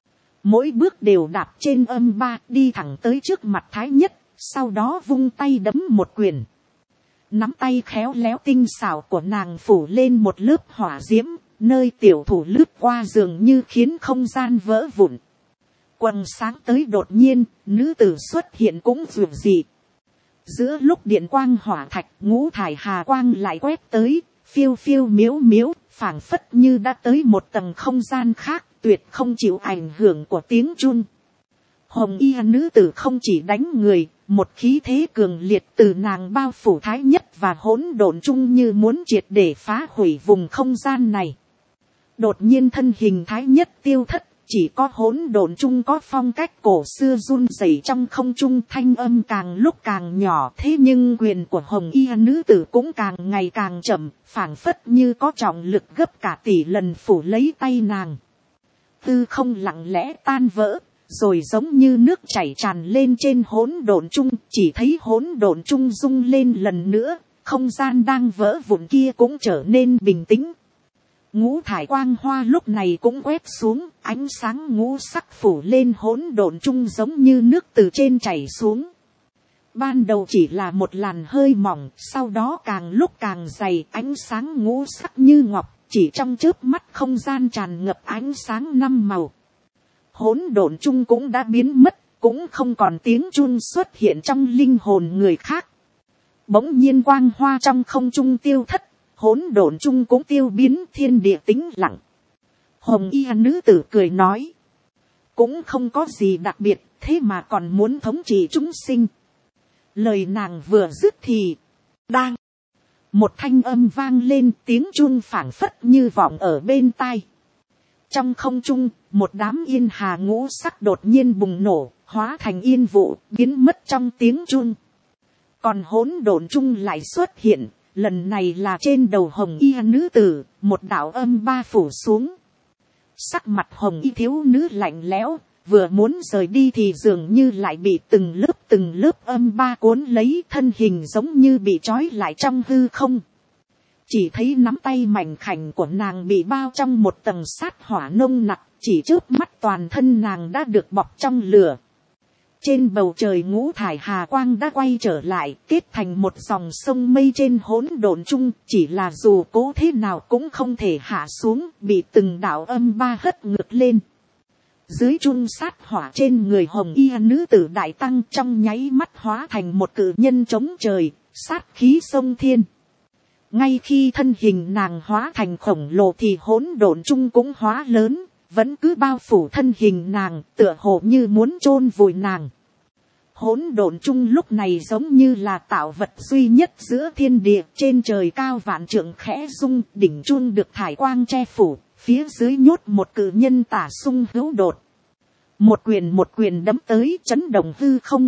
Mỗi bước đều đạp trên âm ba, đi thẳng tới trước mặt Thái Nhất, sau đó vung tay đấm một quyền. Nắm tay khéo léo tinh xảo của nàng phủ lên một lớp hỏa diễm, nơi tiểu thủ lướt qua dường như khiến không gian vỡ vụn. quầng sáng tới đột nhiên, nữ tử xuất hiện cũng dịu dị. Giữa lúc điện quang hỏa thạch, ngũ thải hà quang lại quét tới, phiêu phiêu miếu miếu, phảng phất như đã tới một tầng không gian khác, tuyệt không chịu ảnh hưởng của tiếng chun. Hồng y nữ tử không chỉ đánh người, một khí thế cường liệt từ nàng bao phủ thái nhất và hỗn độn chung như muốn triệt để phá hủy vùng không gian này. Đột nhiên thân hình thái nhất tiêu thất, chỉ có hỗn độn chung có phong cách cổ xưa run rẩy trong không trung, thanh âm càng lúc càng nhỏ, thế nhưng quyền của hồng y nữ tử cũng càng ngày càng chậm, phảng phất như có trọng lực gấp cả tỷ lần phủ lấy tay nàng. Tư không lặng lẽ tan vỡ, rồi giống như nước chảy tràn lên trên hỗn độn chung, chỉ thấy hỗn độn chung rung lên lần nữa, không gian đang vỡ vụn kia cũng trở nên bình tĩnh. Ngũ thải quang hoa lúc này cũng quét xuống, ánh sáng ngũ sắc phủ lên hỗn độn chung giống như nước từ trên chảy xuống. Ban đầu chỉ là một làn hơi mỏng, sau đó càng lúc càng dày, ánh sáng ngũ sắc như ngọc, chỉ trong chớp mắt không gian tràn ngập ánh sáng năm màu. Hỗn độn chung cũng đã biến mất, cũng không còn tiếng chun xuất hiện trong linh hồn người khác. Bỗng nhiên quang hoa trong không trung tiêu thất, hỗn độn chung cũng tiêu biến, thiên địa tĩnh lặng. Hồng y nữ tử cười nói, cũng không có gì đặc biệt, thế mà còn muốn thống trị chúng sinh. Lời nàng vừa dứt thì, đang, một thanh âm vang lên, tiếng chun phảng phất như vọng ở bên tai. Trong không trung, một đám yên hà ngũ sắc đột nhiên bùng nổ, hóa thành yên vụ, biến mất trong tiếng chun. Còn hỗn độn chung lại xuất hiện, lần này là trên đầu hồng y nữ tử, một đạo âm ba phủ xuống. Sắc mặt hồng y thiếu nữ lạnh lẽo, vừa muốn rời đi thì dường như lại bị từng lớp âm ba cuốn lấy, thân hình giống như bị trói lại trong hư không. Chỉ thấy nắm tay mảnh khảnh của nàng bị bao trong một tầng sát hỏa nông nặc, chỉ trước mắt toàn thân nàng đã được bọc trong lửa. Trên bầu trời ngũ thải hà quang đã quay trở lại, kết thành một dòng sông mây trên hỗn độn chung, chỉ là dù cố thế nào cũng không thể hạ xuống, bị từng đạo âm ba hất ngược lên. Dưới chung sát hỏa trên người hồng y nữ tử đại tăng, trong nháy mắt hóa thành một cự nhân chống trời, sát khí sông thiên. Ngay khi thân hình nàng hóa thành khổng lồ thì hỗn độn chung cũng hóa lớn, vẫn cứ bao phủ thân hình nàng, tựa hồ như muốn chôn vùi nàng. Hỗn độn chung lúc này giống như là tạo vật duy nhất giữa thiên địa, trên trời cao vạn trượng khẽ rung, đỉnh chun được thải quang che phủ, phía dưới nhốt một cự nhân tả sung hữu đột. Một quyền đấm tới, chấn động hư không.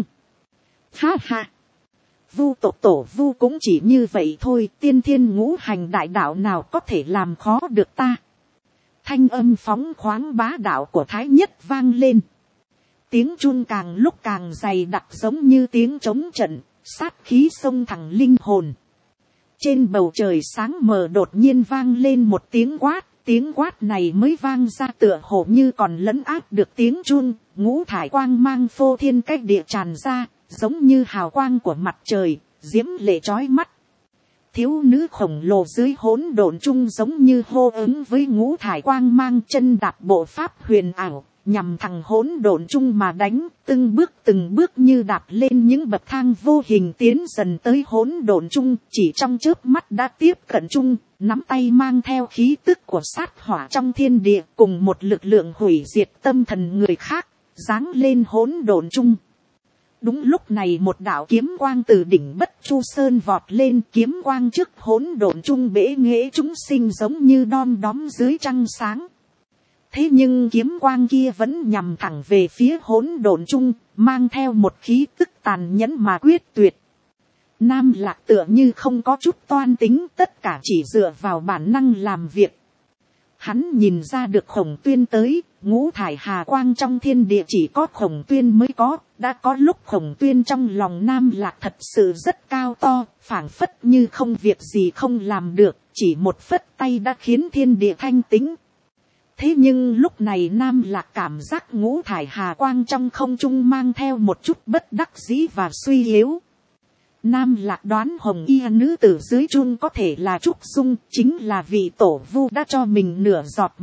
Ha ha! Vu tộc tổ vu cũng chỉ như vậy thôi, tiên thiên ngũ hành đại đạo nào có thể làm khó được ta. Thanh âm phóng khoáng bá đạo của thái nhất vang lên. Tiếng chun càng lúc càng dày đặc giống như tiếng trống trận, sát khí xông thẳng linh hồn. Trên bầu trời sáng mờ đột nhiên vang lên một tiếng quát này mới vang ra tựa hồ như còn lấn áp được tiếng chun, ngũ thải quang mang phô thiên cách địa tràn ra, giống như hào quang của mặt trời, diễm lệ chói mắt. Thiếu nữ khổng lồ dưới hỗn độn chung giống như hô ứng với ngũ thải quang mang, chân đạp bộ pháp huyền ảo, nhằm thẳng hỗn độn chung mà đánh, từng bước như đạp lên những bậc thang vô hình tiến dần tới hỗn độn chung, chỉ trong chớp mắt đã tiếp cận chung, nắm tay mang theo khí tức của sát hỏa trong thiên địa, cùng một lực lượng hủy diệt tâm thần người khác, giáng lên hỗn độn chung. Đúng lúc này một đạo kiếm quang từ đỉnh Bất Chu Sơn vọt lên, kiếm quang trước hỗn độn chung bể nghễ chúng sinh giống như đom đóm dưới trăng sáng. Thế nhưng kiếm quang kia vẫn nhằm thẳng về phía hỗn độn chung, mang theo một khí tức tàn nhẫn mà quyết tuyệt. Nam Lạc tựa như không có chút toan tính, tất cả chỉ dựa vào bản năng làm việc. Hắn nhìn ra được Khổng Tuyên tới, ngũ thải hà quang trong thiên địa chỉ có Khổng Tuyên mới có, đã có lúc Khổng Tuyên trong lòng Nam Lạc thật sự rất cao to, phảng phất như không việc gì không làm được, chỉ một phất tay đã khiến thiên địa thanh tĩnh. Thế nhưng lúc này Nam Lạc cảm giác ngũ thải hà quang trong không trung mang theo một chút bất đắc dĩ và suy yếu. Nam Lạc đoán hồng y nữ tử dưới chun có thể là Trúc Dung, chính là vị tổ vu đã cho mình nửa giọt máu,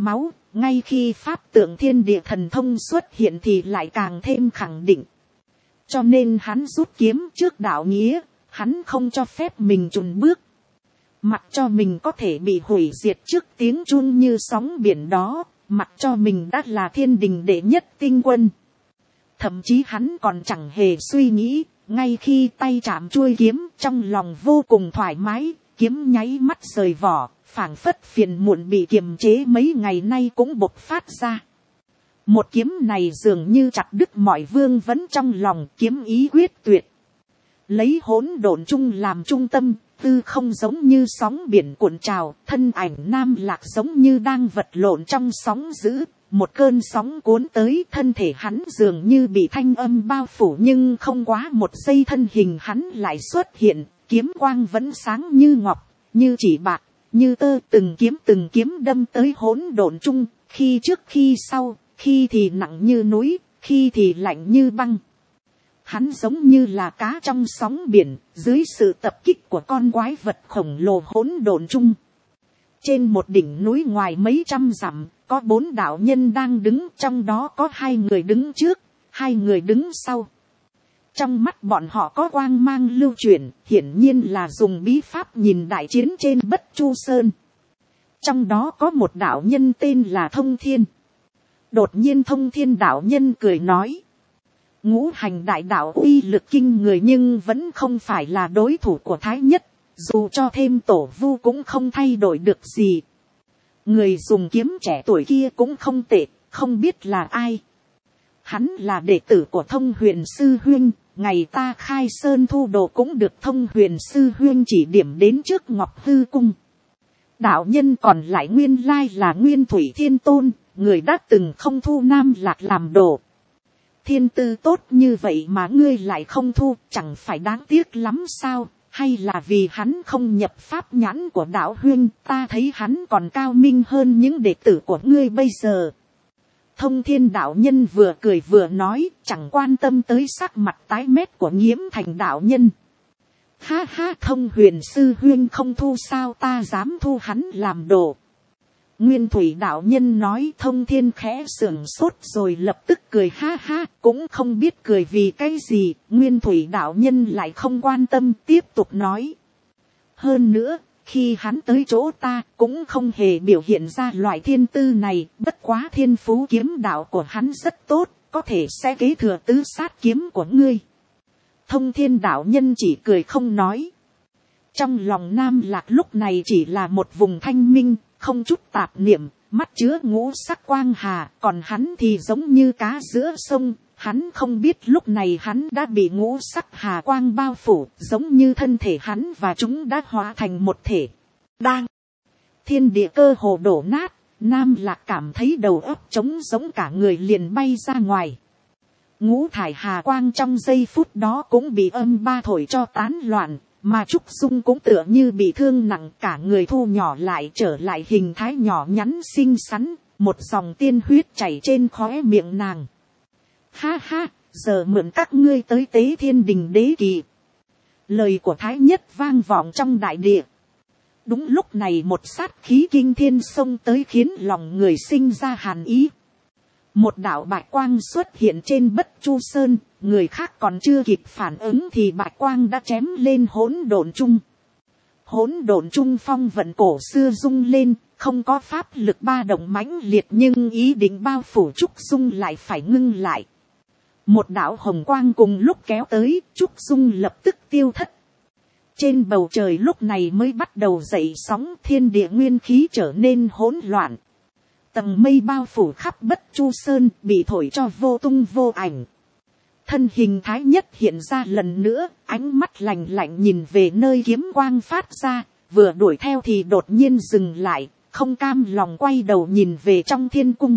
ngay khi pháp tượng thiên địa thần thông xuất hiện thì lại càng thêm khẳng định. Cho nên hắn rút kiếm trước đạo nghĩa, hắn không cho phép mình chùn bước. Mặc cho mình có thể bị hủy diệt trước tiếng chun như sóng biển đó, mặc cho mình đã là thiên đình đệ nhất tinh quân. Thậm chí hắn còn chẳng hề suy nghĩ, ngay khi tay chạm chuôi kiếm trong lòng vô cùng thoải mái, kiếm nháy mắt rời vỏ, phảng phất phiền muộn bị kiềm chế mấy ngày nay cũng bộc phát ra. Một kiếm này dường như chặt đứt mọi vương vấn trong lòng, kiếm ý quyết tuyệt. Lấy hỗn độn chung làm trung tâm, tư không giống như sóng biển cuộn trào, thân ảnh Nam Lạc giống như đang vật lộn trong sóng dữ. Một cơn sóng cuốn tới, thân thể hắn dường như bị thanh âm bao phủ, nhưng không quá một giây thân hình hắn lại xuất hiện, kiếm quang vẫn sáng như ngọc, như chỉ bạc, như tơ, từng kiếm đâm tới hỗn độn chung, khi trước khi sau, khi thì nặng như núi, khi thì lạnh như băng. Hắn giống như là cá trong sóng biển, dưới sự tập kích của con quái vật khổng lồ hỗn độn chung. Trên một đỉnh núi ngoài mấy trăm dặm, có 4 đạo nhân đang đứng, trong đó có 2 người đứng trước, 2 người đứng sau. Trong mắt bọn họ có quang mang lưu chuyển, hiển nhiên là dùng bí pháp nhìn đại chiến trên Bất Chu Sơn. Trong đó có một đạo nhân tên là Thông Thiên. Đột nhiên Thông Thiên đạo nhân cười nói: Ngũ hành đại đạo uy lực kinh người nhưng vẫn không phải là đối thủ của Thái Nhất. Dù cho thêm tổ vu cũng không thay đổi được gì. Người dùng kiếm trẻ tuổi kia cũng không tệ, không biết là ai. Hắn là đệ tử của Thông Huyền Sư Huynh, ngày ta khai sơn thu đồ cũng được Thông Huyền Sư Huynh chỉ điểm đến trước Ngọc Hư Cung. Đạo nhân còn lại nguyên lai là Nguyên Thủy Thiên Tôn, người đã từng không thu Nam Lạc làm đồ. Thiên tư tốt như vậy mà ngươi lại không thu, chẳng phải đáng tiếc lắm sao? Hay là vì hắn không nhập pháp nhãn của đạo huynh, ta thấy hắn còn cao minh hơn những đệ tử của ngươi bây giờ. Thông Thiên đạo nhân vừa cười vừa nói, chẳng quan tâm tới sắc mặt tái mét của Nghiễm Thành đạo nhân. Ha ha, Thông Huyền sư huynh không thu sao, ta dám thu hắn làm đồ. Nguyên Thủy đạo nhân nói. Thông Thiên khẽ sưởng sốt rồi lập tức cười ha ha, cũng không biết cười vì cái gì. Nguyên Thủy đạo nhân lại không quan tâm, tiếp tục nói. Hơn nữa, khi hắn tới chỗ ta cũng không hề biểu hiện ra loại thiên tư này, bất quá thiên phú kiếm đạo của hắn rất tốt, có thể sẽ kế thừa tứ sát kiếm của ngươi. Thông Thiên đạo nhân chỉ cười không nói. Trong lòng Nam Lạc lúc này chỉ là một vùng thanh minh, không chút tạp niệm, mắt chứa ngũ sắc quang hà, còn hắn thì giống như cá giữa sông, hắn không biết lúc này hắn đã bị ngũ sắc hà quang bao phủ, giống như thân thể hắn và chúng đã hóa thành một thể. Đang, thiên địa cơ hồ đổ nát, Nam Lạc cảm thấy đầu óc trống giống, cả người liền bay ra ngoài. Ngũ thải hà quang trong giây phút đó cũng bị âm ba thổi cho tán loạn. Mà Trúc Dung cũng tựa như bị thương nặng, cả người thu nhỏ lại trở lại hình thái nhỏ nhắn xinh xắn, một dòng tiên huyết chảy trên khóe miệng nàng. Ha ha, giờ mượn các ngươi tới tế thiên đình đế kỳ. Lời của Thái Nhất vang vọng trong đại địa. Đúng lúc này một sát khí kinh thiên xông tới khiến lòng người sinh ra hàn ý. Một đạo bạch quang xuất hiện trên Bất Chu Sơn, người khác còn chưa kịp phản ứng thì bạch quang đã chém lên hỗn độn chung. Hỗn độn chung phong vận cổ xưa rung lên, không có pháp lực ba động mãnh liệt nhưng ý định bao phủ Trúc Dung lại phải ngưng lại. Một đạo hồng quang cùng lúc kéo tới, Trúc Dung lập tức tiêu thất. Trên bầu trời lúc này mới bắt đầu dậy sóng, thiên địa nguyên khí trở nên hỗn loạn. Tầng mây bao phủ khắp Bất Chu Sơn bị thổi cho vô tung vô ảnh. Thân hình Thái Nhất hiện ra lần nữa, ánh mắt lạnh lạnh nhìn về nơi kiếm quang phát ra, vừa đuổi theo thì đột nhiên dừng lại, không cam lòng quay đầu nhìn về trong thiên cung.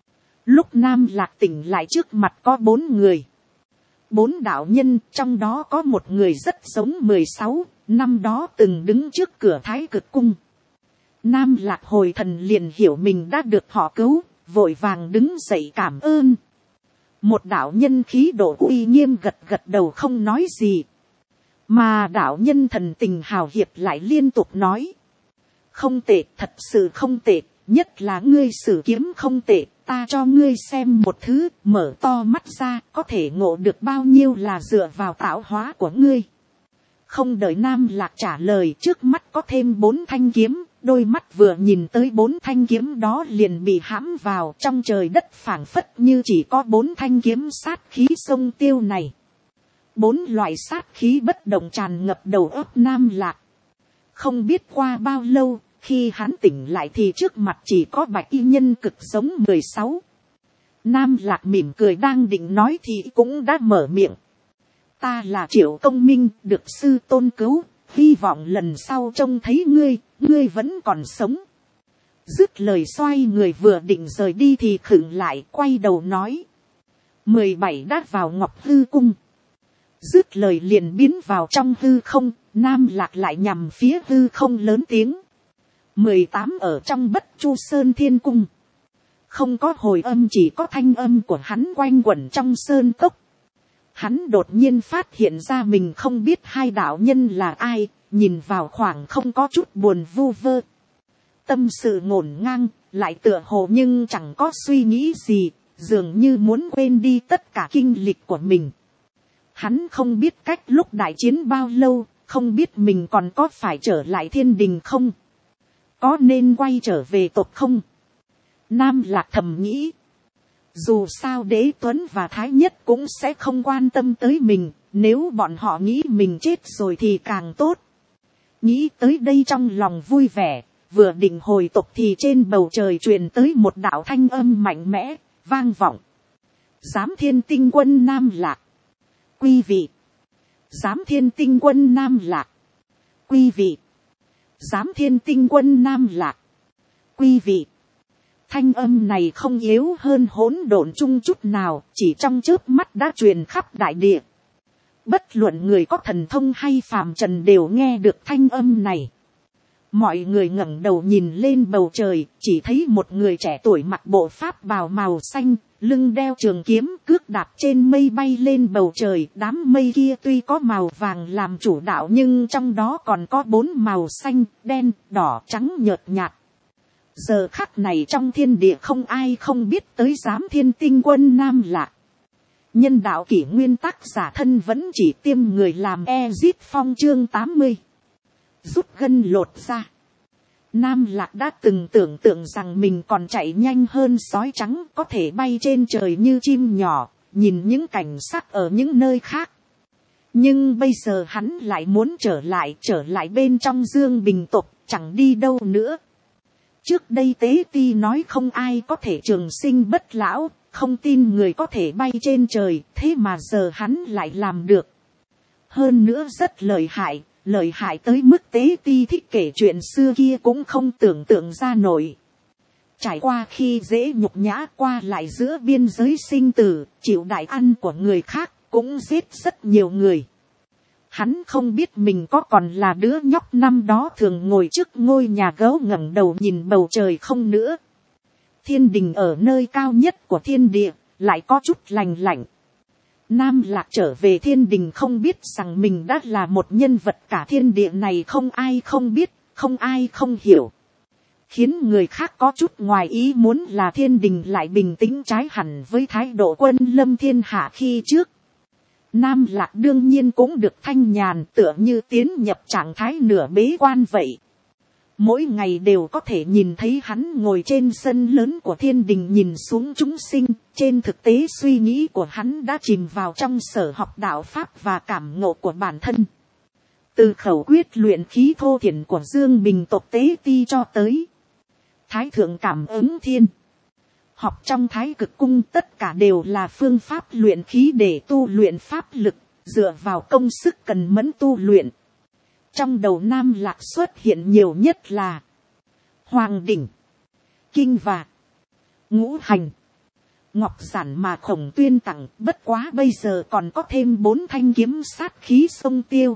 Lúc Nam Lạc tỉnh lại trước mặt có 4 người. 4 đạo nhân, trong đó có một người rất giống 16, năm đó từng đứng trước cửa Thái Cực Cung. Nam Lạc hồi thần liền hiểu mình đã được họ cứu, vội vàng đứng dậy cảm ơn. Một đạo nhân khí độ uy nghiêm gật gật đầu không nói gì. Mà đạo nhân thần tình hào hiệp lại liên tục nói. Không tệ, thật sự không tệ, nhất là ngươi sử kiếm không tệ, ta cho ngươi xem một thứ, mở to mắt ra, có thể ngộ được bao nhiêu là dựa vào tạo hóa của ngươi. Không đợi Nam Lạc trả lời, trước mắt có thêm 4 thanh kiếm, đôi mắt vừa nhìn tới 4 thanh kiếm đó liền bị hãm vào, trong trời đất phảng phất như chỉ có 4 thanh kiếm sát khí sông tiêu này. 4 loại sát khí bất động tràn ngập đầu óc Nam Lạc. Không biết qua bao lâu, khi hắn tỉnh lại thì trước mặt chỉ có bạch y nhân cực giống 16. Nam Lạc mỉm cười đang định nói thì cũng đã mở miệng. Ta là Triệu Công Minh, được sư tôn cứu, hy vọng lần sau trông thấy ngươi, ngươi vẫn còn sống. Dứt lời xoay người vừa định rời đi thì khựng lại, quay đầu nói. 17 đã vào Ngọc Hư Cung. Dứt lời liền biến vào trong hư không, Nam Lạc lại nhằm phía hư không lớn tiếng. 18 ở trong Bất Chu Sơn Thiên Cung. Không có hồi âm, chỉ có thanh âm của hắn quanh quẩn trong sơn cốc. Hắn đột nhiên phát hiện ra mình không biết hai đạo nhân là ai, nhìn vào khoảng không có chút buồn vu vơ. Tâm sự ngổn ngang, lại tựa hồ nhưng chẳng có suy nghĩ gì, dường như muốn quên đi tất cả kinh lịch của mình. Hắn không biết cách lúc đại chiến bao lâu, không biết mình còn có phải trở lại thiên đình không, có nên quay trở về tộc không. Nam Lạc thầm nghĩ, dù sao Đế Tuấn và Thái Nhất cũng sẽ không quan tâm tới mình, nếu bọn họ nghĩ mình chết rồi thì càng tốt. Nghĩ tới đây trong lòng vui vẻ, vừa định hồi tộc thì trên bầu trời truyền tới một đạo thanh âm mạnh mẽ, vang vọng. Giám Thiên Tinh Quân Nam Lạc. Quý vị. Giám Thiên Tinh Quân Nam Lạc. Quý vị. Giám Thiên Tinh Quân Nam Lạc. Quý vị. Thanh âm này không yếu hơn hỗn độn chung chút nào, chỉ trong chớp mắt đã truyền khắp đại địa. Bất luận người có thần thông hay phàm trần đều nghe được thanh âm này. Mọi người ngẩng đầu nhìn lên bầu trời, chỉ thấy một người trẻ tuổi mặc bộ pháp bào màu xanh, lưng đeo trường kiếm, cước đạp trên mây bay lên bầu trời. Đám mây kia tuy có màu vàng làm chủ đạo nhưng trong đó còn có 4 màu xanh, đen, đỏ, trắng nhợt nhạt. Giờ khắc này trong thiên địa không ai không biết tới Giám Thiên Tinh Quân Nam Lạc. Nhân đạo kỷ nguyên tác giả thân vẫn chỉ tiêm người làm Ezit Phong chương 80. Rút gân lột ra. Nam Lạc đã từng tưởng tượng rằng mình còn chạy nhanh hơn sói trắng, có thể bay trên trời như chim nhỏ, nhìn những cảnh sắc ở những nơi khác. Nhưng bây giờ hắn lại muốn trở lại bên trong Dương Bình tộc, chẳng đi đâu nữa. Trước đây Tế Ti nói không ai có thể trường sinh bất lão, không tin người có thể bay trên trời, thế mà giờ hắn lại làm được. Hơn nữa rất lợi hại tới mức Tế Ti thích kể chuyện xưa kia cũng không tưởng tượng ra nổi. Trải qua khi dễ nhục nhã, qua lại giữa biên giới sinh tử, chịu đại ăn của người khác, cũng giết rất nhiều người. Hắn không biết mình có còn là đứa nhóc năm đó thường ngồi trước ngôi nhà gấu ngẩng đầu nhìn bầu trời không nữa. Thiên đình ở nơi cao nhất của thiên địa, lại có chút lành lạnh. Nam Lạc trở về thiên đình không biết rằng mình đã là một nhân vật cả thiên địa này không ai không biết, không ai không hiểu. Khiến người khác có chút ngoài ý muốn là thiên đình lại bình tĩnh trái hẳn với thái độ quân lâm thiên hạ khi trước. Nam Lạc đương nhiên cũng được thanh nhàn, tựa như tiến nhập trạng thái nửa bế quan vậy. Mỗi ngày đều có thể nhìn thấy hắn ngồi trên sân lớn của thiên đình nhìn xuống chúng sinh. Trên thực tế suy nghĩ của hắn đã chìm vào trong sở học đạo pháp và cảm ngộ của bản thân. Từ khẩu quyết luyện khí thô thiển của Dương Bình tộc Tế Ti cho tới Thái Thượng Cảm Ứng Thiên. Học trong Thái Cực Cung tất cả đều là phương pháp luyện khí để tu luyện pháp lực, dựa vào công sức cần mẫn tu luyện. Trong đầu Nam Lạc xuất hiện nhiều nhất là Hoàng Đỉnh, Kinh Vạc, Ngũ Hành, Ngọc Giản mà Khổng Tuyên tặng, bất quá bây giờ còn có thêm 4 thanh kiếm sát khí sông tiêu.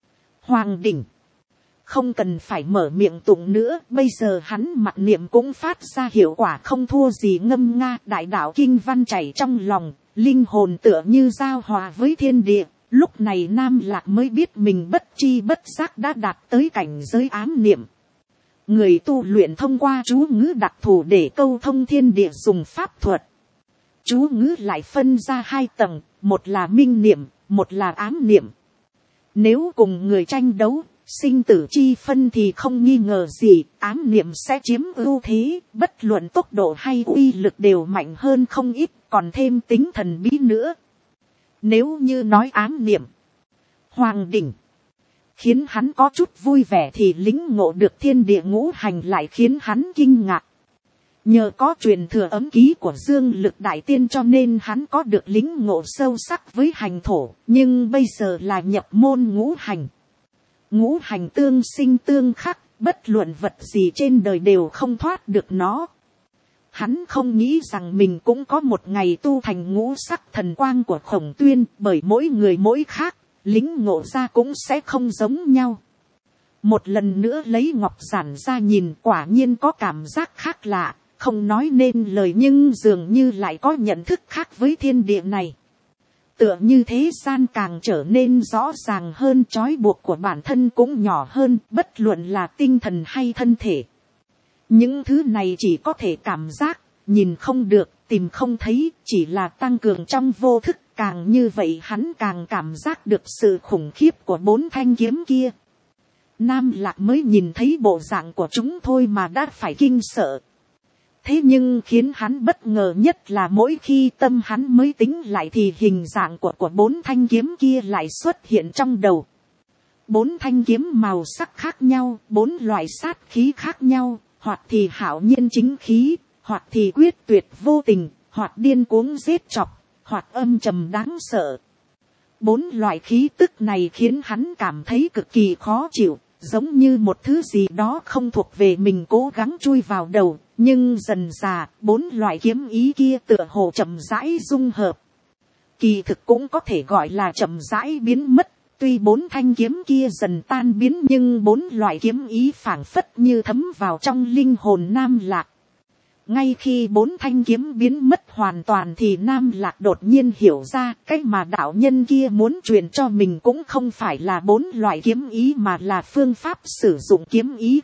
Hoàng Đỉnh không cần phải mở miệng tụng nữa, bây giờ hắn mặc niệm cũng phát ra hiệu quả không thua gì ngâm nga. Đại đạo kinh văn chảy trong lòng, linh hồn tựa như giao hòa với thiên địa. Lúc này Nam Lạc mới biết mình bất chi bất giác đã đạt tới cảnh giới ám niệm. Người tu luyện thông qua chú ngữ đặc thù để câu thông thiên địa dùng pháp thuật. Chú ngữ lại phân ra hai tầng, một là minh niệm, một là ám niệm. Nếu cùng người tranh đấu, sinh tử chi phân thì không nghi ngờ gì, ám niệm sẽ chiếm ưu thế, bất luận tốc độ hay uy lực đều mạnh hơn không ít, còn thêm tính thần bí nữa. Nếu như nói ám niệm, hoàng đỉnh, khiến hắn có chút vui vẻ thì lĩnh ngộ được thiên địa ngũ hành lại khiến hắn kinh ngạc. Nhờ có truyền thừa ấm ký của dương lực đại tiên cho nên hắn có được lĩnh ngộ sâu sắc với hành thổ, nhưng bây giờ là nhập môn ngũ hành. Ngũ hành tương sinh tương khắc, bất luận vật gì trên đời đều không thoát được nó. Hắn không nghĩ rằng mình cũng có một ngày tu thành ngũ sắc thần quang của Khổng Tuyên, bởi mỗi người mỗi khác, lĩnh ngộ ra cũng sẽ không giống nhau. Một lần nữa lấy ngọc giản ra nhìn, quả nhiên có cảm giác khác lạ, không nói nên lời nhưng dường như lại có nhận thức khác với thiên địa này. Tựa như thế gian càng trở nên rõ ràng hơn, trói buộc của bản thân cũng nhỏ hơn, bất luận là tinh thần hay thân thể. Những thứ này chỉ có thể cảm giác, nhìn không được, tìm không thấy, chỉ là tăng cường trong vô thức. Càng như vậy hắn càng cảm giác được sự khủng khiếp của 4 thanh kiếm kia. Nam Lạc mới nhìn thấy bộ dạng của chúng thôi mà đã phải kinh sợ. Thế nhưng khiến hắn bất ngờ nhất là mỗi khi tâm hắn mới tính lại thì hình dạng của 4 thanh kiếm kia lại xuất hiện trong đầu. 4 thanh kiếm màu sắc khác nhau, 4 loại sát khí khác nhau, hoặc thì hạo nhiên chính khí, hoặc thì quyết tuyệt vô tình, hoặc điên cuồng giết chọc, hoặc âm trầm đáng sợ. 4 loại khí tức này khiến hắn cảm thấy cực kỳ khó chịu, giống như một thứ gì đó không thuộc về mình cố gắng chui vào đầu, nhưng dần dà 4 loại kiếm ý kia tựa hồ chậm rãi dung hợp. Kỳ thực cũng có thể gọi là chậm rãi biến mất, tuy 4 thanh kiếm kia dần tan biến nhưng 4 loại kiếm ý phảng phất như thấm vào trong linh hồn Nam Lạc. Ngay khi 4 thanh kiếm biến mất hoàn toàn thì Nam Lạc đột nhiên hiểu ra cái mà đạo nhân kia muốn truyền cho mình cũng không phải là 4 loại kiếm ý mà là phương pháp sử dụng kiếm ý.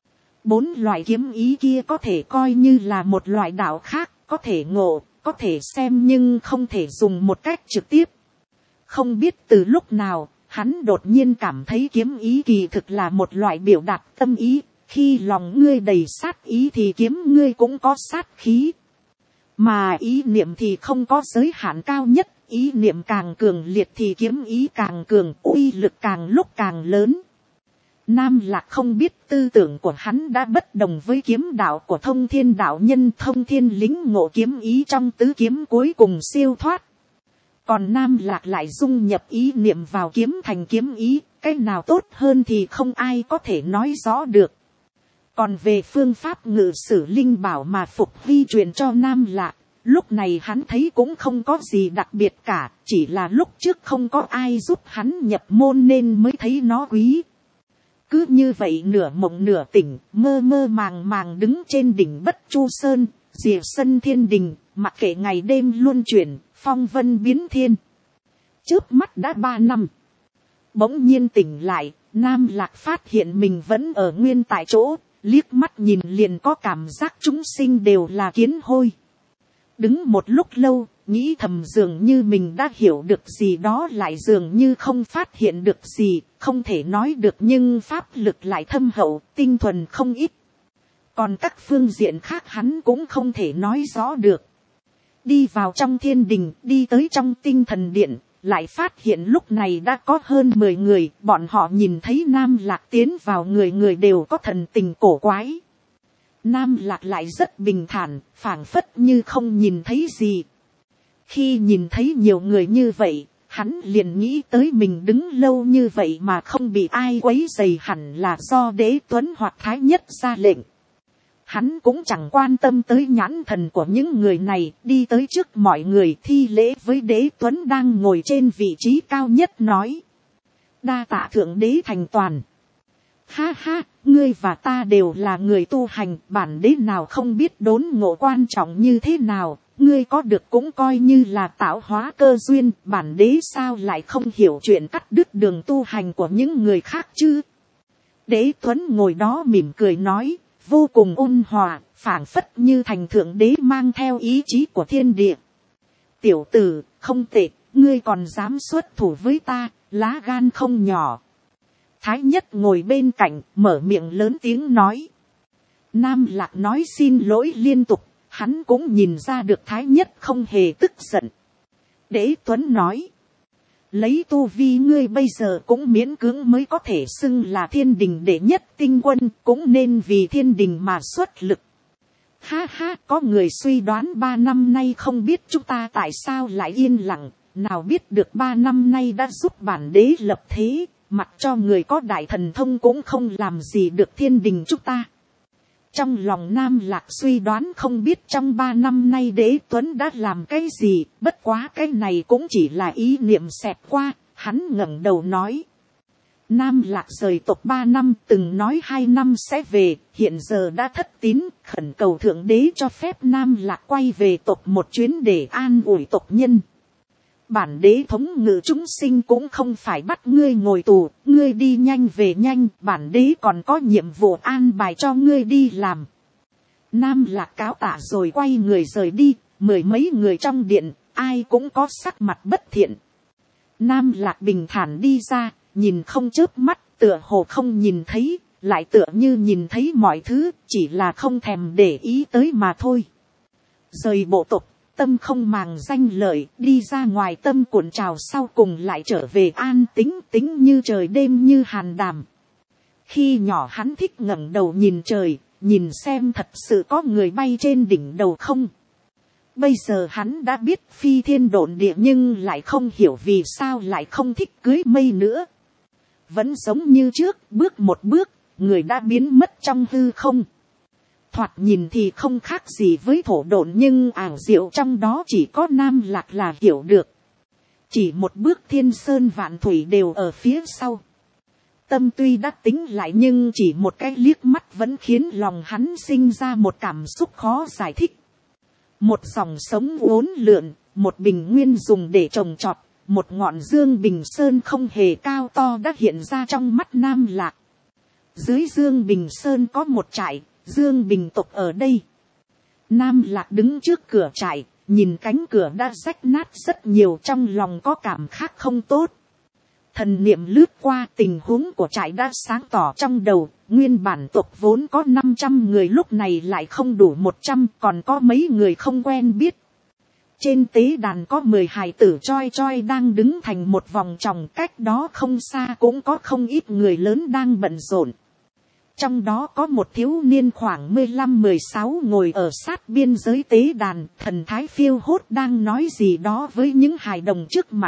4 loại kiếm ý kia có thể coi như là một loại đạo khác, có thể ngộ, có thể xem nhưng không thể dùng một cách trực tiếp. Không biết từ lúc nào, hắn đột nhiên cảm thấy kiếm ý kỳ thực là một loại biểu đạt tâm ý. Khi lòng ngươi đầy sát ý thì kiếm ngươi cũng có sát khí. Mà ý niệm thì không có giới hạn cao nhất. Ý niệm càng cường liệt thì kiếm ý càng cường, uy lực càng lúc càng lớn. Nam Lạc không biết tư tưởng của hắn đã bất đồng với kiếm đạo của Thông Thiên đạo nhân. Thông Thiên lĩnh ngộ kiếm ý trong tứ kiếm cuối cùng siêu thoát. Còn Nam Lạc lại dung nhập ý niệm vào kiếm thành kiếm ý. Cái nào tốt hơn thì không ai có thể nói rõ được. Còn về phương pháp ngự sử linh bảo mà Phục Hy truyền cho Nam Lạc, lúc này hắn thấy cũng không có gì đặc biệt cả, chỉ là lúc trước không có ai giúp hắn nhập môn nên mới thấy nó quý. Cứ như vậy nửa mộng nửa tỉnh, mơ mơ màng màng đứng trên đỉnh Bất Chu Sơn, rìa sân thiên đình, mặc kệ ngày đêm luân chuyển, phong vân biến thiên. Chớp mắt đã 3 năm. Bỗng nhiên tỉnh lại, Nam Lạc phát hiện mình vẫn ở nguyên tại chỗ. Liếc mắt nhìn liền có cảm giác chúng sinh đều là kiến hôi. Đứng một lúc lâu, nghĩ thầm dường như mình đã hiểu được gì đó lại dường như không phát hiện được gì, không thể nói được nhưng pháp lực lại thâm hậu, tinh thuần không ít. Còn các phương diện khác hắn cũng không thể nói rõ được. Đi vào trong thiên đình, đi tới trong tinh thần điện, lại phát hiện lúc này đã có hơn 10 người, bọn họ nhìn thấy Nam Lạc tiến vào người người đều có thần tình cổ quái. Nam Lạc lại rất bình thản, phảng phất như không nhìn thấy gì. Khi nhìn thấy nhiều người như vậy, hắn liền nghĩ tới mình đứng lâu như vậy mà không bị ai quấy rầy hẳn là do Đế Tuấn hoặc Thái Nhất ra lệnh. Hắn cũng chẳng quan tâm tới nhãn thần của những người này, đi tới trước mọi người thi lễ với Đế Tuấn đang ngồi trên vị trí cao nhất nói. Đa tạ Thượng Đế thành toàn. Ha ha, ngươi và ta đều là người tu hành, bản đế nào không biết đốn ngộ quan trọng như thế nào, ngươi có được cũng coi như là tạo hóa cơ duyên, bản đế sao lại không hiểu chuyện cắt đứt đường tu hành của những người khác chứ. Đế Tuấn ngồi đó mỉm cười nói, vô cùng ôn hòa, phảng phất như thành thượng đế mang theo ý chí của thiên địa. Tiểu tử, không tệ, ngươi còn dám xuất thủ với ta, lá gan không nhỏ. Thái Nhất ngồi bên cạnh, mở miệng lớn tiếng nói. Nam Lạc nói xin lỗi liên tục, hắn cũng nhìn ra được Thái Nhất không hề tức giận. Đế Tuấn nói, lấy tu vi ngươi bây giờ cũng miễn cưỡng mới có thể xưng là thiên đình đệ nhất tinh quân, cũng nên vì thiên đình mà xuất lực. Ha ha, có người suy đoán 3 năm nay không biết chúng ta tại sao lại yên lặng, nào biết được 3 năm nay đã giúp bản đế lập thế, mặc cho người có đại thần thông cũng không làm gì được thiên đình chúng ta. Trong lòng Nam Lạc suy đoán không biết trong 3 năm nay Đế Tuấn đã làm cái gì, bất quá cái này cũng chỉ là ý niệm xẹt qua, hắn ngẩng đầu nói. Nam Lạc rời tộc 3 năm, từng nói 2 năm sẽ về, hiện giờ đã thất tín, khẩn cầu thượng đế cho phép Nam Lạc quay về tộc một chuyến để an ủi tộc nhân. Bản đế thống ngự chúng sinh cũng không phải bắt ngươi ngồi tù, ngươi đi nhanh về nhanh, bản đế còn có nhiệm vụ an bài cho ngươi đi làm. Nam Lạc cáo tạ rồi quay người rời đi, 10 mấy người trong điện, ai cũng có sắc mặt bất thiện. Nam Lạc bình thản đi ra, nhìn không chớp mắt, tựa hồ không nhìn thấy, lại tựa như nhìn thấy mọi thứ, chỉ là không thèm để ý tới mà thôi. Rời bộ tộc, tâm không màng danh lợi, đi ra ngoài tâm cuộn trào, sau cùng lại trở về an tĩnh tĩnh như trời đêm như hàn đàm. Khi nhỏ hắn thích ngẩng đầu nhìn trời, nhìn xem thật sự có người bay trên đỉnh đầu không. Bây giờ hắn đã biết phi thiên độn địa, nhưng lại không hiểu vì sao lại không thích cưới mây nữa. Vẫn giống như trước, bước một bước, người đã biến mất trong hư không. Thoạt nhìn thì không khác gì với thổ độn, nhưng ảo diệu trong đó chỉ có Nam Lạc là hiểu được. Chỉ một bước thiên sơn vạn thủy đều ở phía sau. Tâm tuy đã tính lại nhưng chỉ một cái liếc mắt vẫn khiến lòng hắn sinh ra một cảm xúc khó giải thích. Một dòng sống uốn lượn, một bình nguyên dùng để trồng trọt, một ngọn dương bình sơn không hề cao to đã hiện ra trong mắt Nam Lạc. Dưới dương bình sơn có một trại, Dương Bình tộc ở đây. Nam Lạc đứng trước cửa trại, nhìn cánh cửa đã rách nát rất nhiều, trong lòng có cảm khác không tốt. Thần niệm lướt qua, tình huống của trại đã sáng tỏ trong đầu. Nguyên bản tộc vốn có 500 người, lúc này lại không đủ 100, còn có mấy người không quen biết. Trên tế đàn có 10 hài tử choi choi đang đứng thành một vòng tròn, cách đó không xa cũng có không ít người lớn đang bận rộn. Trong đó có một thiếu niên khoảng 15-16 ngồi ở sát biên giới tế đàn, thần thái phiêu hốt đang nói gì đó với những hài đồng trước mặt.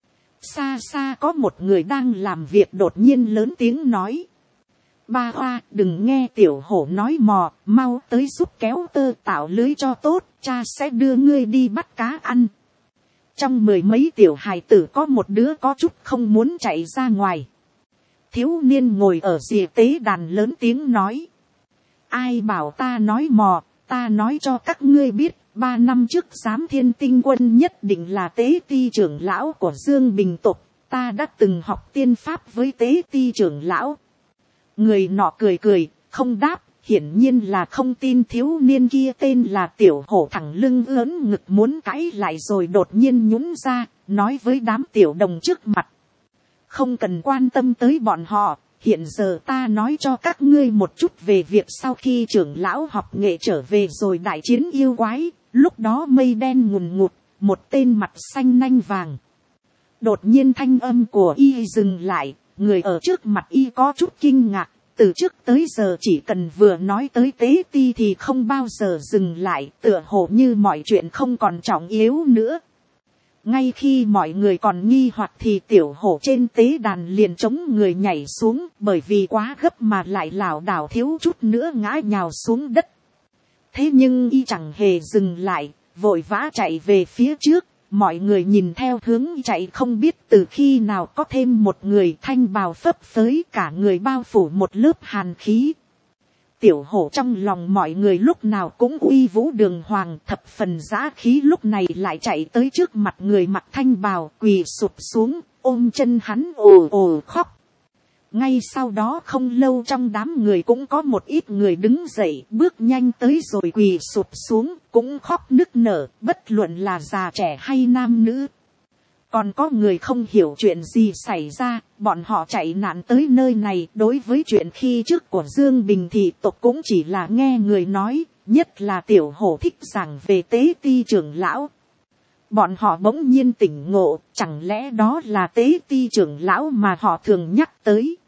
Xa xa có một người đang làm việc đột nhiên lớn tiếng nói. Ba Hoa, đừng nghe tiểu hổ nói mò, mau tới giúp kéo tơ tạo lưới cho tốt, cha sẽ đưa ngươi đi bắt cá ăn. Trong 10 mấy tiểu hài tử có một đứa có chút không muốn chạy ra ngoài. Thiếu niên ngồi ở rìa tế đàn lớn tiếng nói. Ai bảo ta nói mò, ta nói cho các ngươi biết, 3 năm trước giám thiên tinh quân nhất định là tế ti trưởng lão của Dương Bình tộc, ta đã từng học tiên pháp với tế ti trưởng lão. Người nọ cười cười, không đáp, hiển nhiên là không tin. Thiếu niên kia tên là Tiểu Hổ thẳng lưng ớn ngực muốn cãi lại rồi đột nhiên nhún ra, nói với đám tiểu đồng trước mặt. Không cần quan tâm tới bọn họ, hiện giờ ta nói cho các ngươi một chút về việc sau khi trưởng lão học nghệ trở về rồi đại chiến yêu quái, lúc đó mây đen ngùn ngụt, một tên mặt xanh nanh vàng. Đột nhiên thanh âm của y dừng lại, người ở trước mặt y có chút kinh ngạc, từ trước tới giờ chỉ cần vừa nói tới tế ti thì không bao giờ dừng lại, tựa hồ như mọi chuyện không còn trọng yếu nữa. Ngay khi mọi người còn nghi hoặc thì tiểu hổ trên tế đàn liền chống người nhảy xuống, bởi vì quá gấp mà lại lảo đảo thiếu chút nữa ngã nhào xuống đất. Thế nhưng y chẳng hề dừng lại, vội vã chạy về phía trước. Mọi người nhìn theo hướng chạy không biết từ khi nào có thêm một người thanh bào phấp phới, cả người bao phủ một lớp hàn khí. Tiểu hổ trong lòng mọi người lúc nào cũng uy vũ đường hoàng, thập phần dã khí, lúc này lại chạy tới trước mặt người mặc thanh bào, quỳ sụp xuống, ôm chân hắn ồ ồ khóc. Ngay sau đó không lâu trong đám người cũng có một ít người đứng dậy, bước nhanh tới rồi quỳ sụp xuống, cũng khóc nức nở, bất luận là già trẻ hay nam nữ. Còn có người không hiểu chuyện gì xảy ra, bọn họ chạy nạn tới nơi này. Đối với chuyện khi trước của Dương Bình thị tộc cũng chỉ là nghe người nói, nhất là Tiểu Hổ thích giảng về Tế Ti trưởng lão. Bọn họ bỗng nhiên tỉnh ngộ, chẳng lẽ đó là Tế Ti trưởng lão mà họ thường nhắc tới.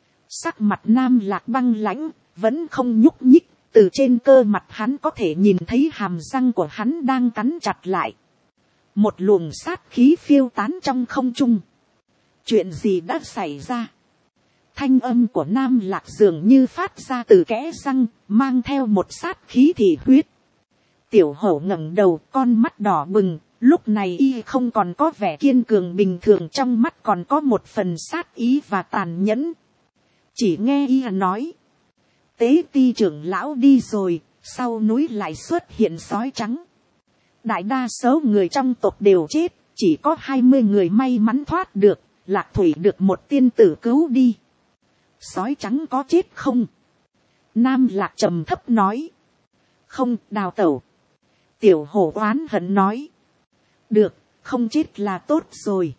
Sắc mặt Nam Lạc băng lãnh, vẫn không nhúc nhích, từ trên cơ mặt hắn có thể nhìn thấy hàm răng của hắn đang cắn chặt lại. Một luồng sát khí phiêu tán trong không trung. Chuyện gì đã xảy ra? Thanh âm của Nam Lạc dường như phát ra từ kẽ răng, mang theo một sát khí thị huyết. Tiểu Hổ ngẩng đầu, con mắt đỏ bừng, lúc này y không còn có vẻ kiên cường bình thường, trong mắt còn có một phần sát ý và tàn nhẫn. Chỉ nghe y nói, Tế Ti trưởng lão đi rồi, sau núi lại xuất hiện sói trắng. Đại đa số người trong tộc đều chết, chỉ có 20 người may mắn thoát được, Lạc Thủy được một tiên tử cứu đi. Sói trắng có chết không? Nam Lạc trầm thấp nói. Không, đào tẩu. Tiểu Hổ oán hận nói. Được, không chết là tốt rồi.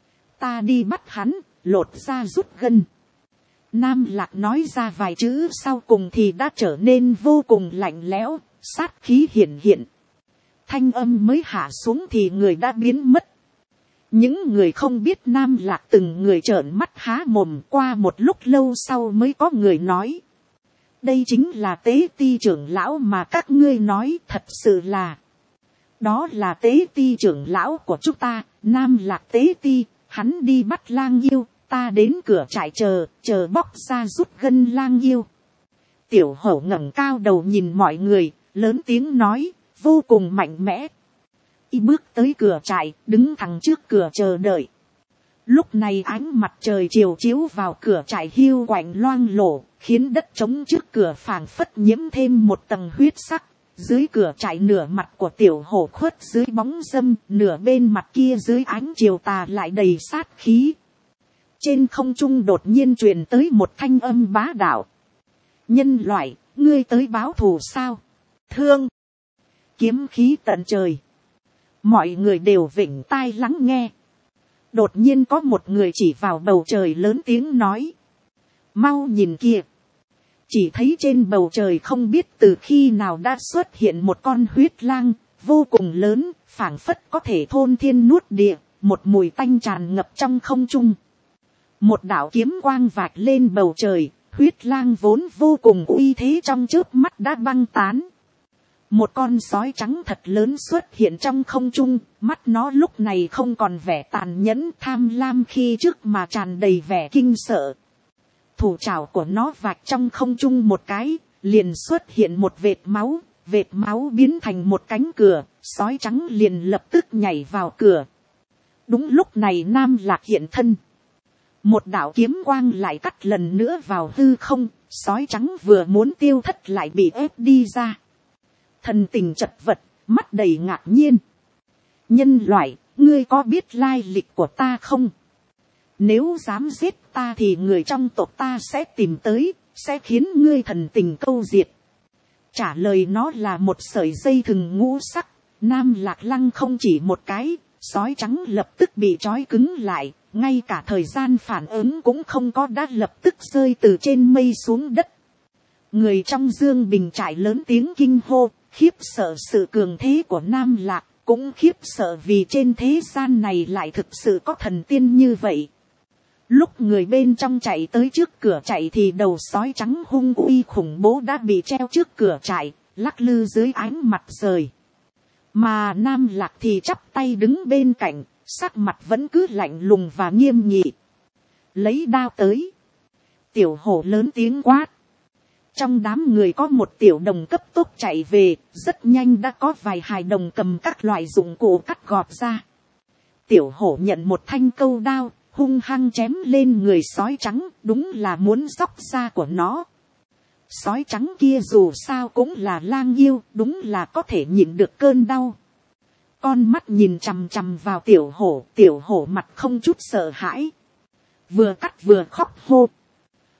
Ta đi bắt hắn, lột ra rút gân. Nam Lạc nói ra vài chữ sau cùng thì đã trở nên vô cùng lạnh lẽo, sát khí hiển hiện. Thanh âm mới hạ xuống thì người đã biến mất. Những người không biết Nam Lạc từng người trợn mắt há mồm, qua một lúc lâu sau mới có người nói. Đây chính là Tế Ti trưởng lão mà các ngươi nói, thật sự là. Đó là Tế Ti trưởng lão của chúng ta, Nam Lạc Tế Ti, hắn đi bắt lang yêu, ta đến cửa trại chờ bóc ra rút gân lang yêu. Tiểu Hổ ngẩng cao đầu nhìn mọi người, lớn tiếng nói, vô cùng mạnh mẽ. Y bước tới cửa trại, đứng thẳng trước cửa chờ đợi. Lúc này ánh mặt trời chiều chiếu vào cửa trại hiu quạnh loang lổ, khiến đất trống trước cửa phảng phất nhiễm thêm một tầng huyết sắc. Dưới cửa trại nửa mặt của Tiểu Hổ khuất dưới bóng râm, nửa bên mặt kia dưới ánh chiều tà lại đầy sát khí. Trên không trung đột nhiên truyền tới một thanh âm bá đạo. Nhân loại, ngươi tới báo thù sao? Thương! Kiếm khí tận trời. Mọi người đều vểnh tai lắng nghe. Đột nhiên có một người chỉ vào bầu trời lớn tiếng nói. Mau nhìn kìa. Chỉ thấy trên bầu trời không biết từ khi nào đã xuất hiện một con huyết lang, vô cùng lớn, phảng phất có thể thôn thiên nuốt địa, một mùi tanh tràn ngập trong không trung. Một đạo kiếm quang vạch lên bầu trời, huyết lang vốn vô cùng uy thế trong chớp mắt đã băng tán. Một con sói trắng thật lớn xuất hiện trong không trung, mắt nó lúc này không còn vẻ tàn nhẫn tham lam khi trước mà tràn đầy vẻ kinh sợ. Thủ trảo của nó vạch trong không trung một cái, liền xuất hiện một vệt máu biến thành một cánh cửa, sói trắng liền lập tức nhảy vào cửa. Đúng lúc này Nam Lạc hiện thân. Một đạo kiếm quang lại cắt lần nữa vào hư không, sói trắng vừa muốn tiêu thất lại bị ép đi ra. Thần tình chật vật, mắt đầy ngạc nhiên. Nhân loại, ngươi có biết lai lịch của ta không? Nếu dám giết ta thì người trong tộc ta sẽ tìm tới, sẽ khiến ngươi thần tình câu diệt. Trả lời nó là một sợi dây thừng ngũ sắc. Nam Lạc lăng không chỉ một cái, sói trắng lập tức bị trói cứng lại, ngay cả thời gian phản ứng cũng không có, đã lập tức rơi từ trên mây xuống đất. Người trong Dương Bình trại lớn tiếng kinh hô, khiếp sợ sự cường thế của Nam Lạc, cũng khiếp sợ vì trên thế gian này lại thực sự có thần tiên như vậy. Lúc người bên trong chạy tới trước cửa trại thì đầu sói trắng hung uy khủng bố đã bị treo trước cửa trại, lắc lư dưới ánh mặt trời. Mà Nam Lạc thì chắp tay đứng bên cạnh, sắc mặt vẫn cứ lạnh lùng và nghiêm nghị. Lấy đao tới. Tiểu Hổ lớn tiếng quát. Trong đám người có một tiểu đồng cấp tốc chạy về, rất nhanh đã có vài hài đồng cầm các loại dụng cụ cắt gọt ra. Tiểu Hổ nhận một thanh câu đao, hung hăng chém lên người sói trắng, đúng là muốn róc da của nó. Sói trắng kia dù sao cũng là lang yêu, đúng là có thể nhịn được cơn đau. Con mắt nhìn chằm chằm vào Tiểu Hổ mặt không chút sợ hãi. Vừa cắt vừa khóc hô.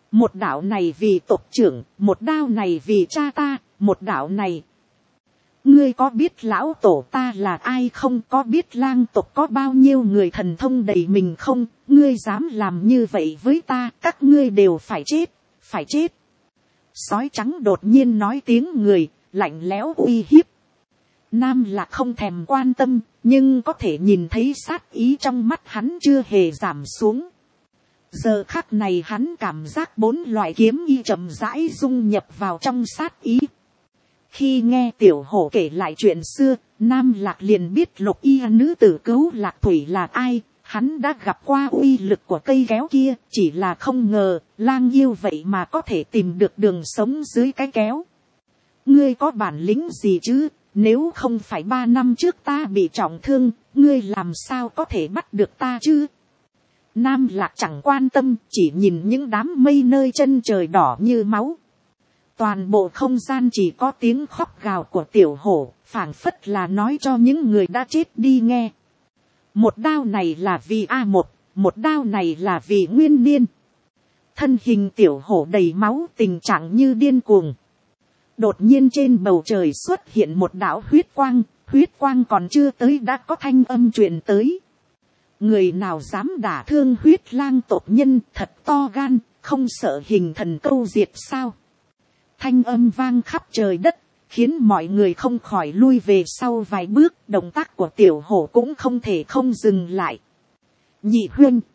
Một đạo này vì tộc trưởng, một đao này vì cha ta, một đạo này. Ngươi có biết lão tổ ta là ai không, có biết lang tộc có bao nhiêu người thần thông đầy mình không, ngươi dám làm như vậy với ta, các ngươi đều phải chết, phải chết. Sói trắng đột nhiên nói tiếng người, lạnh lẽo uy hiếp. Nam Lạc không thèm quan tâm, nhưng có thể nhìn thấy sát ý trong mắt hắn chưa hề giảm xuống. Giờ khắc này hắn cảm giác 4 loại kiếm y chậm rãi dung nhập vào trong sát ý. Khi nghe tiểu hổ kể lại chuyện xưa, Nam Lạc liền biết lục y nữ tử cứu Lạc Thủy là ai. Hắn đã gặp qua uy lực của cây kéo kia, chỉ là không ngờ, lang yêu vậy mà có thể tìm được đường sống dưới cái kéo. Ngươi có bản lĩnh gì chứ, nếu không phải 3 năm trước ta bị trọng thương, ngươi làm sao có thể bắt được ta chứ? Nam Lạc chẳng quan tâm, chỉ nhìn những đám mây nơi chân trời đỏ như máu. Toàn bộ không gian chỉ có tiếng khóc gào của tiểu hổ, phảng phất là nói cho những người đã chết đi nghe. Một đao này là vì A1, một đao này là vì Nguyên Niên. Thân hình tiểu hổ đầy máu, tình trạng như điên cuồng. Đột nhiên trên bầu trời xuất hiện một đạo huyết quang còn chưa tới đã có thanh âm truyền tới. Người nào dám đả thương huyết lang tộc nhân, thật to gan, không sợ hình thần câu diệt sao? Thanh âm vang khắp trời đất, khiến mọi người không khỏi lui về sau vài bước, động tác của tiểu hổ cũng không thể không dừng lại. Nhị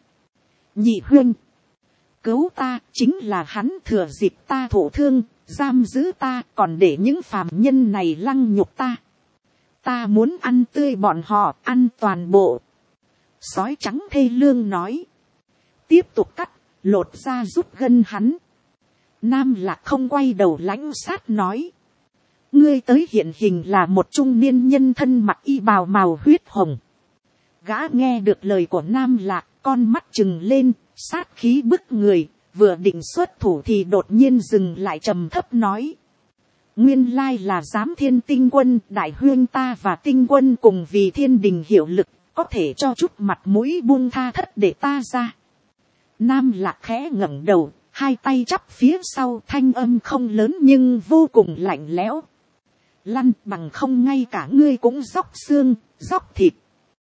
huynh, cứu ta, chính là hắn thừa dịp ta thổ thương, giam giữ ta, còn để những phàm nhân này lăng nhục ta. Ta muốn ăn tươi bọn họ, ăn toàn bộ. Sói trắng thê lương nói. Tiếp tục cắt, lột ra giúp gân hắn. Nam Lạc không quay đầu lãnh sát nói. Ngươi tới hiện hình là một trung niên nhân thân mặc y bào màu huyết hồng. Gã nghe được lời của Nam Lạc, con mắt trừng lên, sát khí bức người, vừa định xuất thủ thì đột nhiên dừng lại trầm thấp nói. Nguyên lai là giám thiên tinh quân, đại huyên ta và tinh quân cùng vì thiên đình hiệu lực, có thể cho chút mặt mũi buông tha thất để ta ra. Nam Lạc khẽ ngẩng đầu, hai tay chắp phía sau, thanh âm không lớn nhưng vô cùng lạnh lẽo. Lăn, bằng không ngay cả ngươi cũng róc xương, róc thịt.